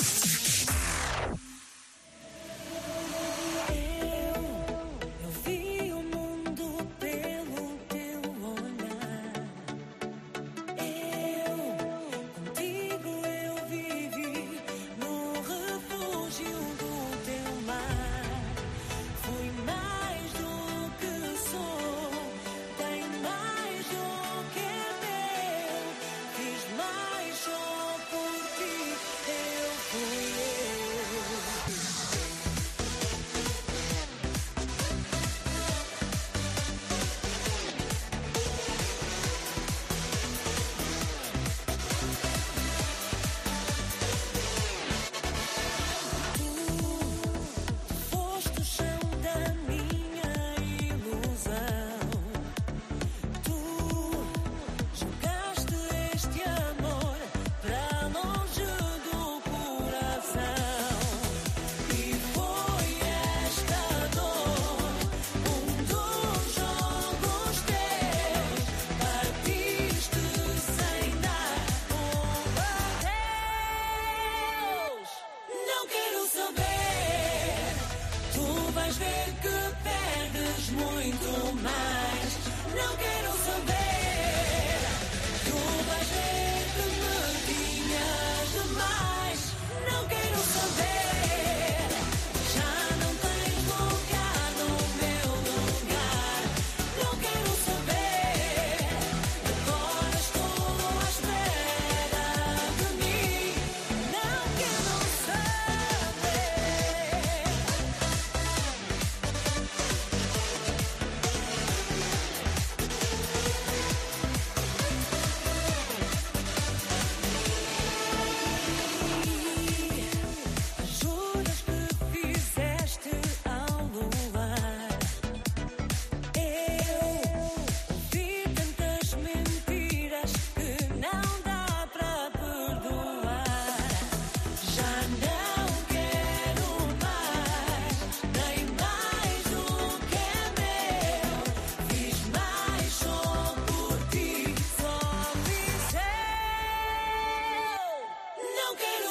S9: Fiz mais só por ti. Eu fui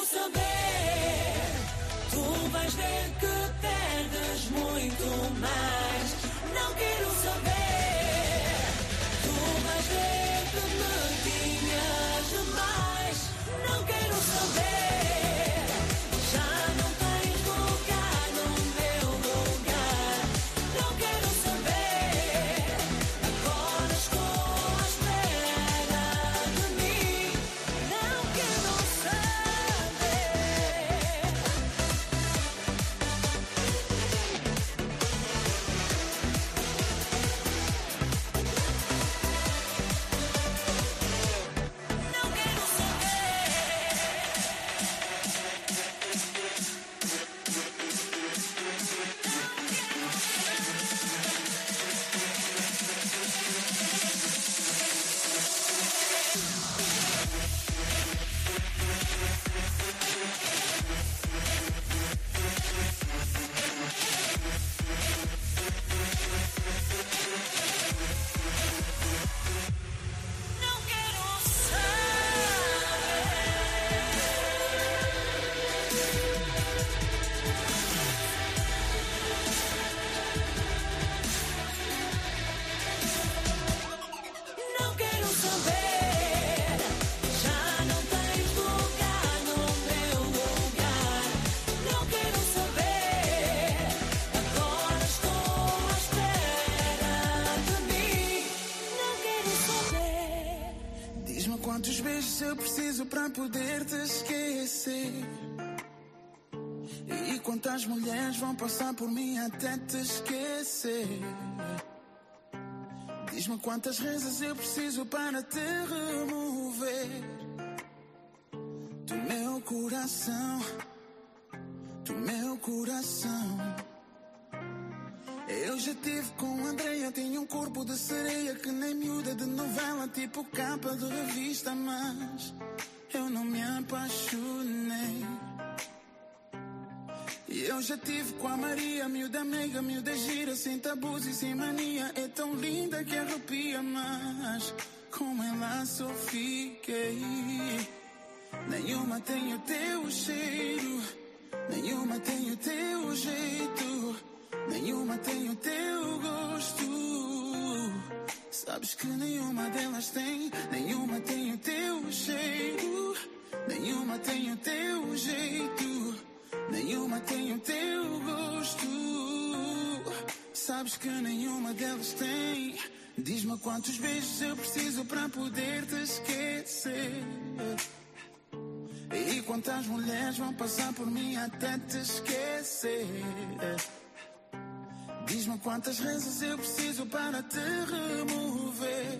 S9: quero saber. Tu vais ver que perdes muito mais. Não quero saber. Tu vais ver que me tinhas demais. Não quero saber. Já não tens lugar no meu lugar. Não quero saber. Agora estou à espera de mim. Não quero saber. Não quero Não quero saber. Já não tens lugar no meu lugar. Não quero saber. Agora estou à espera de mim. Não quero saber.
S20: Diz-me quantos beijos eu preciso para poder te esquecer. E quantas mulheres vão passar por mim até te esquecer. Diz-me quantas vezes eu preciso para te remover do meu coração, do meu coração. Eu já tive com Andreia, tinha um corpo de sereia que nem miúda de novela, tipo capa de revista, mas eu não me apaixonei. E eu já tive com a Maria, miúda meiga, miúda gira, sem tabus e sem mania. É tão linda que arrepia, mas com ela só fiquei. Nenhuma tem o teu cheiro, nenhuma tem o teu jeito, nenhuma tem o teu gosto. Sabes que nenhuma delas tem, nenhuma tem o teu cheiro, nenhuma tem o teu jeito, nenhuma tem o teu gosto. Sabes que nenhuma delas tem. Diz-me quantos beijos eu preciso para poder te esquecer. E quantas mulheres vão passar por mim até te esquecer. Diz-me quantas vezes eu preciso para te remover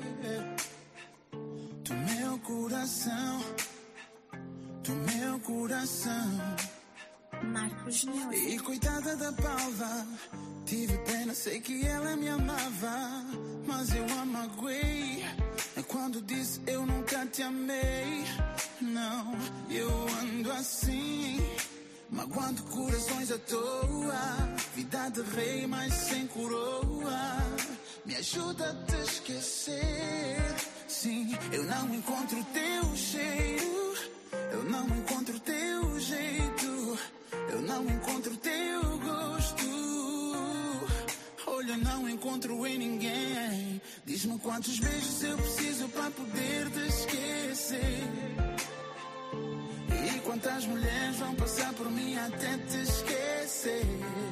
S20: do meu coração, do meu coração.
S11: Marcos News.
S20: E coitada da Palva, tive pena, sei que ela me amava, mas eu a magoei quando disse eu nunca te amei. Não, eu ando assim, magoando corações à toa. Vida de rei, mas sem coroa. Me ajuda a te esquecer. Sim, eu não encontro o teu cheiro, eu não encontro o teu jeito, eu não encontro o teu gosto. Olha, não encontro em ninguém. Diz-me quantos beijos eu preciso para poder te esquecer. E quantas mulheres vão passar por mim até te esquecer.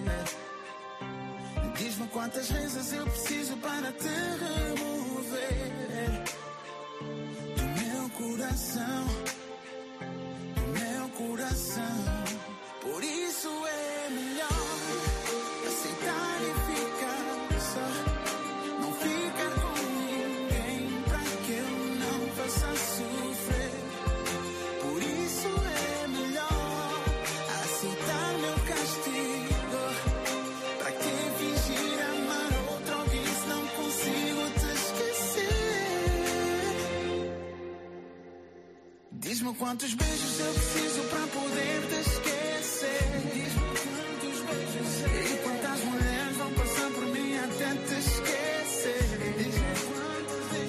S20: Diz-me quantas vezes eu preciso para te remover do meu coração, do meu coração. Por isso é melhor aceitar e ficar só, não ficar com ninguém para que eu não faça sofrer. Por isso é melhor aceitar meu castigo. Para que fingir amar outro alguém se não consigo te esquecer? Diz-me quantos beijos eu preciso para poder te esquecer. Diz-me quantos beijos e quantas mulheres vão passar por mim até te esquecer.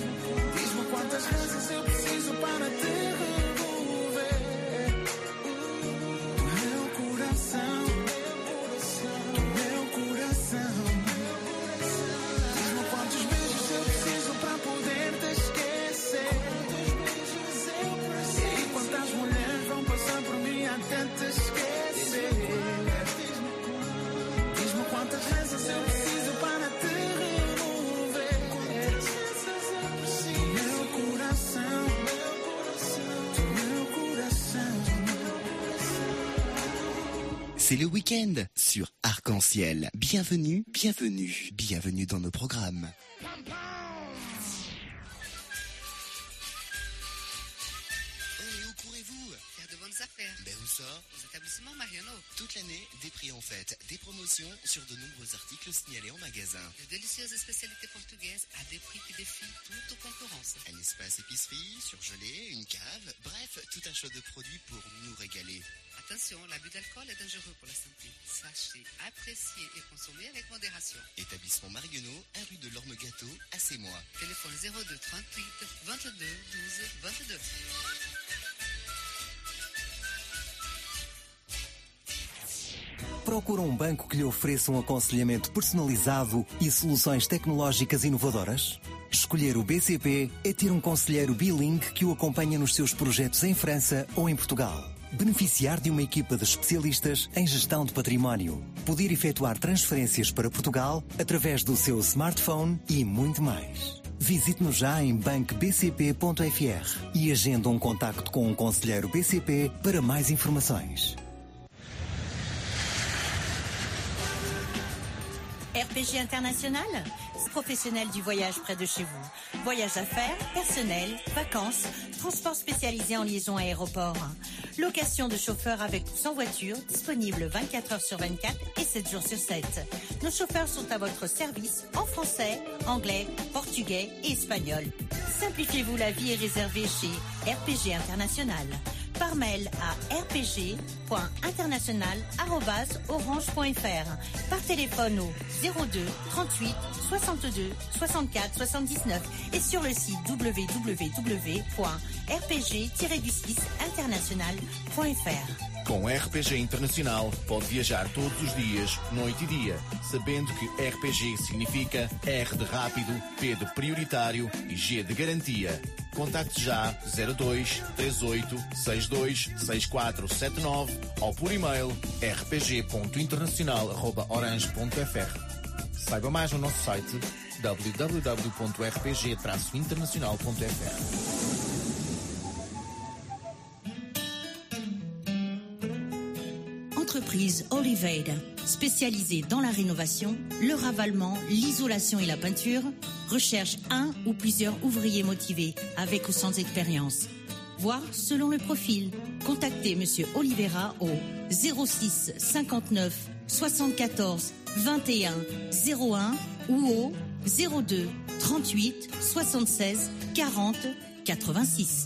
S20: Diz-me quantas vezes eu preciso para te remover
S1: c'est le week-end sur Arc-en-Ciel. Bienvenue, bienvenue, bienvenue dans nos programmes.
S2: Affaires.
S1: Ben où ça?
S2: Aux établissements Mariano.
S1: Toute l'année, des prix en fête, des promotions sur de nombreux articles signalés en magasin.
S2: De délicieuses spécialités portugaises à des prix qui défient toute concurrence.
S1: Un espace épicerie, surgelé, une cave, bref, tout un choix de produits pour nous régaler.
S2: Attention, l'abus d'alcool est dangereux pour la santé. Sachez, apprécier et consommer avec modération.
S1: Établissement Mariano, à rue de l'Orme-Gâteau, à Sémois.
S2: Téléphone 02 38 22 12 22.
S3: Procura um banco que lhe ofereça um aconselhamento personalizado e soluções tecnológicas inovadoras? Escolher o BCP é ter um conselheiro bilingue que o acompanha nos seus projetos em França ou em Portugal. Beneficiar de uma equipa de especialistas em gestão de património. Poder efetuar transferências para Portugal através do seu smartphone e muito mais. Visite-nos já em bancobcp.fr e agenda um contacto com um conselheiro BCP para mais informações.
S4: RPG International, professionnel du voyage près de chez vous. Voyage d'affaires, personnel, vacances, transport spécialisé en liaison aéroport. Location de chauffeurs avec ou sans voiture, disponible 24 heures sur 24 et 7 jours sur 7. Nos chauffeurs sont à votre service en français, anglais, portugais et espagnol. Simplifiez-vous la vie et réservez chez RPG International. Par mail à rpg.international@orange.fr. Par téléphone au 02 38 62 64 79 et sur le site www.rpg-international.fr.
S5: Com RPG Internacional, pode viajar todos os dias, noite e dia, sabendo que RPG significa R de rápido, P de prioritário e G de garantia. Contacte já 02 38 62 6479 ou por e-mail rpg.internacional@orange.fr. Saiba mais no nosso site www.rpg-internacional.fr.
S4: Entreprise Oliveira, spécialisée dans la rénovation, le ravalement, l'isolation et la peinture, recherche un ou plusieurs ouvriers motivés avec ou sans expérience. Voir selon le profil. Contactez Monsieur Oliveira au 06 59 74 21 01 ou au 02 38 76 40 86.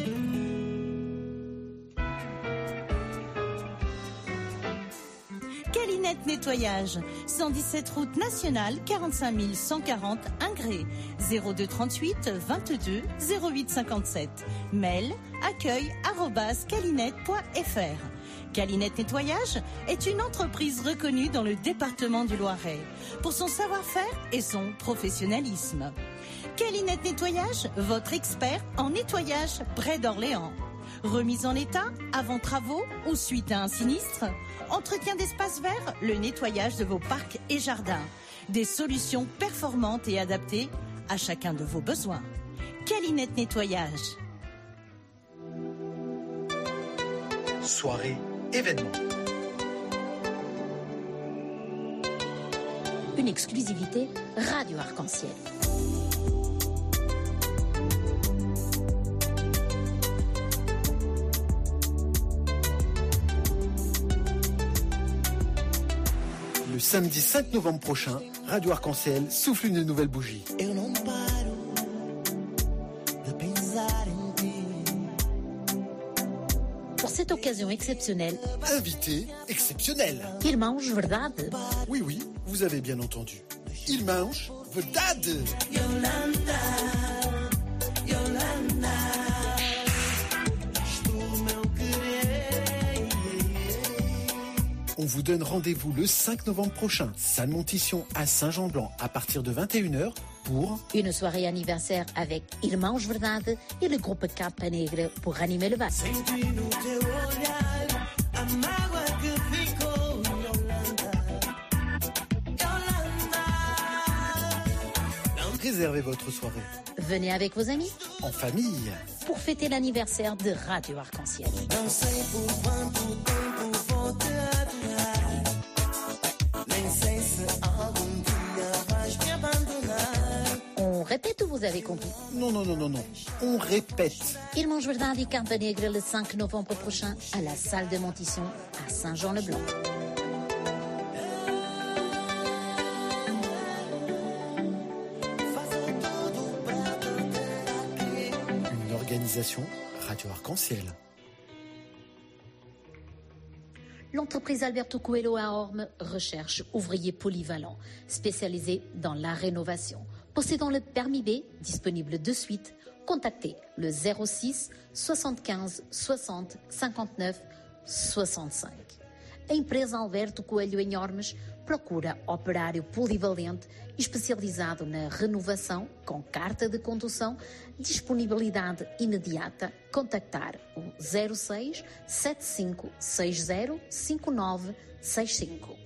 S4: Calinette Nettoyage, 117 route nationale, 45 140 Ingré, 02 38 22 08 57. Mail accueil@calinette.fr. Calinette Nettoyage est une entreprise reconnue dans le département du Loiret pour son savoir-faire et son professionnalisme. Calinette Nettoyage, votre expert en nettoyage près d'Orléans. Remise en état, avant travaux ou suite à un sinistre. Entretien d'espaces verts, le nettoyage de vos parcs et jardins. Des solutions performantes et adaptées à chacun de vos besoins. Calinette Nettoyage.
S7: Soirée, événement.
S6: Une exclusivité Radio Arc-en-Ciel.
S7: Le samedi 5 novembre prochain, Radio Arc-en-Ciel souffle une nouvelle bougie.
S9: Eu não paro de pensar em ti.
S6: Pour cette occasion exceptionnelle,
S7: Invité exceptionnel.
S6: Irmãos Verdade.
S7: Oui, oui, vous avez bien entendu. Irmãos Verdade.
S9: Yolanda, Yolanda, estou meu querer.
S7: On vous donne rendez-vous le 5 novembre prochain, salle Montition à Saint-Jean-Blanc à partir de 21h pour
S6: Une soirée anniversaire avec Irmãos Verdade et le groupe Capa Negra pour animer le bal.
S9: Senti no teu olhar a mágoa que ficou, Yolanda, Yolanda.
S7: Réservez votre soirée.
S6: Venez avec vos amis
S7: En famille.
S6: pour fêter l'anniversaire de Radio Arc-en-Ciel.
S9: Não sei por quanto tempo vou te aturar.
S6: vous avez compris.
S7: Non. On répète.
S6: Irmãos Verdade et Canta Negra le 5 novembre prochain à la salle de Montisson à Saint-Jean-le-Blanc.
S7: Une organisation Radio Arc-en-Ciel.
S6: L'entreprise Alberto Coelho à Orme recherche ouvriers polyvalents spécialisés dans la rénovation. Possédant le permis B, disponible de suite, contactez le 06 75 60 59 65. A empresa Alberto Coelho em Ormes procura operário polivalente especializado na renovação com carta de condução, disponibilidade imediata. Contactar o 06 75 60 59 65.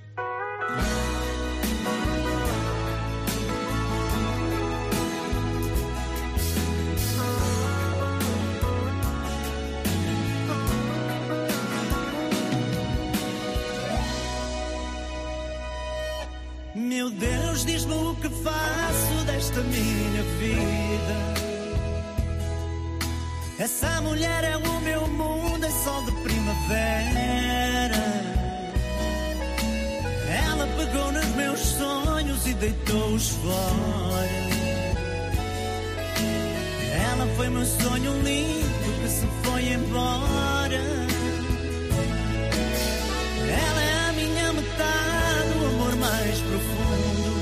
S10: Meu Deus, diz-me o que faço desta minha vida. Essa mulher é o meu mundo, é sol de primavera. Ela pegou nos meus sonhos e deitou-os fora. Ela foi meu sonho lindo que se foi embora. Ela é a minha metade, o amor mais profundo.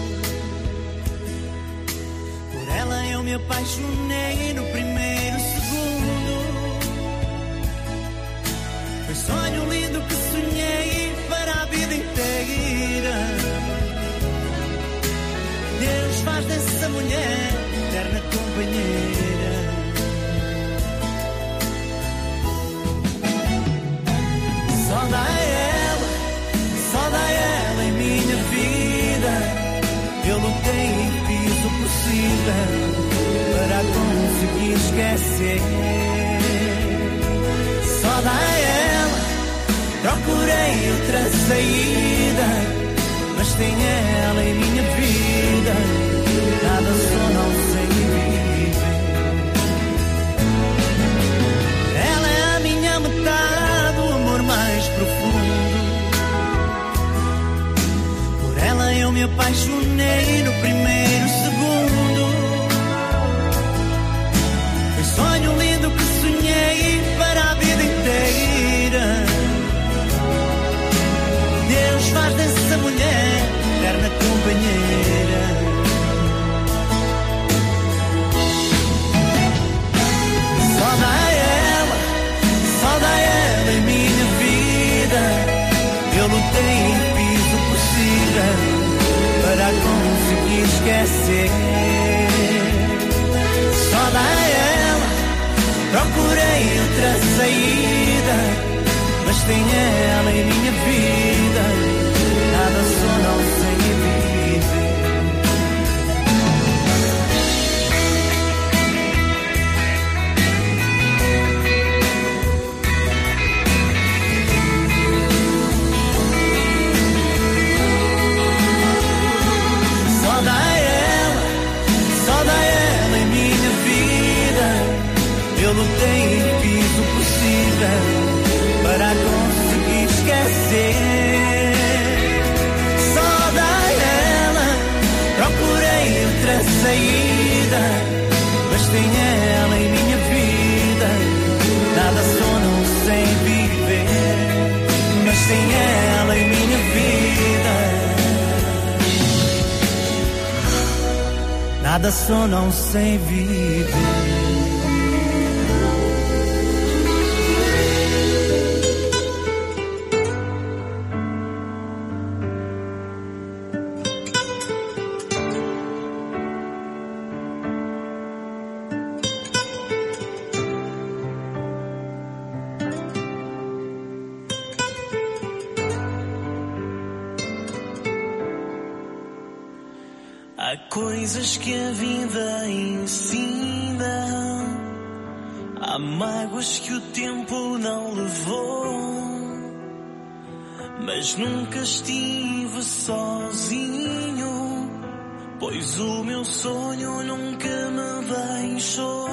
S10: Por ela eu me apaixonei no primeiro segundo. Foi sonho lindo que sonhei para a vida inteira. Deus faz dessa mulher eterna companheira. Só dá ela em minha vida. Eu lutei e fiz o possível para conseguir esquecer. Só dá ela, procurei outra saída, mas tem ela em minha vida. Nada só não sei viver. Ela é a minha metade, o amor mais profundo. Por ela eu me apaixonei no primeiro segundo. Foi sonho lindo que sonhei para a vida inteira. Deus faz dessa mulher eterna companheira. Só dá ela em minha vida. Eu lutei e fiz o possível para conseguir esquecer. Só dá ela, procurei outra saída, mas tem ela em minha vida. Nada só não sei viver. Eu lutei e fiz o possível para conseguir esquecer. Só dá ela, procurei outra saída, mas tem ela em minha vida. Nada só não sei viver, mas tem ela em minha vida. Nada só não sei viver. Há coisas que a vida ensina, há mágoas que o tempo não levou, mas nunca estive sozinho,
S9: pois o meu sonho nunca me deixou.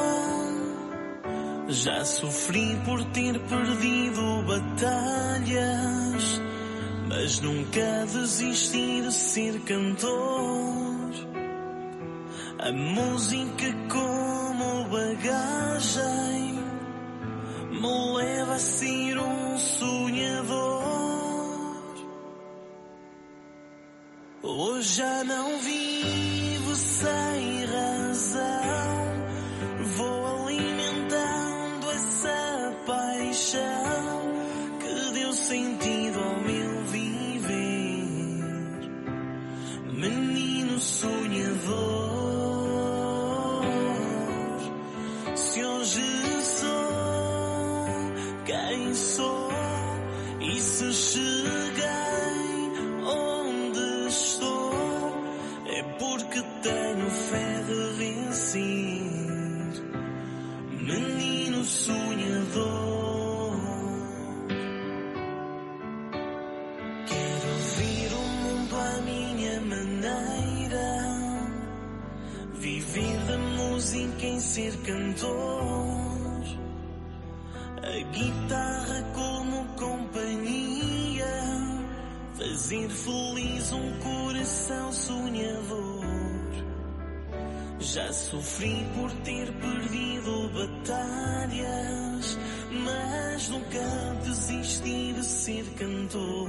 S9: Já sofri por ter perdido batalhas, mas nunca desisti de ser cantor. A música como bagagem me leva a ser um sonhador. Hoje já não vivo sem razão, vou alimentando essa paixão que deu sentido ao meu viver. Menino sonhador, se hoje sou quem sou e se cheguei onde estou, é porque tenho fé de vencer. Menino sonhador, quero ver o mundo à minha maneira, viver da música em ser cantor. A guitarra como companhia, fazer feliz um coração sonhador. Já sofri por ter perdido batalhas, mas nunca desisti de ser cantor.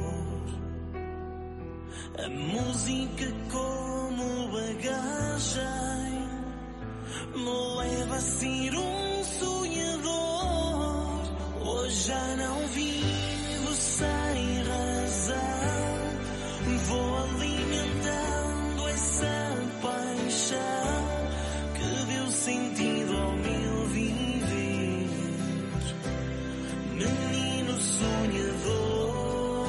S9: A música como bagagem me leva a ser um sonhador. Hoje já não vivo sem razão, vou alimentando essa paixão que deu sentido ao meu viver. Menino sonhador,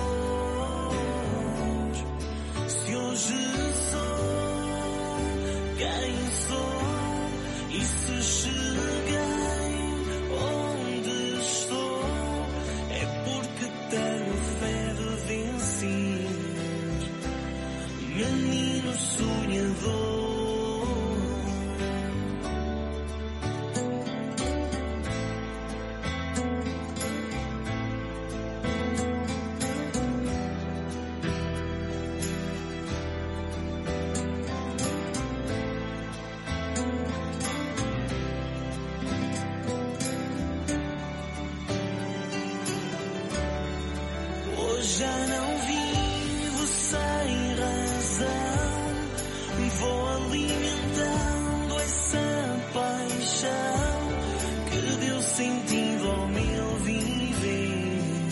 S9: se hoje sou quem sou e se cheguei onde estou, é porque tenho fé de vencer. Menino sonhador. Já não vivo sem razão, vou alimentando essa paixão que deu sentido ao meu viver.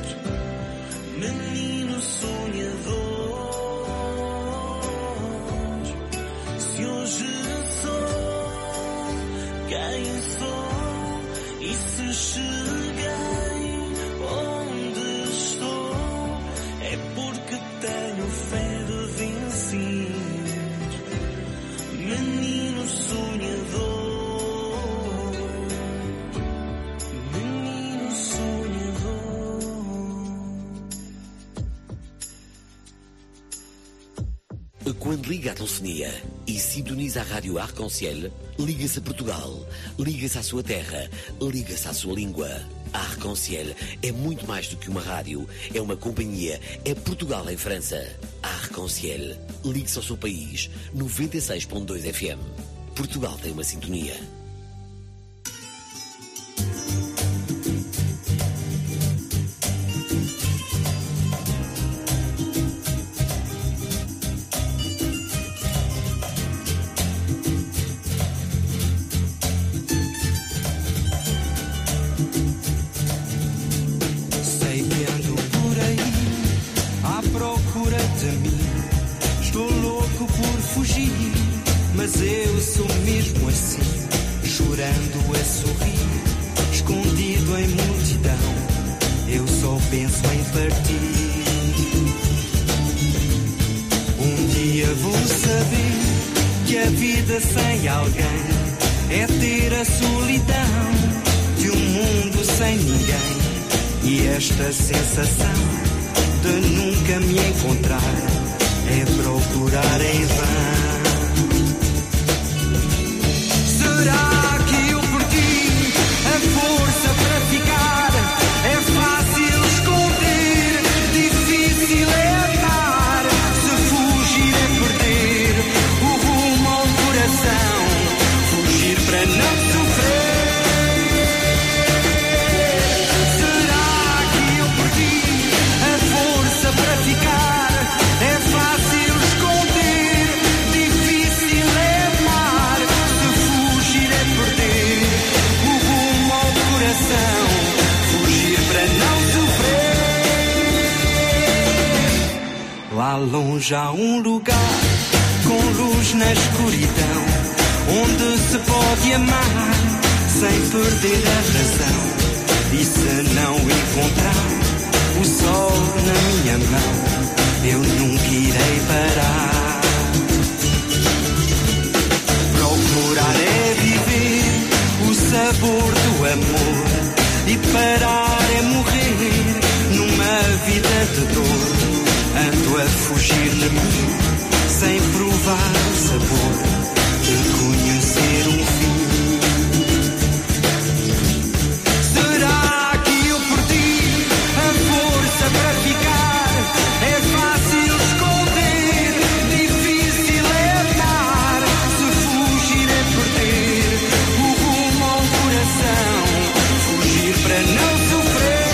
S9: Menino sonhador, se hoje sou quem sou e se cheguei onde estou, é porque tenho fé de vencer. Menino sonhador, menino sonhador.
S15: Quando liga a telefonia e sintoniza a rádio Arc-en-Ciel, liga-se a Portugal, liga-se à sua terra, liga-se à sua língua. A Arc-en-Ciel é muito mais do que uma rádio, é uma companhia, é Portugal em França. A Arc-en-Ciel, ligue-se ao seu país, 96.2 FM. Portugal tem uma sintonia.
S10: Mas eu sou mesmo assim, chorando a sorrir, escondido em multidão, eu só penso em partir. Um dia vou saber que a vida sem alguém é ter a solidão de um mundo sem ninguém. E esta sensação de nunca me encontrar é procurar em vão. Será que eu perdi a força para ficar? É fácil esconder, difícil é amar. Se fugir é perder o rumo ao coração, fugir para não sofrer. Será que eu perdi a força para ficar? É fácil esconder, difícil é amar. Se fugir é perder o rumo ao coração, fugir para não sofrer. Lá longe há um lugar com luz na escuridão, onde se pode amar sem perder a razão. E se não encontrar o sol na minha mão, eu nunca irei parar. Procurar é viver o sabor do amor, e parar é morrer numa vida de dor. Ando a fugir de mim sem provar o sabor de conhecer um fim. Será que eu perdi a força para ficar? É fácil esconder, difícil é amar. Se fugir é perder o rumo ao coração, fugir para não sofrer.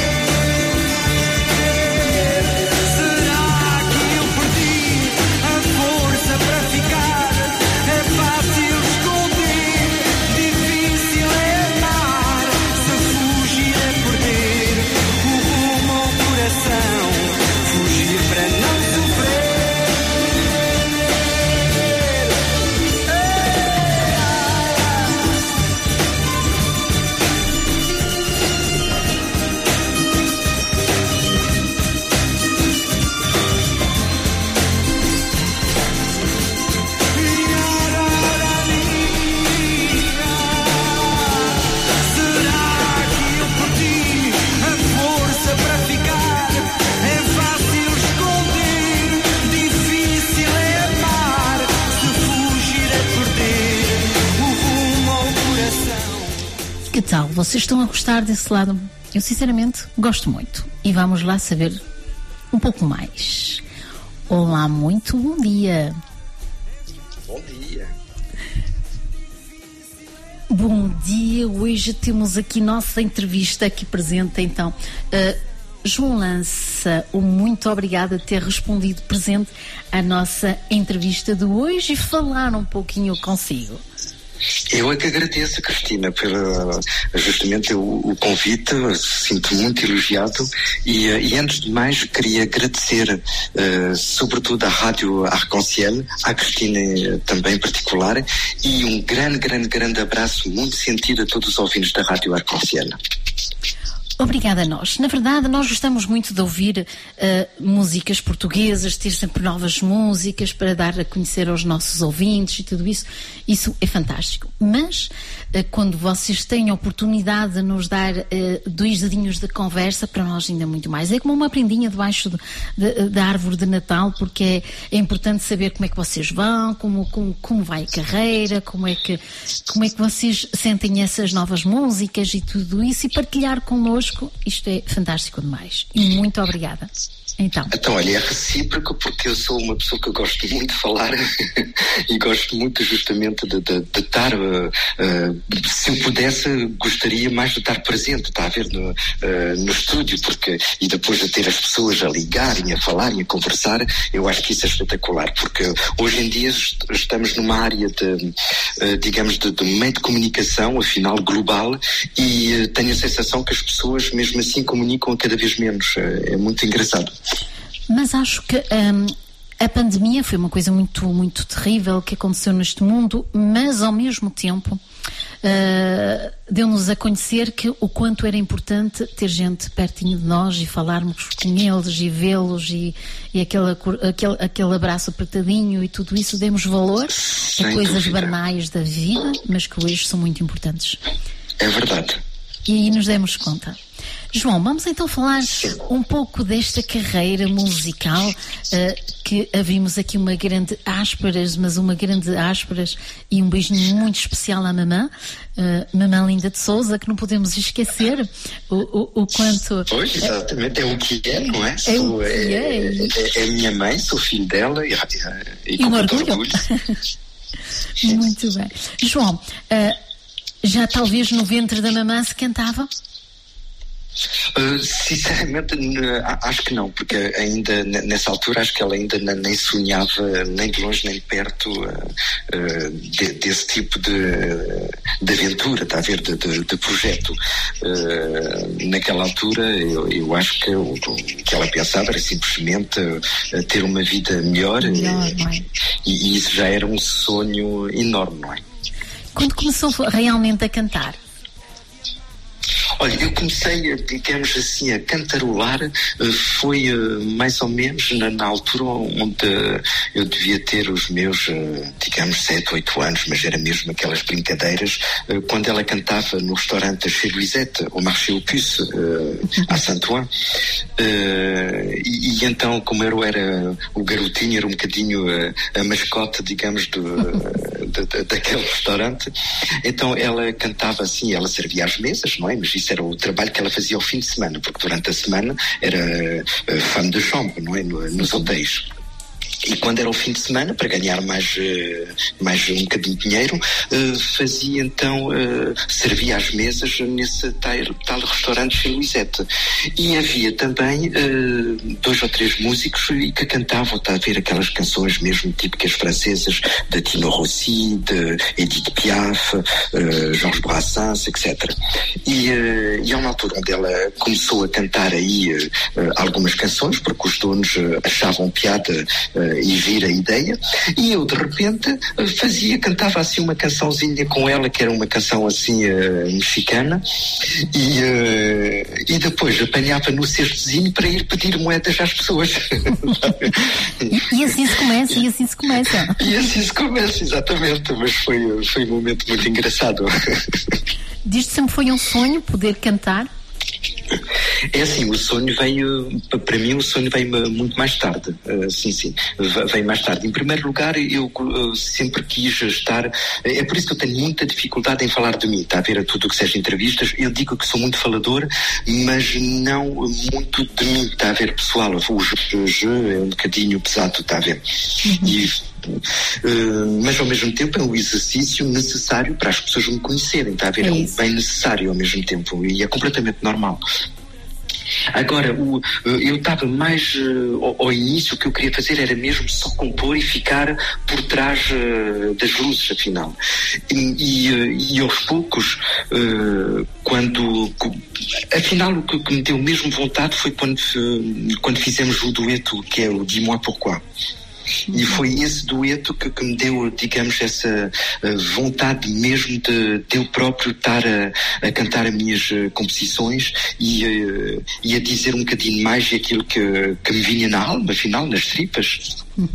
S10: Será que eu perdi a força para ficar? É fácil esconder, difícil é amar. Se fugir é perder o rumo ao coração, fugir para não sofrer. Será que eu perdi a força para ficar? É fácil esconder, difícil é amar. Se fugir é perder o rumo ao coração.
S12: Que tal? Vocês estão a gostar desse lado? Eu sinceramente gosto muito. E vamos lá saber um pouco mais. Olá, muito bom dia.
S17: Bom dia.
S12: Bom dia, hoje temos aqui nossa entrevista aqui presente, então. João Lança, muito obrigada por ter respondido presente à nossa entrevista de hoje e falar um pouquinho consigo.
S17: Eu é que agradeço, Cristina, pelo justamente o convite, sinto-me muito elogiado e antes de mais queria agradecer sobretudo à Rádio Arc-en-Ciel, à Cristina também em particular, e um grande abraço muito sentido a todos os ouvintes da Rádio Arc-en-Ciel.
S12: Obrigada a nós. Na verdade, nós gostamos muito de ouvir músicas portuguesas, ter sempre novas músicas para dar a conhecer aos nossos ouvintes e tudo isso. Isso é fantástico. Mas, quando vocês têm a oportunidade de nos dar 2 dedinhos de conversa, para nós ainda muito mais. É como uma prendinha debaixo da árvore de Natal, porque é importante saber como é que vocês vão, como vai a carreira, como é que vocês sentem essas novas músicas e tudo isso, e partilhar connosco. Isto é fantástico demais. E muito obrigada. Então,
S17: olha, é recíproco, porque eu sou uma pessoa que gosto muito de falar e gosto muito justamente de estar, se eu pudesse, gostaria mais de estar presente, está a ver, no estúdio, porque, e depois de ter as pessoas a ligarem, a falarem, a conversar, eu acho que isso é espetacular, porque hoje em dia estamos numa área digamos, de meio de comunicação, afinal global, e tenho a sensação que as pessoas mesmo assim comunicam cada vez menos. É muito engraçado.
S12: Mas acho que a pandemia foi uma coisa muito, muito terrível que aconteceu neste mundo, mas ao mesmo tempo deu-nos a conhecer que o quanto era importante ter gente pertinho de nós e falarmos com eles e vê-los e aquele abraço apertadinho e tudo isso. Demos valor a coisas banais da vida, mas que hoje são muito importantes.
S17: É verdade.
S12: E aí nos demos conta. João, vamos então falar um pouco desta carreira musical, que vimos aqui uma grande aspas e um beijinho muito especial à mamã, mamã Linda de Souza, que não podemos esquecer o quanto...
S17: Pois, exatamente, é o que é, não é?
S12: É o que é.
S17: É a minha mãe, sou filho dela e
S12: um orgulho. Muito bem. João, já talvez no ventre da mamã se cantava?
S17: Sinceramente, acho que não, porque ainda nessa altura acho que ela ainda nem sonhava, nem de longe nem de perto, desse tipo de aventura, está a ver, de projeto. Naquela altura eu acho que o que ela pensava era simplesmente ter uma vida melhor, e isso já era um sonho enorme, não é?
S12: Quando começou realmente a cantar?
S17: Olha, eu comecei, digamos assim, a cantarolar, foi mais ou menos na altura onde eu devia ter os meus, digamos, 7, 8 anos, mas era mesmo aquelas brincadeiras, quando ela cantava no restaurante Chez Louisette, au Marché aux Puces, à Saint-Ouen, e então, como eu era o garotinho, era um bocadinho a mascote, digamos, daquele restaurante, então ela cantava assim, ela servia às mesas, não é? Mas isso era o trabalho que ela fazia ao fim de semana, porque durante a semana era femme de chambre, não é? Nos hotéis. E quando era o fim de semana, para ganhar mais um bocadinho de dinheiro, fazia então, servia às mesas nesse tal restaurante Chez Louisette. E havia também 2 ou 3 músicos que cantavam, está a ver, aquelas canções mesmo típicas francesas, de Tino Rossi, de Edith Piaf, Georges Brassens, etc. E há uma altura onde ela começou a cantar aí algumas canções, porque os donos achavam piada e vir a ideia, e eu de repente cantava assim uma cançãozinha com ela, que era uma canção assim mexicana, e depois apanhava no cestozinho para ir pedir moedas às pessoas.
S12: E assim se começa.
S17: E assim se começa, exatamente, mas foi um momento muito engraçado.
S12: Diz que sempre foi um sonho poder cantar?
S17: É assim, o sonho veio, para mim o sonho veio muito mais tarde, sim, veio mais tarde. Em primeiro lugar, eu sempre quis estar, é por isso que eu tenho muita dificuldade em falar de mim, está a ver, a tudo o que seja entrevistas, eu digo que sou muito falador, mas não muito de mim, está a ver, pessoal, o je é um bocadinho pesado, está a ver, mas ao mesmo tempo é um exercício necessário para as pessoas me conhecerem, está a ver, é um bem necessário ao mesmo tempo e é completamente normal. Agora, eu estava mais ao início, o que eu queria fazer era mesmo só compor e ficar por trás das luzes, afinal. E aos poucos, afinal o que me deu mesmo vontade foi quando fizemos o dueto, que é o Dis-moi Pourquoi. E foi esse dueto que me deu, digamos, essa vontade mesmo de eu próprio estar a cantar as minhas composições e a dizer um bocadinho mais aquilo que me vinha na alma, afinal, nas tripas.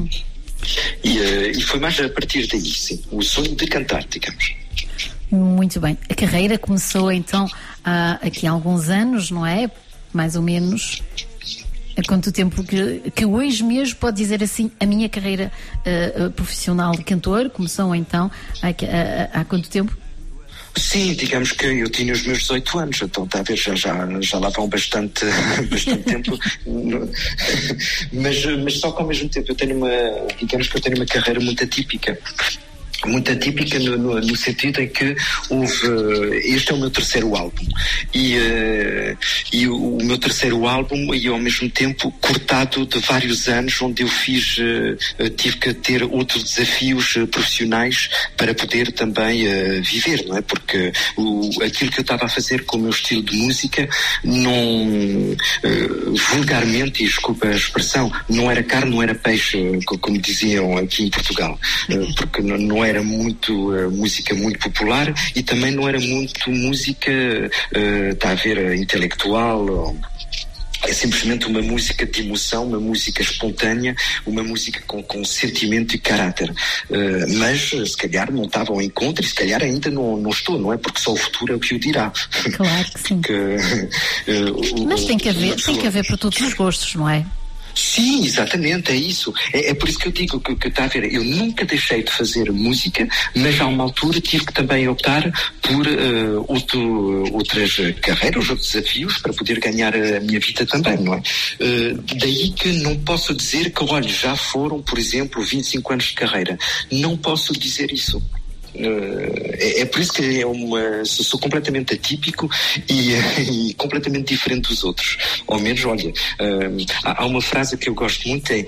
S17: E foi mais a partir daí, sim, o sonho de cantar, digamos.
S12: Muito bem. A carreira começou então aqui há alguns anos, não é? Mais ou menos... Há quanto tempo que hoje mesmo pode dizer assim, a minha carreira profissional de cantor começou então há quanto tempo?
S17: Sim, digamos que eu tinha os meus 18 anos, então está a ver, já lá vão bastante tempo, mas só que ao mesmo tempo eu tenho uma carreira muito atípica no sentido em que este é o meu terceiro álbum e o meu terceiro álbum e ao mesmo tempo cortado de vários anos onde eu tive que ter outros desafios profissionais para poder também viver, não é? Porque aquilo que eu estava a fazer com o meu estilo de música não vulgarmente, e desculpa a expressão, não era carne, não era peixe, como diziam aqui em Portugal, porque não era muito música muito popular e também não era muito música, está a ver, intelectual É simplesmente uma música de emoção, uma música espontânea, uma música com sentimento e caráter. Mas se calhar não estava ao encontro e se calhar ainda não estou, não é? Porque só o futuro é o que o dirá.
S12: Claro que sim. Mas tem que haver para todos os gostos, não é?
S17: Sim, exatamente, é isso. É por isso que eu digo que está a ver, eu nunca deixei de fazer música, mas a uma altura tive que também optar por outras carreiras, outros desafios para poder ganhar a minha vida também, não é? Daí que não posso dizer que, olha, já foram, por exemplo, 25 anos de carreira. Não posso dizer isso. É por isso que sou completamente atípico e completamente diferente dos outros. Ao menos, olha, há uma frase que eu gosto muito, é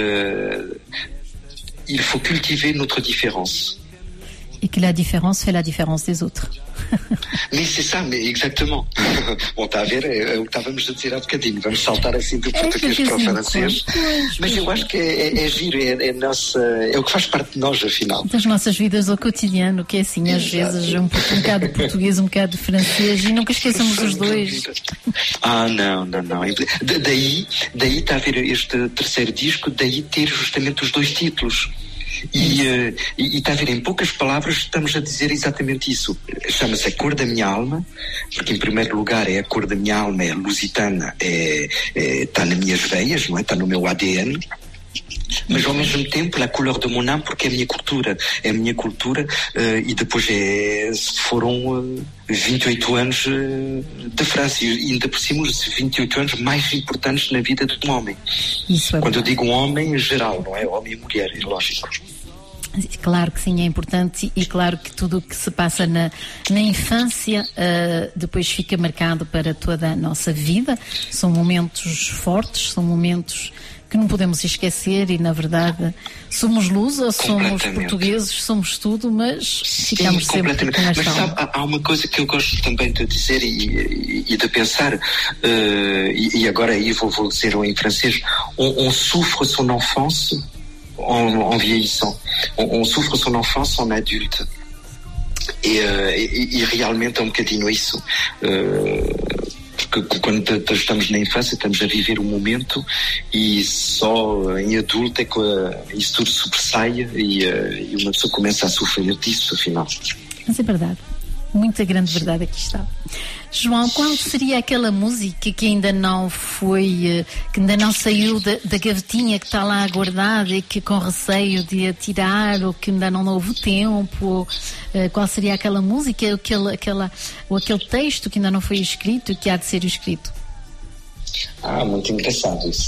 S17: il faut cultiver notre différence.
S12: Et que la différence fait la différence des autres.
S17: Mais c'est ça, mais exactement. Bom, está a ver, é o que estávamos a dizer há bocadinho. Vamos saltar assim do português para o francês. Mas eu acho que é giro, é o que faz parte de nós, afinal.
S12: Das nossas vidas ao cotidiano, que é assim, às vezes um bocado de português, um bocado de francês, e nunca esqueçamos os dois.
S17: Não. Daí está a ver este terceiro disco, daí ter justamente os dois títulos. E está a ver, em poucas palavras estamos a dizer exatamente isso. Chama-se A Cor da Minha Alma, porque em primeiro lugar é a cor da minha alma, é lusitana, está nas minhas veias, não é? Está no meu ADN. Mas ao mesmo tempo la couleur de mon âme, porque é a minha cultura, e depois foram 28 anos de França, e ainda por cima os 28 anos mais importantes na vida de um homem.
S12: Isso é
S17: quando eu digo um homem em geral, não é? Homem e mulher, é lógico.
S12: Claro que sim, é importante, e claro que tudo o que se passa na infância depois fica marcado para toda a nossa vida. São momentos fortes, são momentos que não podemos esquecer, e na verdade somos luz ou somos portugueses, somos tudo, mas ficamos sempre com esta
S17: Mas sabe, há uma coisa que eu gosto também de dizer e de pensar, e agora aí vou dizer em francês, on souffre son enfance en vieillissant, on souffre son enfance en adulte, e realmente é um bocadinho isso. Porque quando estamos na infância estamos a viver o momento, e só em adulto é que isso tudo sobressai e uma pessoa começa a sofrer disso, afinal.
S12: Mas é verdade, muita grande verdade aqui está. João, qual seria aquela música que ainda não foi, que ainda não saiu da gavetinha, que está lá guardada e que com receio de a tirar, ou que ainda não houve tempo? Qual seria aquela música, ou aquele texto que ainda não foi escrito e que há de ser escrito?
S17: Muito engraçado isso.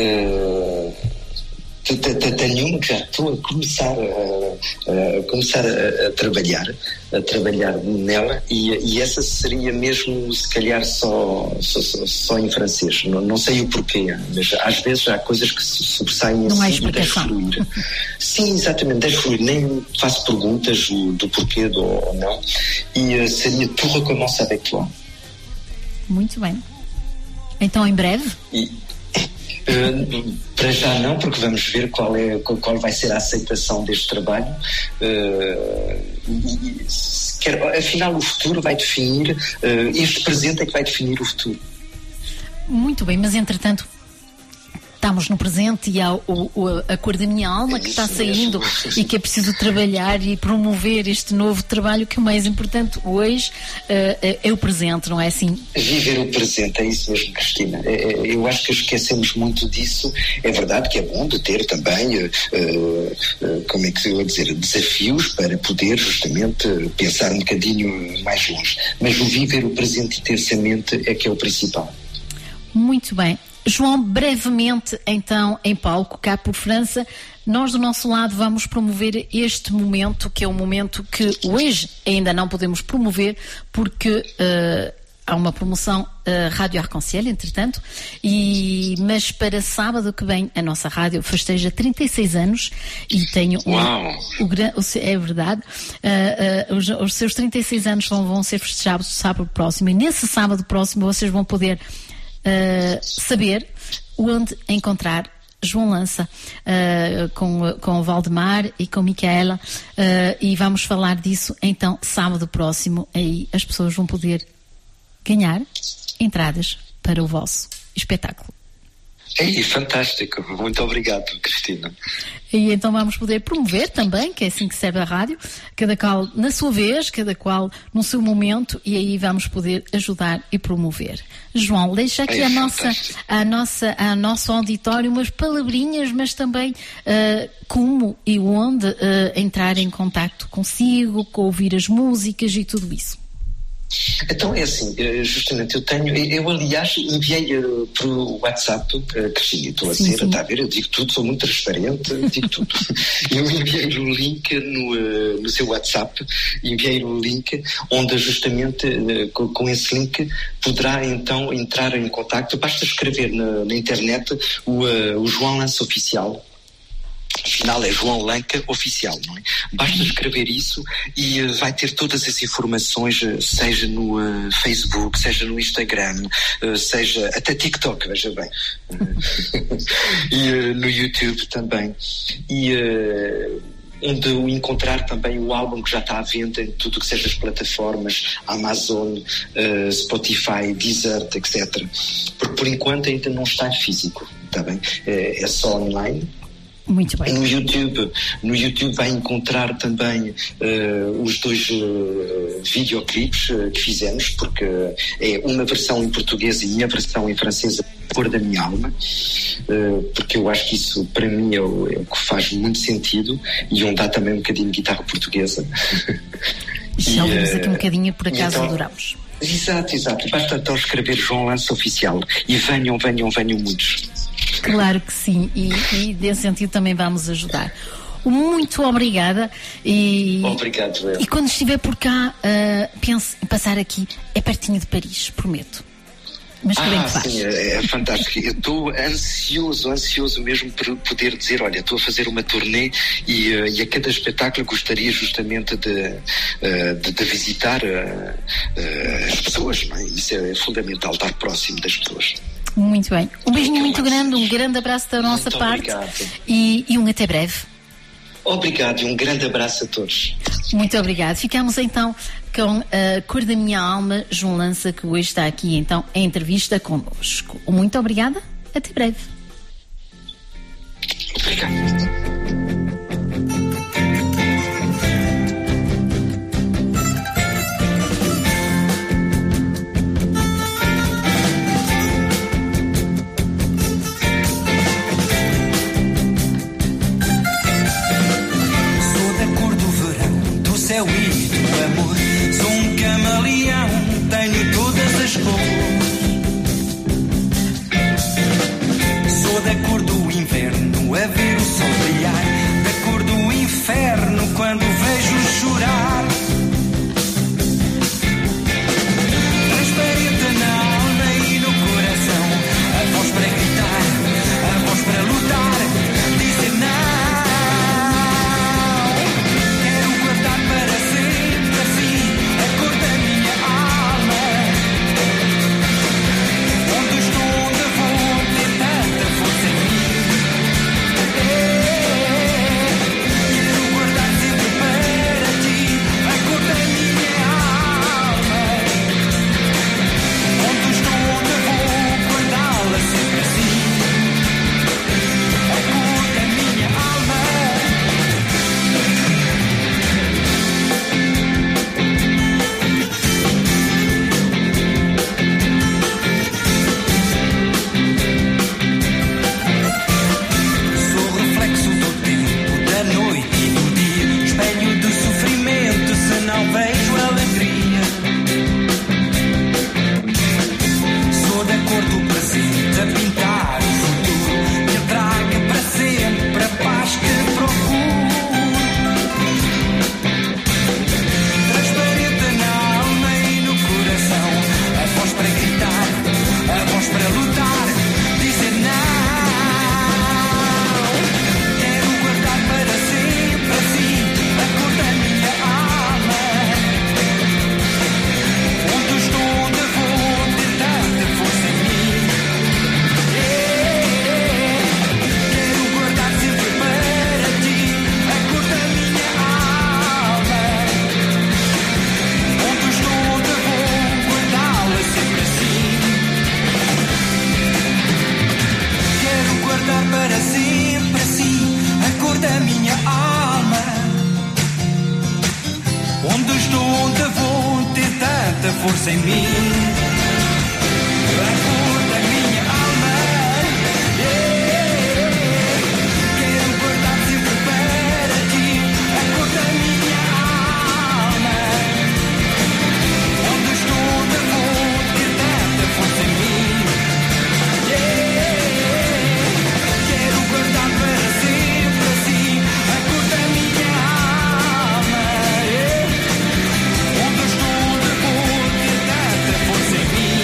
S17: Tenho uma que já estou a começar a trabalhar nela, e essa seria mesmo, se calhar, só em francês. Não sei o porquê, mas às vezes há coisas que se sobressaem assim e deixo fluir. Sim, exatamente, deixo fluir, nem faço perguntas do porquê ou não, e seria Tu recommence avec toi.
S12: Muito bem. Então, em breve?
S17: Para já não, porque vamos ver qual vai ser a aceitação deste trabalho. Afinal, o futuro vai definir, este presente é que vai definir o futuro.
S12: Muito bem, mas entretanto estamos no presente, e há a Cor da Minha Alma que está saindo, e que é preciso trabalhar e promover este novo trabalho, que o mais importante hoje é o presente, não é assim?
S17: Viver o presente, é isso mesmo, Cristina. Eu acho que esquecemos muito disso. É verdade que é bom de ter também, como é que eu vou dizer, desafios para poder justamente pensar um bocadinho mais longe. Mas o viver o presente intensamente é que é o principal.
S12: Muito bem. João, brevemente, então, em palco, cá por França, nós do nosso lado vamos promover este momento, que é um momento que hoje ainda não podemos promover, porque há uma promoção Rádio Arc-en-Ciel, entretanto, mas para sábado que vem a nossa rádio festeja 36 anos e tenho é verdade, os seus 36 anos vão ser festejados sábado próximo, e nesse sábado próximo vocês vão poder saber onde encontrar João Lança, com o Valdemar e com Micaela, e vamos falar disso então sábado próximo. Aí as pessoas vão poder ganhar entradas para o vosso espetáculo.
S17: É fantástico, muito obrigado, Cristina.
S12: E então vamos poder promover também, que é assim que serve a rádio, cada qual na sua vez, cada qual no seu momento, e aí vamos poder ajudar e promover. João, deixa aqui a nosso auditório umas palavrinhas, mas também como e onde entrar em contacto consigo, com ouvir as músicas e tudo isso.
S17: Então é assim, justamente eu aliás enviei para o WhatsApp, Cristina, estou a ser, está a ver, eu digo tudo, sou muito transparente, digo tudo. Eu enviei o link no seu WhatsApp, enviei o link onde justamente com esse link poderá então entrar em contacto, basta escrever na internet o João Lança Oficial. Afinal é João Lanca Oficial, não é? Basta escrever isso e vai ter todas as informações, seja no Facebook, seja no Instagram, seja até TikTok, veja bem, e no YouTube também. E onde encontrar também o álbum que já está à venda em tudo que seja as plataformas, Amazon, Spotify, Deezer, etc. Porque por enquanto ainda não está físico, está bem? É só online.
S12: Muito bem.
S17: No YouTube vai encontrar também os 2 videoclipes que fizemos, porque é uma versão em português e a versão em francês, Cor da Minha Alma, porque eu acho que isso para mim é o que faz muito sentido, e onde há também um bocadinho de guitarra portuguesa.
S12: Já ouvimos aqui um bocadinho, por acaso então, adoramos.
S17: Exato. Basta então escrever João Lança Oficial e venham muitos.
S12: Claro que sim, e nesse sentido também vamos ajudar. Muito obrigada.
S17: Obrigado, eu.
S12: E quando estiver por cá, pense em passar aqui, é pertinho de Paris, prometo. Mas que bem que faz.
S17: Sim, é fantástico. Eu estou ansioso mesmo por poder dizer, olha, estou a fazer uma turnê e a cada espetáculo gostaria justamente de visitar as pessoas, não é? Isso é fundamental, estar próximo das pessoas.
S12: Muito bem. Um beijinho muito grande, um grande abraço da nossa parte e um até breve.
S17: Obrigado e um grande abraço a todos.
S12: Muito obrigado. Ficamos então com a Cor da Minha Alma, João Lança, que hoje está aqui então em entrevista connosco. Muito obrigada, até breve.
S17: Obrigado.
S10: Céu e do amor, sou um camaleão, tenho todas as cores. Sou da cor do inverno, a ver o sol brilhar, da cor do inferno, quando vejo chorar. Transparente na alma e no coração, a voz para gritar, a voz para lutar, dizer não. Para sempre
S20: força em mim. A cor da minha alma, quero guardar sempre para ti. A cor da minha alma, onde estou devo ter tanta força em mim. Quero guardar para sempre assim a cor da minha alma, onde estou devo ter tanta força em mim.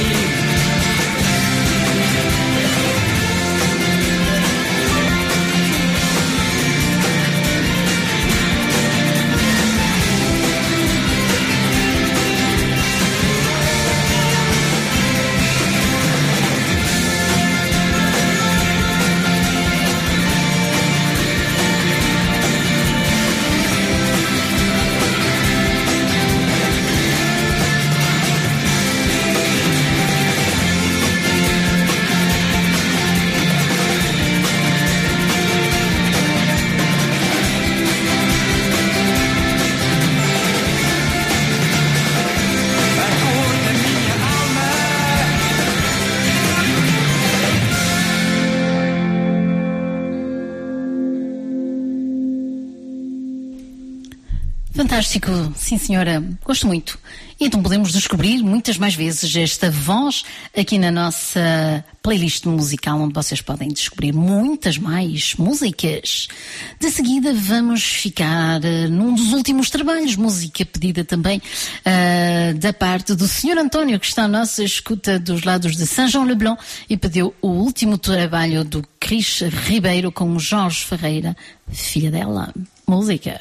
S12: Fantástico, sim senhora, gosto muito. Então podemos descobrir muitas mais vezes esta voz aqui na nossa playlist musical, onde vocês podem descobrir muitas mais músicas. De seguida vamos ficar num dos últimos trabalhos, música pedida também da parte do Sr. António, que está à nossa escuta dos lados de Saint-Jean-le-Blanc e pediu o último trabalho do Cris Ribeiro com Jorge Ferreira, filha dela. Música.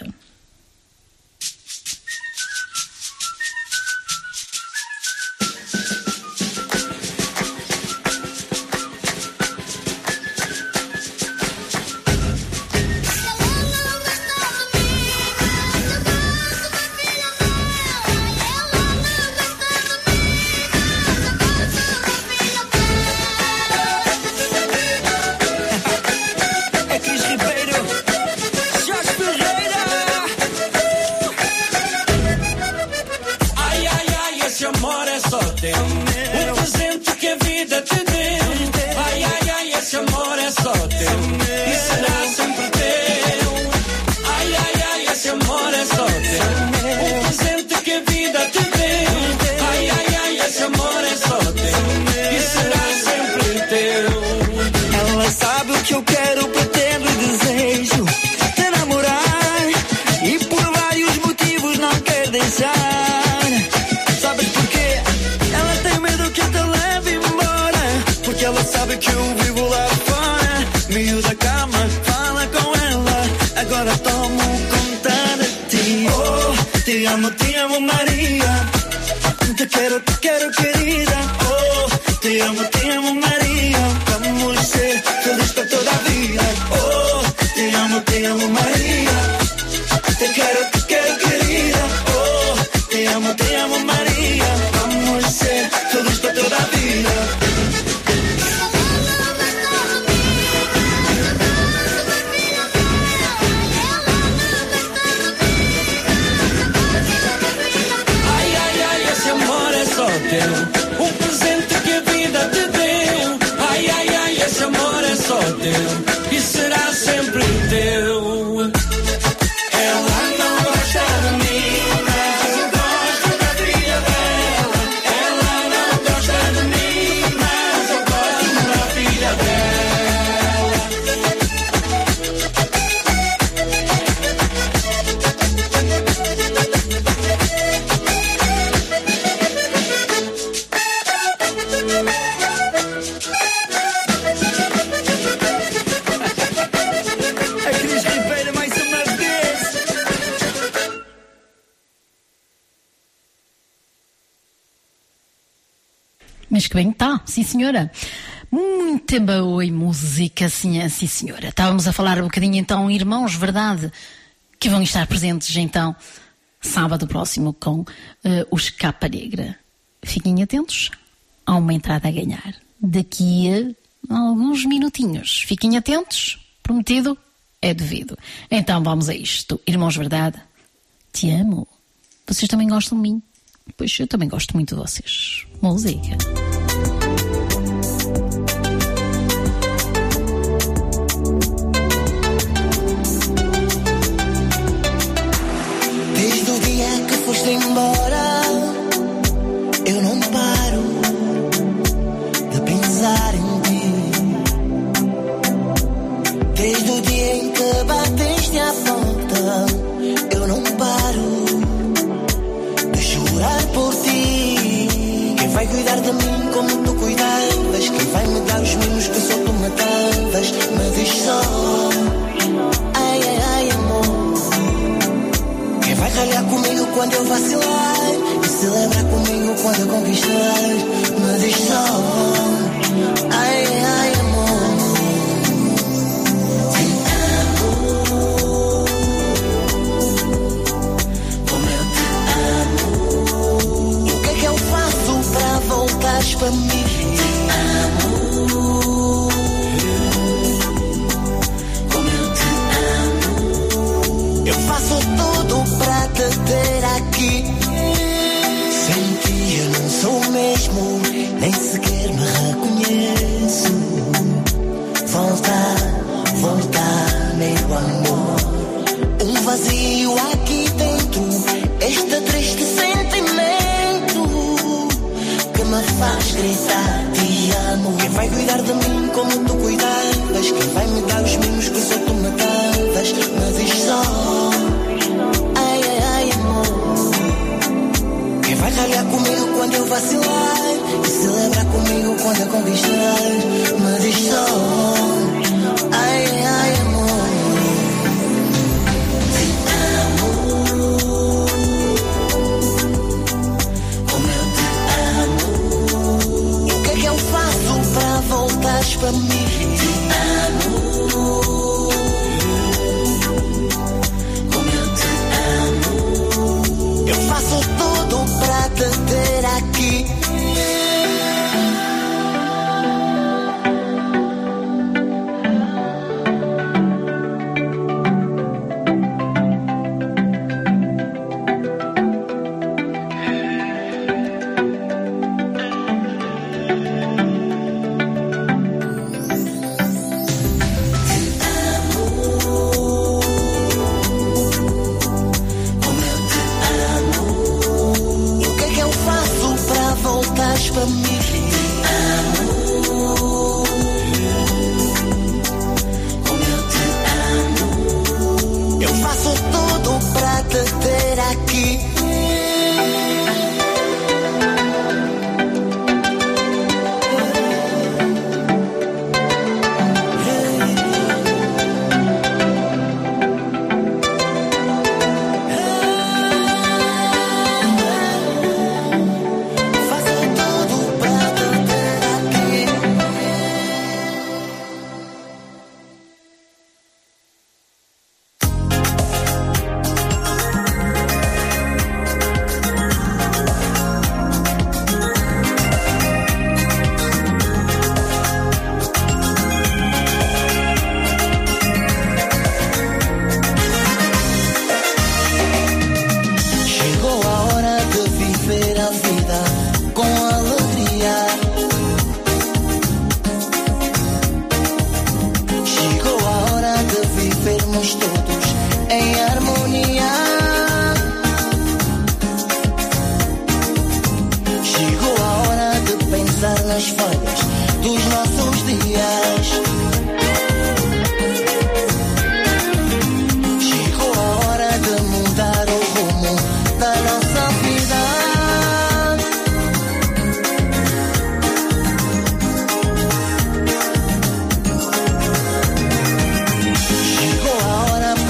S12: Mas que bem está, sim senhora. Muito boa música, sim senhora. Estávamos a falar um bocadinho então, irmãos, verdade, que vão estar presentes então sábado próximo com os Capa Negra. Fiquem atentos, há uma entrada a ganhar daqui a alguns minutinhos. Fiquem atentos, prometido é devido. Então vamos a isto. Irmãos, verdade, te amo. Vocês também gostam de mim? Pois eu também gosto muito de vocês. Música.
S9: Desde o dia que foste embora, eu não paro de pensar em ti. Desde o dia em que bateste à porta, eu não paro de chorar por ti. Quem vai cuidar de mim como tu cuidavas? Quem vai me dar os mimos que só tu me davas? Me diz só, ai, ai, ai, amor. Quem vai ralhar comigo quando eu vacilar e celebrar comigo quando eu conquistar? Me diz só, ai, ai, ai, amor. Te amo, como eu te amo. E o que é que eu faço pra voltares pra mim? Te amo, como eu te amo. Eu faço tudo pra te ter aqui. Sem ti eu não sou o mesmo, nem sequer me reconheço. Volta, volta, meu amor. Um vazio aqui dentro, este triste sentimento que me faz gritar te amo. Quem vai cuidar de mim como tu cuidavas? Quem vai me dar os mimos que só tu me davas? Me diz só, ai, ai, ai, amor. Quem vai ralhar comigo quando eu vacilar e celebrar comigo quando eu conquistar? Me diz só, ai, ai, ai, amor. Te amo, como eu te amo. E o que é que eu faço pra voltares pra mim? Te amo, como eu te amo. Eu faço tudo pra te ter aqui. Como eu te amo. E o que é que eu faço pra voltares pra mim? Te amo, como eu te amo. Eu faço tudo pra te ter aqui. Chegou a hora de viver a vida com alegria. Chegou a hora de vivermos todos em harmonia. Chegou a hora de pensar nas falhas dos nossos dias. Chegou a hora de mudar o rumo da nossa vida. Chegou a hora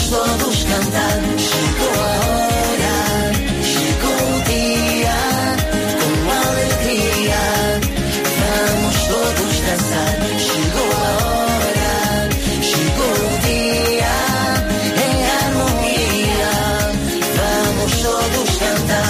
S9: todos cantar. Chegou a hora, chegou o dia, com alegria, vamos todos dançar. Chegou a hora, chegou o dia, em harmonia, vamos todos cantar.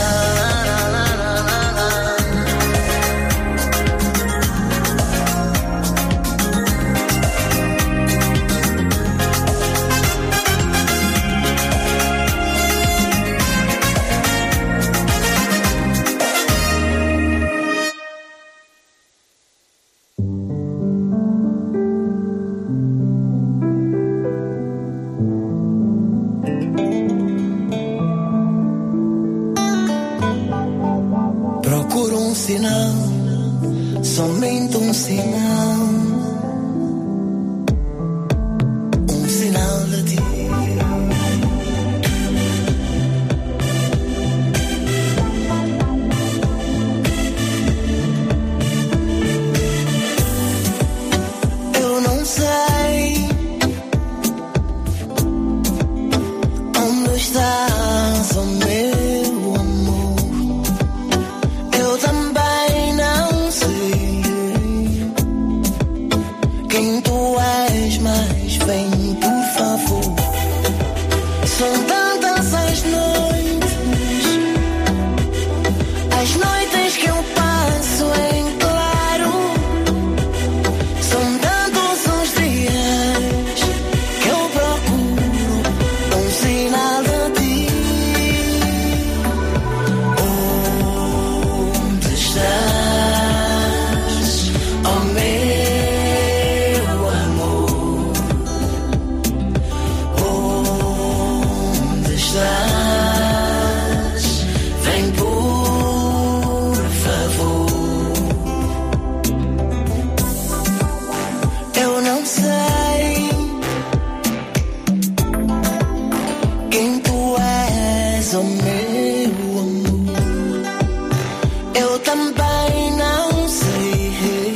S9: Procuro um sinal, somente um sinal, um sinal de ti. Eu não sei onde estás, oh meu amor. Eu também não sei quem tu és, mas vem por favor. São tantas as noites que eu passo em claro. São tantos os dias que eu procuro um sinal de ti. Onde estás, oh meu amor? Onde estás? Vem por favor. Eu não sei quem tu és, oh meu amor. Eu também não sei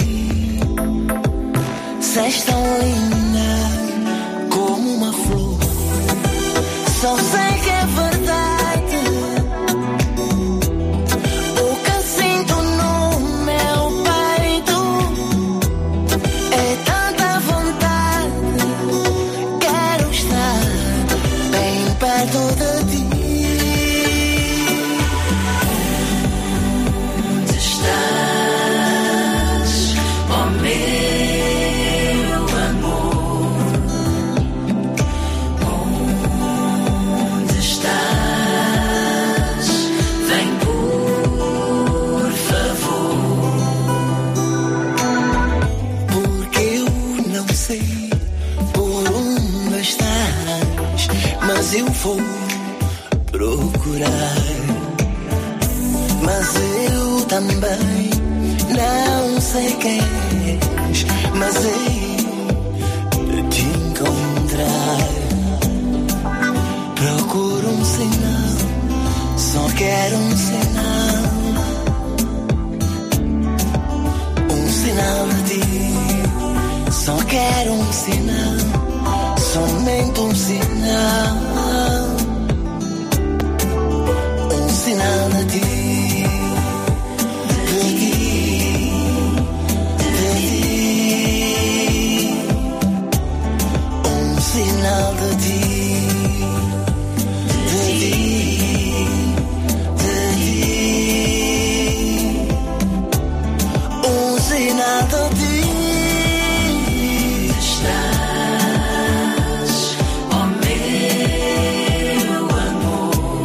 S9: se és tão linda como uma flor. Só sei que é verdade o que sinto no meu peito. É tanta vontade, quero estar bem perto de ti. Onde estás, oh meu amor? Onde estás? Vem por favor. Porque eu não sei por onde estás, mas eu vou procurar. Mas eu também não sei quem és, mas hei de te encontrar. Procuro um sinal, só quero um sinal, um sinal de ti. Só quero um sinal, somente um sinal, um sinal de ti. De ti, de ti, um sinal de ti. De ti, de ti, um sinal de ti. Estás, oh meu amor.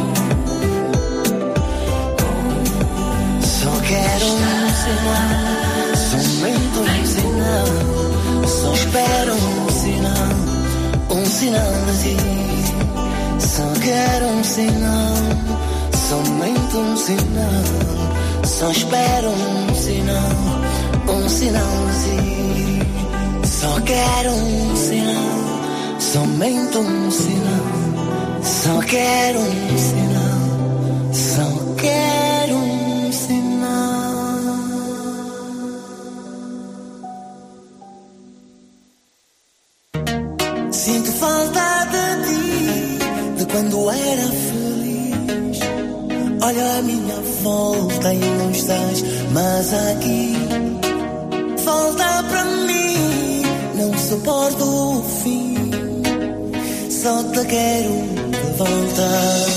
S9: Só quero um sinal, somente um sinal. Só espero um sinal de ti. Só quero um sinal, somente um sinal. Só espero um sinal de ti. Só quero um sinal, somente um sinal. Só quero um sinal, só quero um sinal. Sinto falta de ti. quando era feliz. Olha a minha volta e não estás mais aqui. Volta pra mim, não suporto o fim. Só te quero de volta.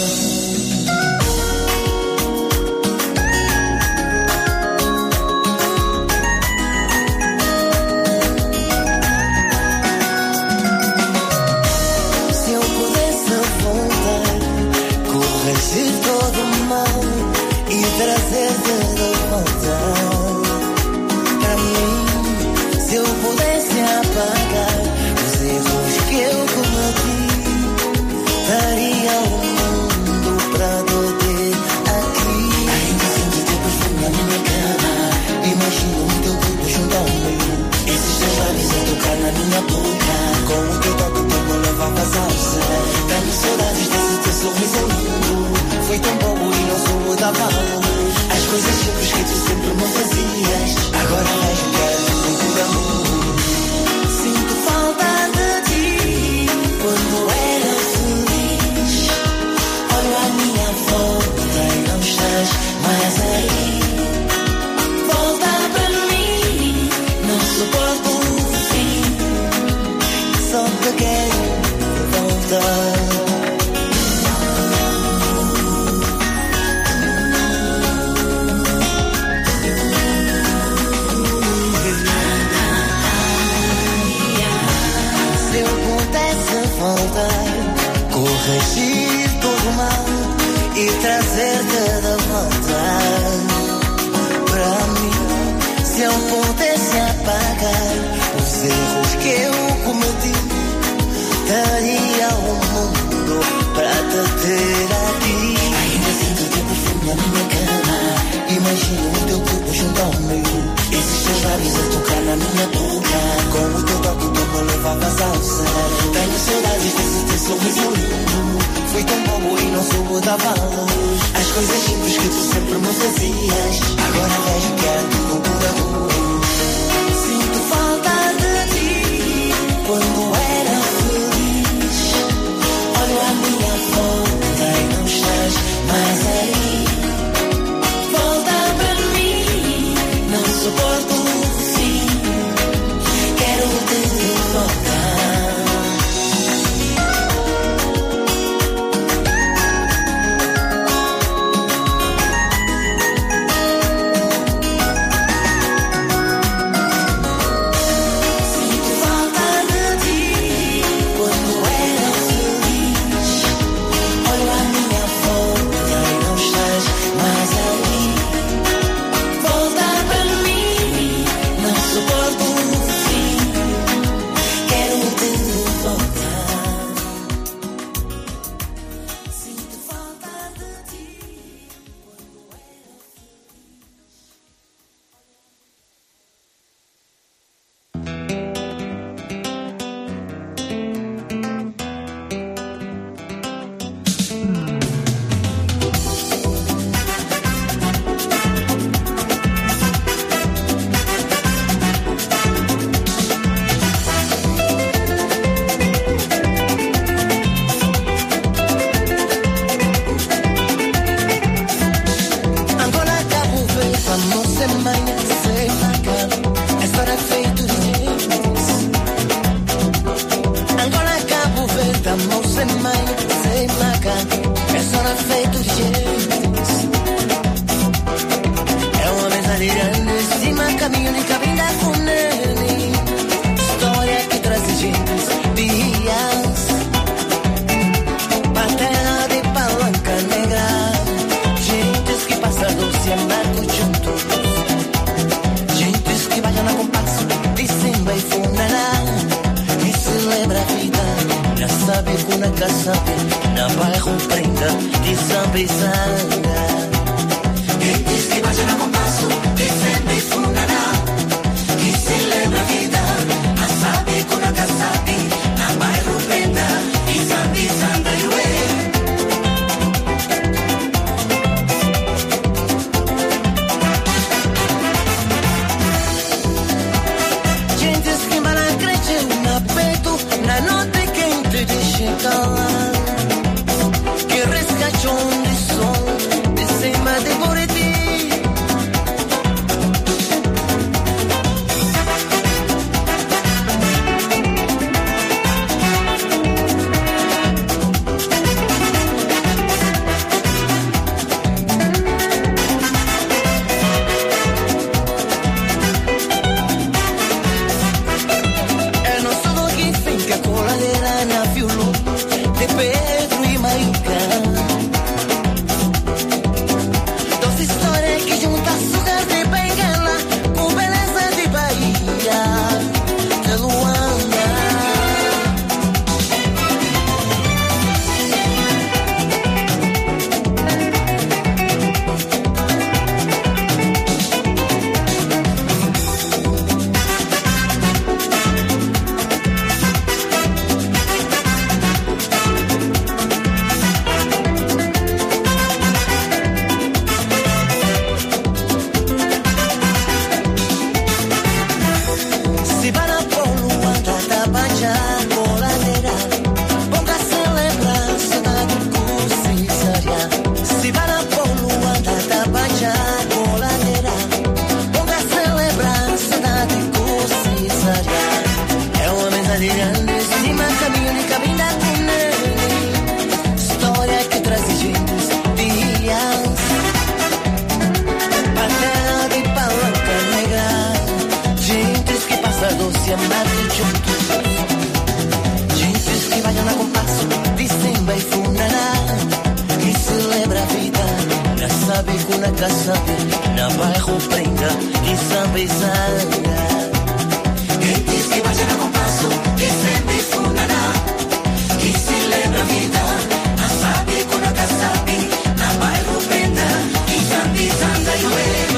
S9: Corrigir todo o mal e trazer-te de volta para mim. Se eu pudesse apagar os erros que eu cometi, daria o mundo para te ter aqui. Ainda sinto teu perfume na minha cama, imagino o teu corpo junto ao meu. Esses teus lábios a tocar na minha boca, com o teu toque tu me levavas ao céu. Tenho saudades desse teu sorriso lindo. Foi tão bobo e não soube valor. As coisas simples que tu sempre me fazias, agora vejo que era tudo por amor. Sinto falta de ti quando era feliz. Olho à minha volta e não estás mais aí. Volta para mim, não suporto o fim. Só te quero voltar. Corrigir todo o mal e trazer-te de volta para mim. Se eu pudesse apagar os erros que eu cometi, daria o mundo para te ter aqui. Ainda sinto teu perfume na minha cama, imagino o teu corpo junto ao meu. Esses teus lábios a tocar na minha boca, com o teu toque tu me levavas ao céu. Tenho saudades desse teu sorriso lindo. Fui tão bobo e não soube dar valor. As coisas simples que tu sempre me fazias, agora vejo que é tudo por amor. Sinto falta de ti quando era feliz. Olho à minha volta e não estás mais aí. Volta para mim, não suporto o fim. Quero te voltar. kuna kasabi na bairro Prenda e samba e zanga. Quem diz que bate no compasso, que sempre fundará, que celebra a vida, na sabe kuna kasabi na bairro Prenda e samba e zanga e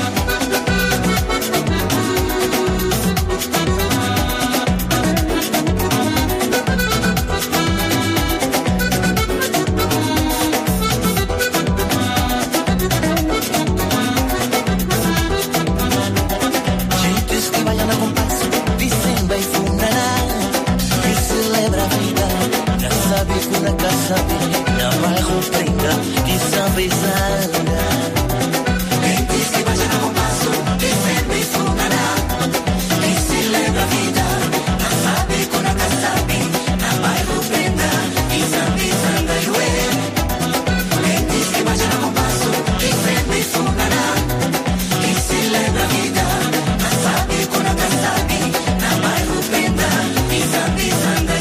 S9: una casa na bairro Prenda e samba e zanga. Quem diz que bate no compasso, que sempre fundará, que celebra a vida, na sabe com a casabi, na bairro Prenda e samba e zanga. Quem diz que bate no compasso, que sempre fundará, que celebra a vida, na sabe com a casabi, na bairro Prenda e samba e zanga.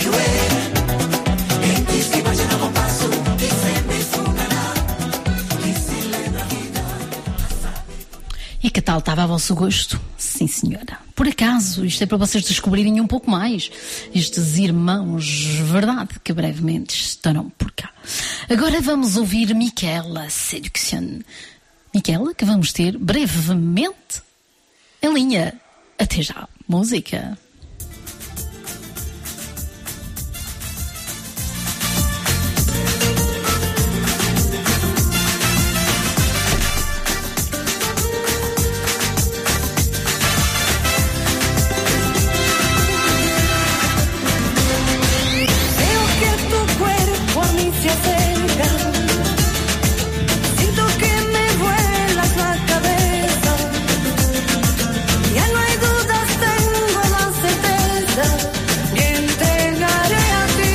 S12: E que tal estava a vosso gosto? Sim, senhora. Por acaso, isto é para vocês descobrirem um pouco mais estes irmãos, verdade, que brevemente estarão por cá. Agora vamos ouvir Michaela Seduction. Michaela, que vamos ter brevemente em linha. Até já. Música.
S9: Siento que me vuelas la cabeza, ya no hay dudas, tengo la certeza que entregaré a ti.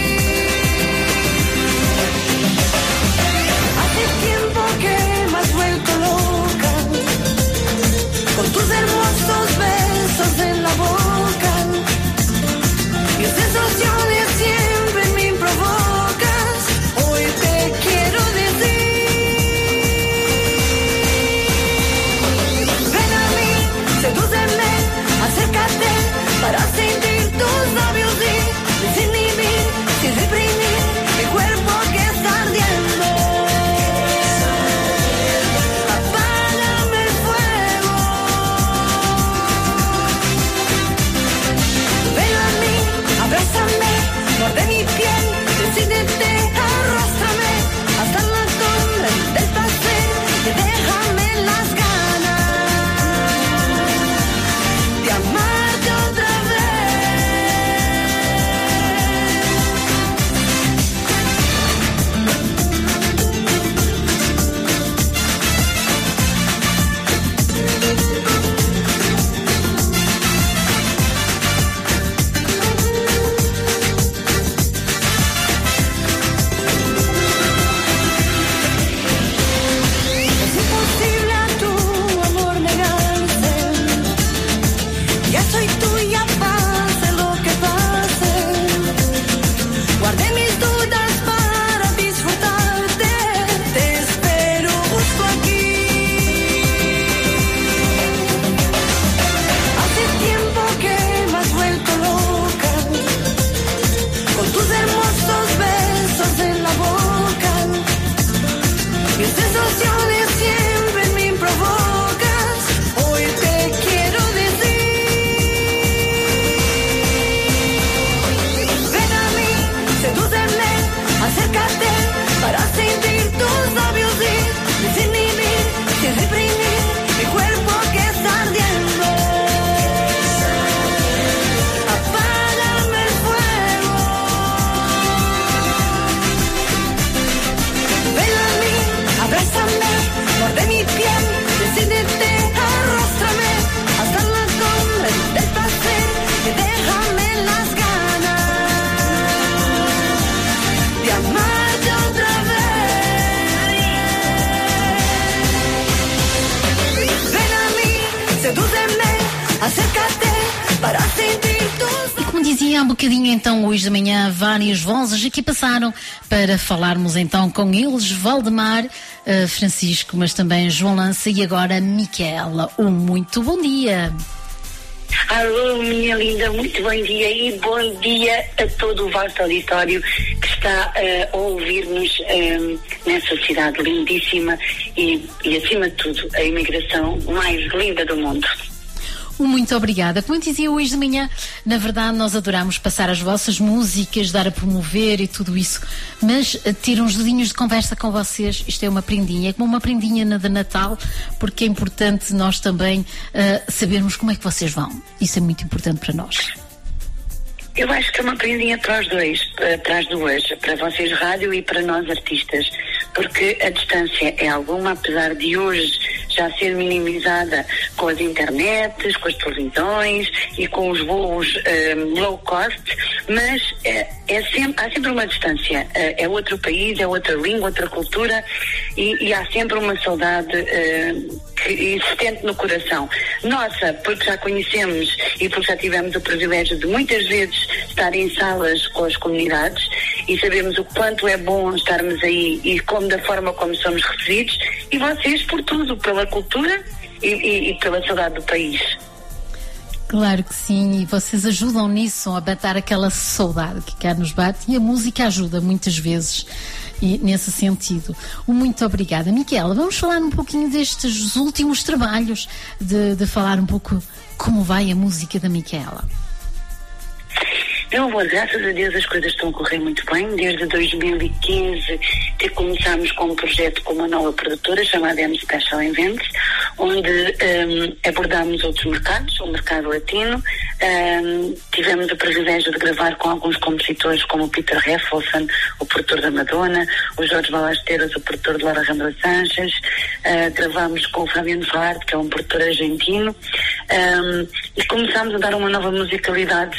S9: Hace tiempo que me has vuelto loca, con tus hermosos besos en la boca, mis sensaciones siempre me provocas. Hoy te quiero decir, ven a mí, sedúceme, acércate para sentir tus labios y desinhibir, sin reprimir mi cuerpo que está ardiendo. Apágame el fuego. Ven a mí, abrázame, muerde mi piel, decídete, arrástrame hasta la cumbre del placer y déjame las ganas de amarte otra Es imposible a tu amor negarse. Ya soy tuya, pase lo que pase. Guardé mis dudas para disfrutarte. Te espero justo aquí. Hace tiempo que me has vuelto loca, con tus hermosos besos en la boca, mis sensaciones siempre me provocas. Hoy te quiero decir, ven a mí, sedúceme, acércate para sentir tus labios y desinhibir, sin reprimir mi cuerpo que está ardiendo. Apágame el fuego. Ven a mí, abrázame, muerde mi piel, decídete, arrástrame hasta la cumbre del placer y déjame las ganas de amarte otra vez. Ven a mí, sedúceme, acércate para sentir tus...
S12: E como dizia há um bocadinho, então, hoje de manhã, várias vozes aqui passaram para falarmos então com eles. Valdemar, Francisco, mas também João Lança e agora Micaela. Muito bom dia.
S16: Alô, minha linda, muito bom dia e bom dia a todo o vasto auditório que está a ouvir-nos nessa cidade lindíssima e, acima de tudo, a imigração mais linda do mundo.
S12: Muito obrigada. Como eu dizia hoje de manhã, na verdade nós adoramos passar as vossas músicas, dar a promover e tudo isso, mas ter uns dedinhos de conversa com vocês, isto é uma prendinha, é como uma prendinha de Natal, porque é importante nós também sabermos como é que vocês vão. Isso é muito importante para nós.
S16: Eu acho que é uma prendinha para os dois, para as duas, para vocês rádio e para nós artistas, porque a distância é alguma, apesar de hoje já ser minimizada com as internets, com as televisões e com os voos low cost, mas há sempre uma distância. É outro país, é outra língua, outra cultura e há sempre uma saudade existente no coração. Nossa, porque já conhecemos e porque já tivemos o privilégio de muitas vezes estar em salas com as comunidades e sabemos o quanto é bom estarmos aí e da forma como somos recebidos, e vocês por tudo, pela cultura e pela saudade do país.
S12: Claro que sim, e vocês ajudam nisso, a matar aquela saudade que cá nos bate, e a música ajuda muitas vezes e nesse sentido. Muito obrigada. Micaela, vamos falar um pouquinho destes últimos trabalhos, de falar um pouco como vai a música da Micaela.
S16: Meu amor, graças a Deus as coisas estão a correr muito bem. Desde 2015 que começámos com um projeto com uma nova produtora chamada M Special Events, onde abordámos outros mercados, o mercado latino. Tivemos o privilégio de gravar com alguns compositores como o Peter Heffelson, o produtor da Madonna, o Jorge Ballesteros, o produtor de Lara Rambla Sanches. Gravámos com o Fabiano Vard, que é um produtor argentino. E começámos a dar uma nova musicalidade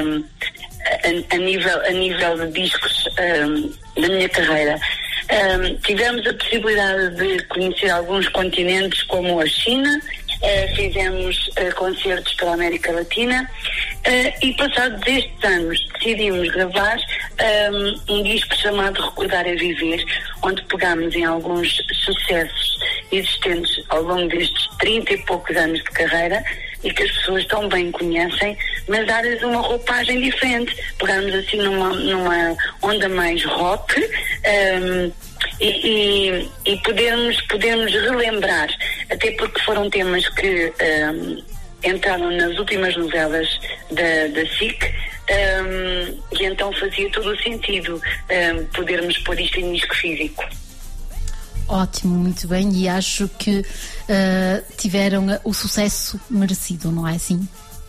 S16: a nível de discos da minha carreira. Tivemos a possibilidade de conhecer alguns continentes como a China, fizemos concertos pela América Latina e passados estes anos decidimos gravar um disco chamado Recordar é Viver, onde pegámos em alguns sucessos existentes ao longo destes 30 e poucos anos de carreira e que as pessoas tão bem conhecem, mas dar-lhes uma roupagem diferente. Pegámos assim numa onda mais rock e podermos relembrar, até porque foram temas que entraram nas últimas novelas da SIC, e então fazia todo o sentido podermos pôr isto em disco físico.
S12: Ótimo, muito bem, e acho que tiveram o sucesso merecido, não é assim?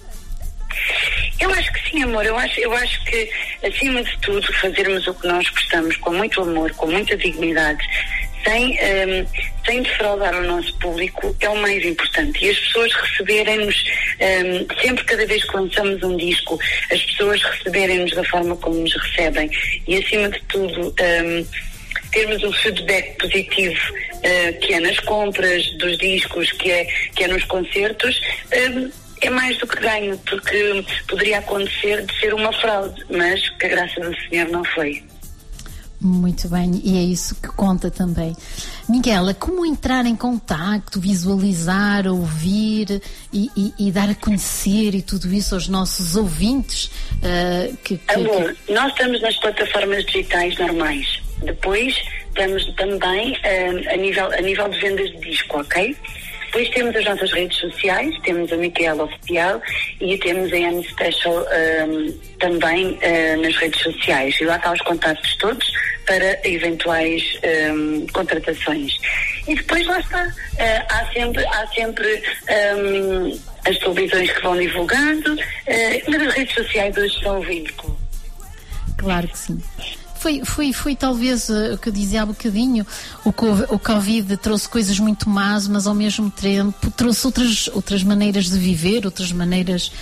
S16: Eu acho que sim, amor. Eu acho que, acima de tudo, fazermos o que nós gostamos com muito amor, com muita dignidade, sem defraudar o nosso público, é o mais importante. E as pessoas receberem-nos, sempre, cada vez que lançamos um disco, as pessoas receberem-nos da forma como nos recebem. E, acima de tudo, termos um feedback positivo, que é nas compras dos discos, que é nos concertos, é mais do que ganho, porque poderia acontecer de ser uma fraude, mas que a graça do Senhor não foi.
S12: Muito bem, e é isso que conta também. Micaela, como entrar em contacto, visualizar, ouvir e dar a conhecer e tudo isso aos nossos ouvintes?
S16: Amor, nós estamos nas plataformas digitais normais. Depois estamos também a nível de vendas de disco, ok? Depois temos as nossas redes sociais, temos a Micaela Oficial e temos a M Special também nas redes sociais. E lá estão os contatos todos para eventuais contratações. E depois lá está. Há sempre as televisões que vão divulgando, mas as redes sociais hoje são o veículo.
S12: Claro que sim. Foi talvez o que eu dizia há bocadinho, o Covid trouxe coisas muito más, mas ao mesmo tempo trouxe outras maneiras de viver, outras maneiras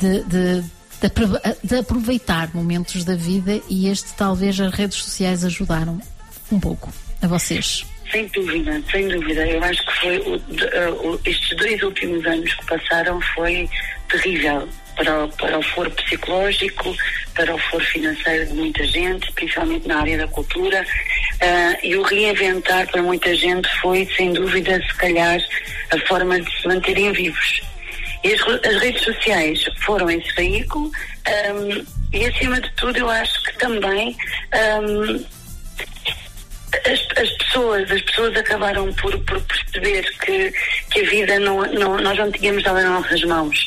S12: de aproveitar momentos da vida, e talvez as redes sociais ajudaram um pouco a vocês.
S16: Sem dúvida, sem dúvida. Eu acho que foi estes 2 últimos anos que passaram foi terrível para o foro psicológico, para o foro financeiro de muita gente, principalmente na área da cultura, E o reinventar para muita gente foi, sem dúvida, se calhar, a forma de se manterem vivos. E as redes sociais foram esse veículo, e acima de tudo eu acho que também as pessoas acabaram por perceber que a vida nós não tínhamos ela nas nossas mãos.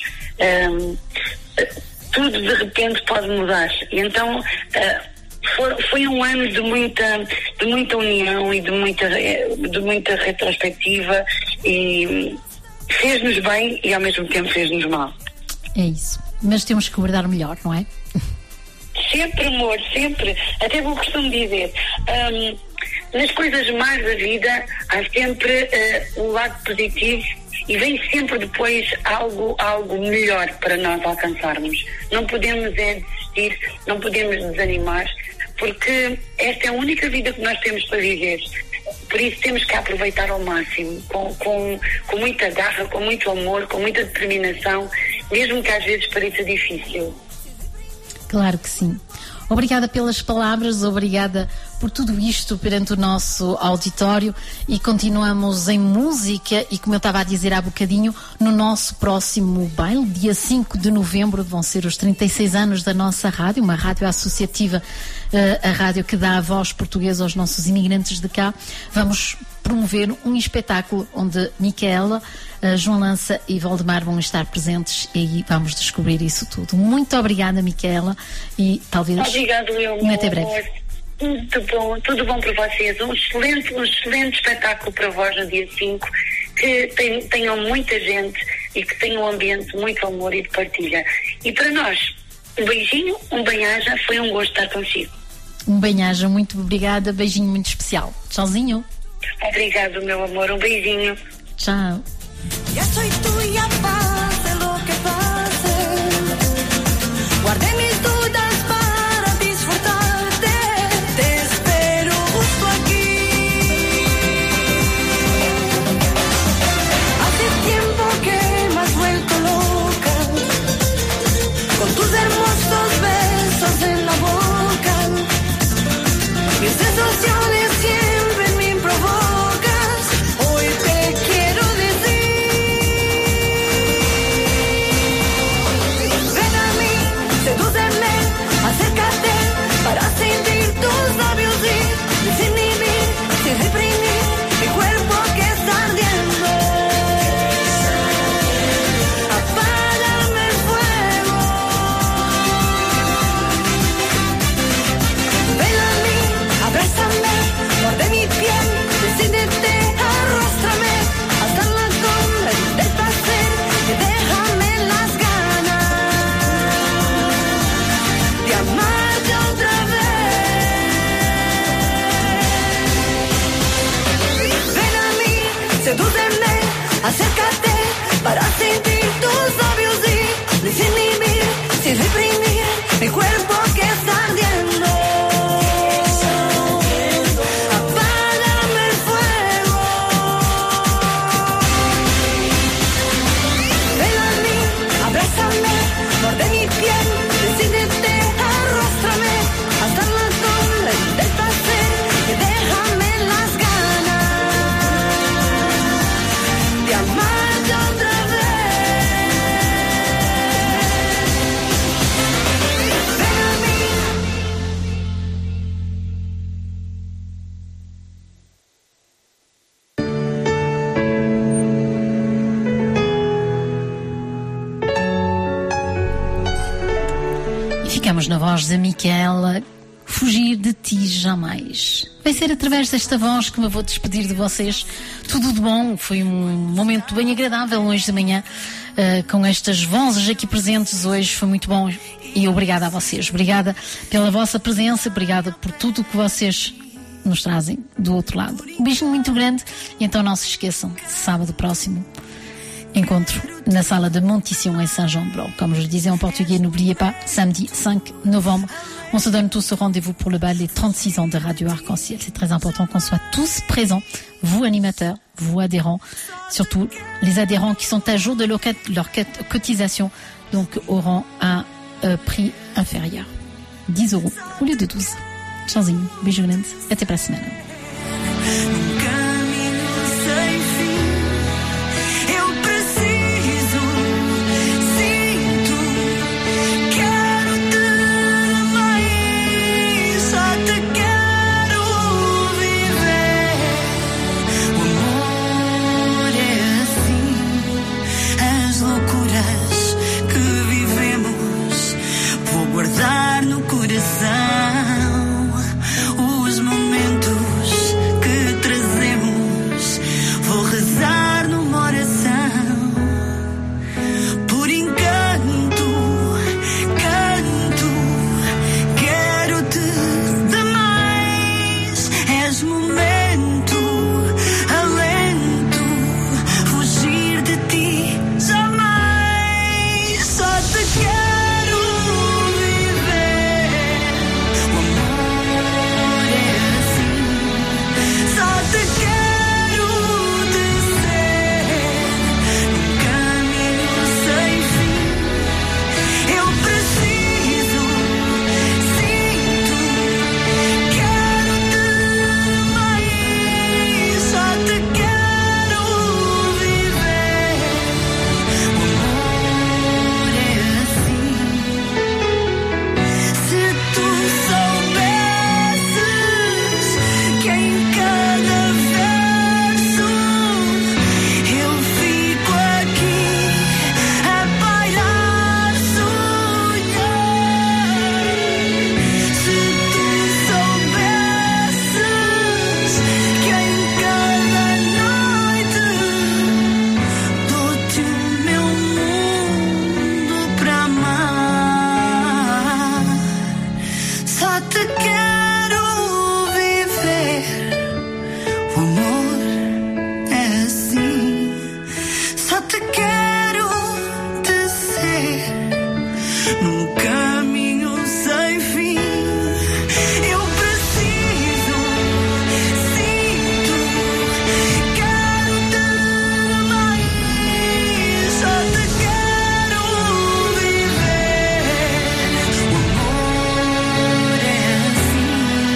S16: Tudo de repente pode mudar. E então foi um ano de muita união e de muita retrospectiva, e fez-nos bem e ao mesmo tempo fez-nos mal.
S12: É isso. Mas temos que guardar melhor, não é?
S16: Sempre, amor, sempre. Até vou costumo dizer, nas coisas más da vida há sempre um lado positivo, e vem sempre depois algo melhor para nós alcançarmos. Não podemos desistir, não podemos desanimar, porque esta é a única vida que nós temos para viver. Por isso temos que aproveitar ao máximo, com muita garra, com muito amor, com muita determinação, mesmo que às vezes pareça difícil.
S12: Claro que sim. Obrigada pelas palavras, obrigada por tudo isto perante o nosso auditório, e continuamos em música e, como eu estava a dizer há bocadinho, no nosso próximo baile, dia 5 de novembro, vão ser os 36 anos da nossa rádio, uma rádio associativa, a rádio que dá a voz portuguesa aos nossos imigrantes de cá. Vamos promover um espetáculo onde Micaela, João Lança e Valdemar vão estar presentes, e aí vamos descobrir isso tudo. Muito obrigada, Micaela, e talvez
S16: Obrigado,
S12: até breve.
S16: Tudo bom para vocês. Um excelente espetáculo para vós no dia 5, que tenham muita gente e que tenham um ambiente muito amor e de partilha. E para nós, um beijinho, um bem-aja, foi um gosto estar consigo.
S12: Um bem-aja, muito obrigada, beijinho muito especial. Tchauzinho.
S16: Obrigado, meu amor, um beijinho.
S12: Tchau.
S9: Ya soy tuya, pase lo que pase. Guardé mis dudas para disfrutarte. Te espero justo aquí. Hace tiempo que me has vuelto loca, con tus hermosos besos en la boca. Mis sensaciones siempre me provocas. Hoy te quiero decir. Acércate para sentir tus labios y desinhibir, sin reprimir mi cuerpo que está ardiendo. Apágame el fuego. Ven a mí, abrázame, muerde mi piel, decídete, arróstrame hasta la cumbre del placer y déjame las ganas de amarte otra vez. Ven a mí, sedúceme, acércate para sentir tus labios y desinhibir, sin reprimir mi cuerpo que está ardiendo. Apágame el fuego. Ven a mí, abrázame, muerde mi piel, decídete, arróstrame hasta la cumbre del placer y déjame las ganas de amarte otra vez. Ven a mí.
S12: E ficamos na voz da Micaela, Fugir de Ti Jamais. Vai ser através desta voz que me vou despedir de vocês. Tudo de bom, foi um momento bem agradável hoje de manhã, com estas vozes aqui presentes hoje, foi muito bom. E obrigada a vocês, obrigada pela vossa presença, obrigada por tudo o que vocês nos trazem do outro lado. Um beijinho muito grande, e então não se esqueçam, sábado próximo, encontro na salle de Montition em Saint-Jean-de-Blanc. Comme je le disais en portugais, n'oubliez pas, samedi 5 novembre, on se donne tous ce rendez-vous pour le bal des 36 ans de Radio Arc-en-Ciel. C'est très important qu'on soit tous présents, vous animateurs, vous adhérents, surtout les adhérents qui sont à jour de leur cotisation, donc auront un prix inférieur, 10 € au lieu de 12. Tchauzinho, beijo grande, até para a semana.
S9: Sem fim, eu preciso, sinto, quero-te mais, só te quero viver. O amor é assim, as loucuras que vivemos, vou guardar no coração. Os momentos que trazemos, vou rezar numa oração. Por encanto, canto, quero-te demais. És momento, alento, fugir de ti jamais. Só te quero viver. O amor é assim, só te quero descer num caminho sem fim. Eu preciso, sinto, quero-te mais, só te quero viver. O amor é assim. Se tu soubesses que em cada verso eu fico aqui a pairar, sonhar. Se tu soubesses que em cada noite dou-te o meu mundo para amar. Só te quero viver. O amor é assim. Só te quero descer num caminho sem fim. Eu preciso, sinto, quero-te mais. Só te quero viver. O amor é assim.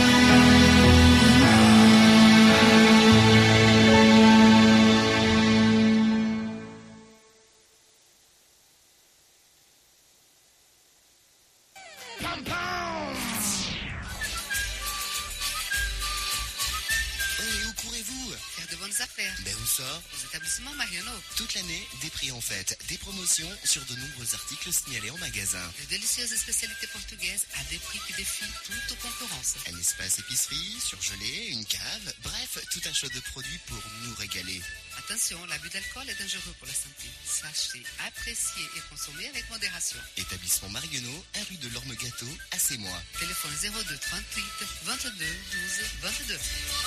S1: Et où courez-vous?
S2: Faire de bonnes affaires.
S1: Ben où ça?
S2: Aux établissements Marionneau.
S1: Toute l'année, des prix en fête, des promotions sur de nombreux articles signalés en magasin.
S2: De délicieuses spécialités portugaises à des prix qui défient toute concurrence.
S1: Un espace épicerie, surgelé, une cave, bref, tout un choix de produits pour nous régaler.
S2: Attention, l'abus d'alcool est dangereux pour la santé. Sachez apprécier et consommer avec modération.
S1: Établissement Marionneau, 1 rue de l'Orme-Gâteau, à Sémois.
S2: Téléphone 02 38 22 12 22.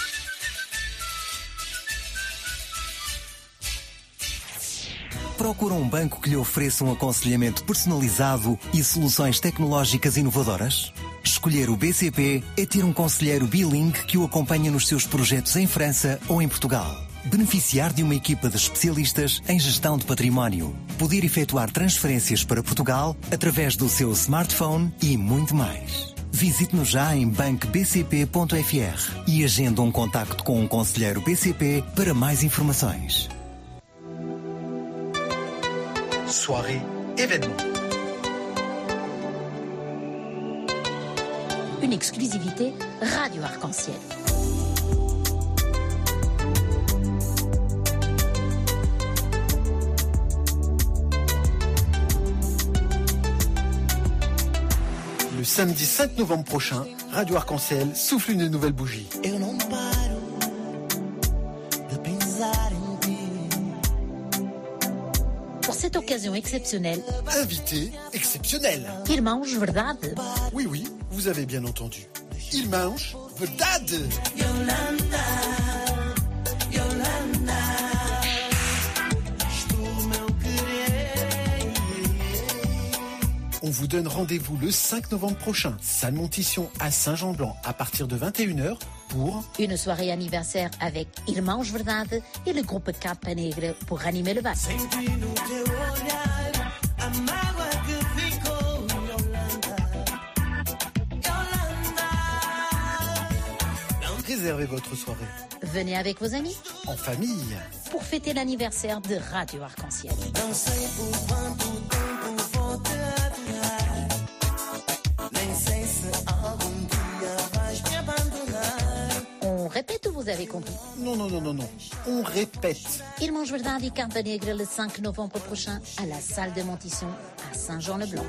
S3: Procura um banco que lhe ofereça um aconselhamento personalizado e soluções tecnológicas inovadoras? Escolher o BCP é ter um conselheiro bilingue que o acompanha nos seus projetos em França ou em Portugal. Beneficiar de uma equipa de especialistas em gestão de património. Poder efetuar transferências para Portugal através do seu smartphone e muito mais. Visite-nos já em bancobcp.fr e agenda um contacto com um conselheiro BCP para mais informações.
S7: Soirée, événement.
S6: Une exclusivité Radio Arc-en-Ciel.
S7: Le samedi 5 novembre prochain, Radio Arc-en-Ciel souffle une nouvelle bougie.
S9: Eu não paro de pensar em ti.
S6: Pour cette occasion exceptionnelle,
S7: Invité exceptionnel.
S6: Irmãos Verdade.
S7: Oui, oui, vous avez bien entendu. Irmãos Verdade.
S9: Yolanda, Yolanda, estou meu querer.
S7: On vous donne rendez-vous le 5 novembre prochain, salle Montition à Saint-Jean-Blanc à partir de 21h pour
S6: Une soirée anniversaire avec Irmãos Verdade et le groupe Capa Negra pour animer le bal.
S9: Senti no teu olhar a mágoa que ficou, Yolanda, Yolanda.
S7: réservez votre soirée.
S6: Venez avec vos amis
S7: En famille.
S6: pour fêter l'anniversaire de Radio Arc-en-Ciel.
S9: Não sei por quanto tempo vou te aturar. Nem sei se algum dia vais me abandonar.
S6: On répète ou vous avez compris?
S7: Non. On répète.
S6: Irmãos Verdade et Carta Negra le 5 novembre prochain à la salle de Montisson à Saint-Jean-le-Blanc.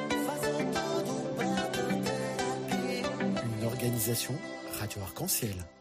S7: Une organisation Radio Arc-en-Ciel.